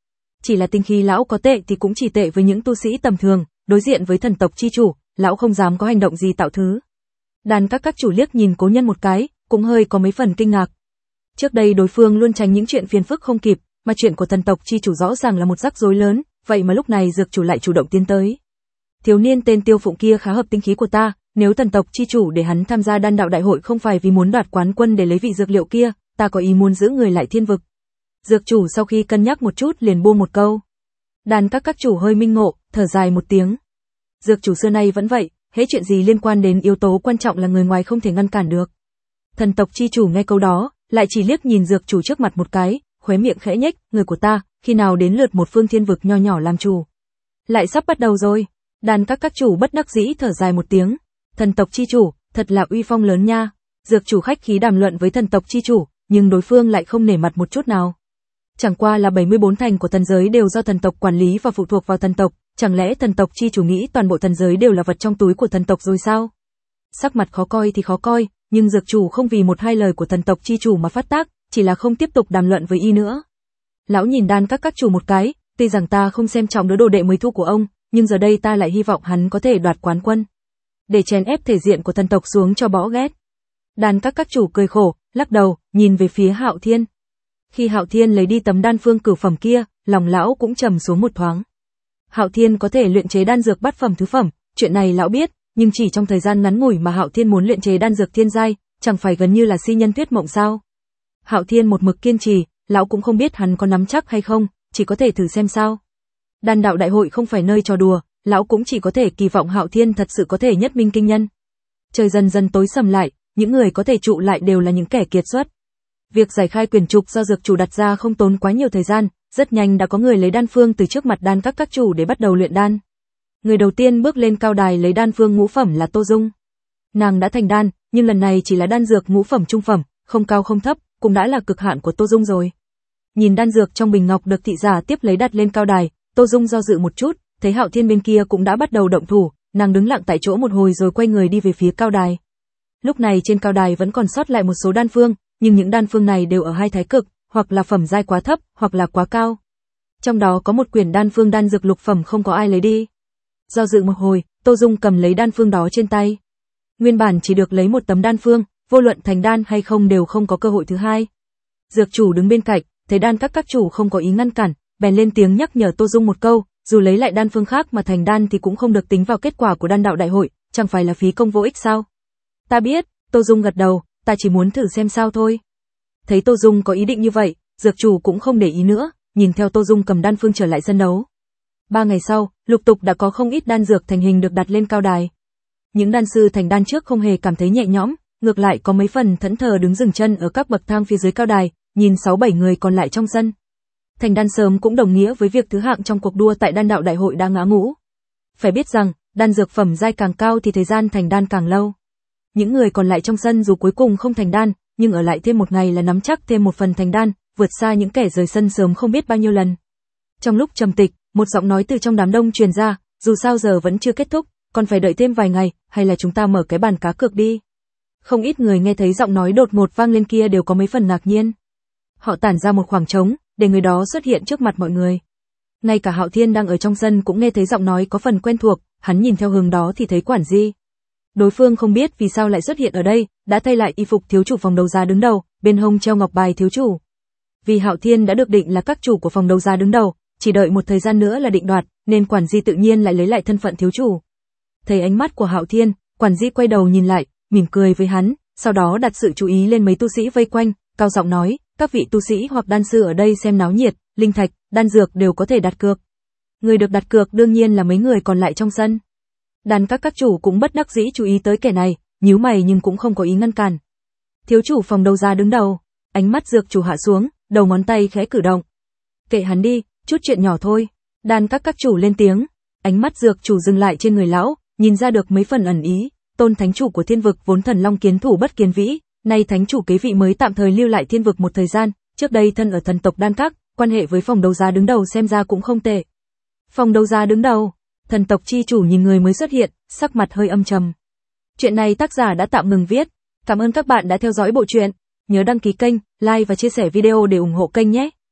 chỉ là tinh khí lão có tệ thì cũng chỉ tệ với những tu sĩ tầm thường, đối diện với thần tộc chi chủ, lão không dám có hành động gì tạo thứ. Đàn các các chủ liếc nhìn Cố Nhân một cái, cũng hơi có mấy phần kinh ngạc. Trước đây đối phương luôn tránh những chuyện phiền phức không kịp, mà chuyện của thần tộc chi chủ rõ ràng là một rắc rối lớn, vậy mà lúc này dược chủ lại chủ động tiến tới. Thiếu niên tên Tiêu Phụng kia khá hợp tinh khí của ta, nếu thần tộc chi chủ để hắn tham gia đan đạo đại hội không phải vì muốn đoạt quán quân để lấy vị dược liệu kia, ta có ý muốn giữ người lại thiên vực. Dược chủ sau khi cân nhắc một chút liền buông một câu. Đàn các các chủ hơi minh ngộ, thở dài một tiếng. Dược chủ xưa nay vẫn vậy, hễ chuyện gì liên quan đến yếu tố quan trọng là người ngoài không thể ngăn cản được. Thần tộc chi chủ nghe câu đó, lại chỉ liếc nhìn dược chủ trước mặt một cái, khóe miệng khẽ nhếch, người của ta, khi nào đến lượt một phương thiên vực nho nhỏ làm chủ. Lại sắp bắt đầu rồi. Đàn các các chủ bất đắc dĩ thở dài một tiếng. Thần tộc chi chủ, thật là uy phong lớn nha. Dược chủ khách khí đàm luận với thần tộc chi chủ, nhưng đối phương lại không nể mặt một chút nào. Chẳng qua là bảy mươi bốn thành của thần giới đều do thần tộc quản lý và phụ thuộc vào thần tộc, chẳng lẽ thần tộc chi chủ nghĩ toàn bộ thần giới đều là vật trong túi của thần tộc rồi sao? Sắc mặt khó coi thì khó coi, nhưng dược chủ không vì một hai lời của thần tộc chi chủ mà phát tác, chỉ là không tiếp tục đàm luận với y nữa. Lão nhìn đan các các chủ một cái, tuy rằng ta không xem trọng đứa đồ đệ mới thu của ông, nhưng giờ đây ta lại hy vọng hắn có thể đoạt quán quân, để chèn ép thể diện của thần tộc xuống cho bỏ ghét. Đan các các chủ cười khổ, lắc đầu, nhìn về phía Hạo Thiên. Khi Hạo Thiên lấy đi tấm đan phương cửu phẩm kia, lòng lão cũng trầm xuống một thoáng. Hạo Thiên có thể luyện chế đan dược bát phẩm thứ phẩm, chuyện này lão biết, nhưng chỉ trong thời gian ngắn ngủi mà Hạo Thiên muốn luyện chế đan dược thiên giai, chẳng phải gần như là si nhân thuyết mộng sao? Hạo Thiên một mực kiên trì, lão cũng không biết hắn có nắm chắc hay không, chỉ có thể thử xem sao. Đan đạo đại hội không phải nơi trò đùa, lão cũng chỉ có thể kỳ vọng Hạo Thiên thật sự có thể nhất minh kinh nhân. Trời dần dần tối sầm lại, những người có thể trụ lại đều là những kẻ kiệt xuất. Việc giải khai quyền trục do dược chủ đặt ra không tốn quá nhiều thời gian, rất nhanh đã có người lấy đan phương từ trước mặt đan các các chủ để bắt đầu luyện đan. Người đầu tiên bước lên cao đài lấy đan phương ngũ phẩm là Tô Dung. Nàng đã thành đan, nhưng lần này chỉ là đan dược ngũ phẩm trung phẩm, không cao không thấp, cũng đã là cực hạn của Tô Dung rồi. Nhìn đan dược trong bình ngọc được thị giả tiếp lấy đặt lên cao đài, Tô Dung do dự một chút, thấy Hạo Thiên bên kia cũng đã bắt đầu động thủ, nàng đứng lặng tại chỗ một hồi rồi quay người đi về phía cao đài. Lúc này trên cao đài vẫn còn sót lại một số đan phương, nhưng những đan phương này đều ở hai thái cực, hoặc là phẩm giai quá thấp, hoặc là quá cao. Trong đó có một quyển đan phương đan dược lục phẩm không có ai lấy đi. Do dự một hồi, Tô Dung cầm lấy đan phương đó trên tay. Nguyên bản chỉ được lấy một tấm đan phương, vô luận thành đan hay không đều không có cơ hội thứ hai. Dược chủ đứng bên cạnh, thấy đan các các chủ không có ý ngăn cản, bèn lên tiếng nhắc nhở Tô Dung một câu, dù lấy lại đan phương khác mà thành đan thì cũng không được tính vào kết quả của đan đạo đại hội, chẳng phải là phí công vô ích sao? Ta biết, Tô Dung gật đầu, ta chỉ muốn thử xem sao thôi. Thấy Tô Dung có ý định như vậy, dược chủ cũng không để ý nữa, nhìn theo Tô Dung cầm đan phương trở lại sân đấu. Ba ngày sau, lục tục đã có không ít đan dược thành hình được đặt lên cao đài. Những đan sư thành đan trước không hề cảm thấy nhẹ nhõm, ngược lại có mấy phần thẫn thờ đứng dừng chân ở các bậc thang phía dưới cao đài, nhìn sáu bảy người còn lại trong sân. Thành đan sớm cũng đồng nghĩa với việc thứ hạng trong cuộc đua tại đan đạo đại hội đã ngã ngũ. Phải biết rằng, đan dược phẩm giai càng cao thì thời gian thành đan càng lâu. Những người còn lại trong sân dù cuối cùng không thành đan, nhưng ở lại thêm một ngày là nắm chắc thêm một phần thành đan, vượt xa những kẻ rời sân sớm không biết bao nhiêu lần. Trong lúc trầm tịch, một giọng nói từ trong đám đông truyền ra, dù sao giờ vẫn chưa kết thúc, còn phải đợi thêm vài ngày, hay là chúng ta mở cái bàn cá cược đi. Không ít người nghe thấy giọng nói đột ngột vang lên kia đều có mấy phần ngạc nhiên. Họ tản ra một khoảng trống, để người đó xuất hiện trước mặt mọi người. Ngay cả Hạo Thiên đang ở trong sân cũng nghe thấy giọng nói có phần quen thuộc, hắn nhìn theo hướng đó thì thấy Quản Di. Đối phương không biết vì sao lại xuất hiện ở đây, đã thay lại y phục thiếu chủ phòng đấu giá đứng đầu, bên hông treo ngọc bài thiếu chủ. Vì Hạo Thiên đã được định là các chủ của phòng đấu giá đứng đầu, chỉ đợi một thời gian nữa là định đoạt, nên Quản Di tự nhiên lại lấy lại thân phận thiếu chủ. Thấy ánh mắt của Hạo Thiên, Quản Di quay đầu nhìn lại, mỉm cười với hắn, sau đó đặt sự chú ý lên mấy tu sĩ vây quanh, cao giọng nói, các vị tu sĩ hoặc đan sư ở đây xem náo nhiệt, linh thạch, đan dược đều có thể đặt cược. Người được đặt cược đương nhiên là mấy người còn lại trong sân. Đàn các các chủ cũng bất đắc dĩ chú ý tới kẻ này, nhíu mày nhưng cũng không có ý ngăn cản. Thiếu chủ phòng đấu giá đứng đầu, ánh mắt dược chủ hạ xuống, đầu ngón tay khẽ cử động. Kệ hắn đi, chút chuyện nhỏ thôi. Đàn các các chủ lên tiếng, ánh mắt dược chủ dừng lại trên người lão, nhìn ra được mấy phần ẩn ý. Tôn thánh chủ của thiên vực vốn thần long kiến thủ bất kiến vĩ, nay thánh chủ kế vị mới tạm thời lưu lại thiên vực một thời gian, trước đây thân ở thần tộc đan các, quan hệ với phòng đấu giá đứng đầu xem ra cũng không tệ. Phòng đấu giá đứng đầu, thần tộc chi chủ nhìn người mới xuất hiện, sắc mặt hơi âm trầm. Chuyện này tác giả đã tạm ngừng viết. Cảm ơn các bạn đã theo dõi bộ truyện. Nhớ đăng ký kênh, like và chia sẻ video để ủng hộ kênh nhé.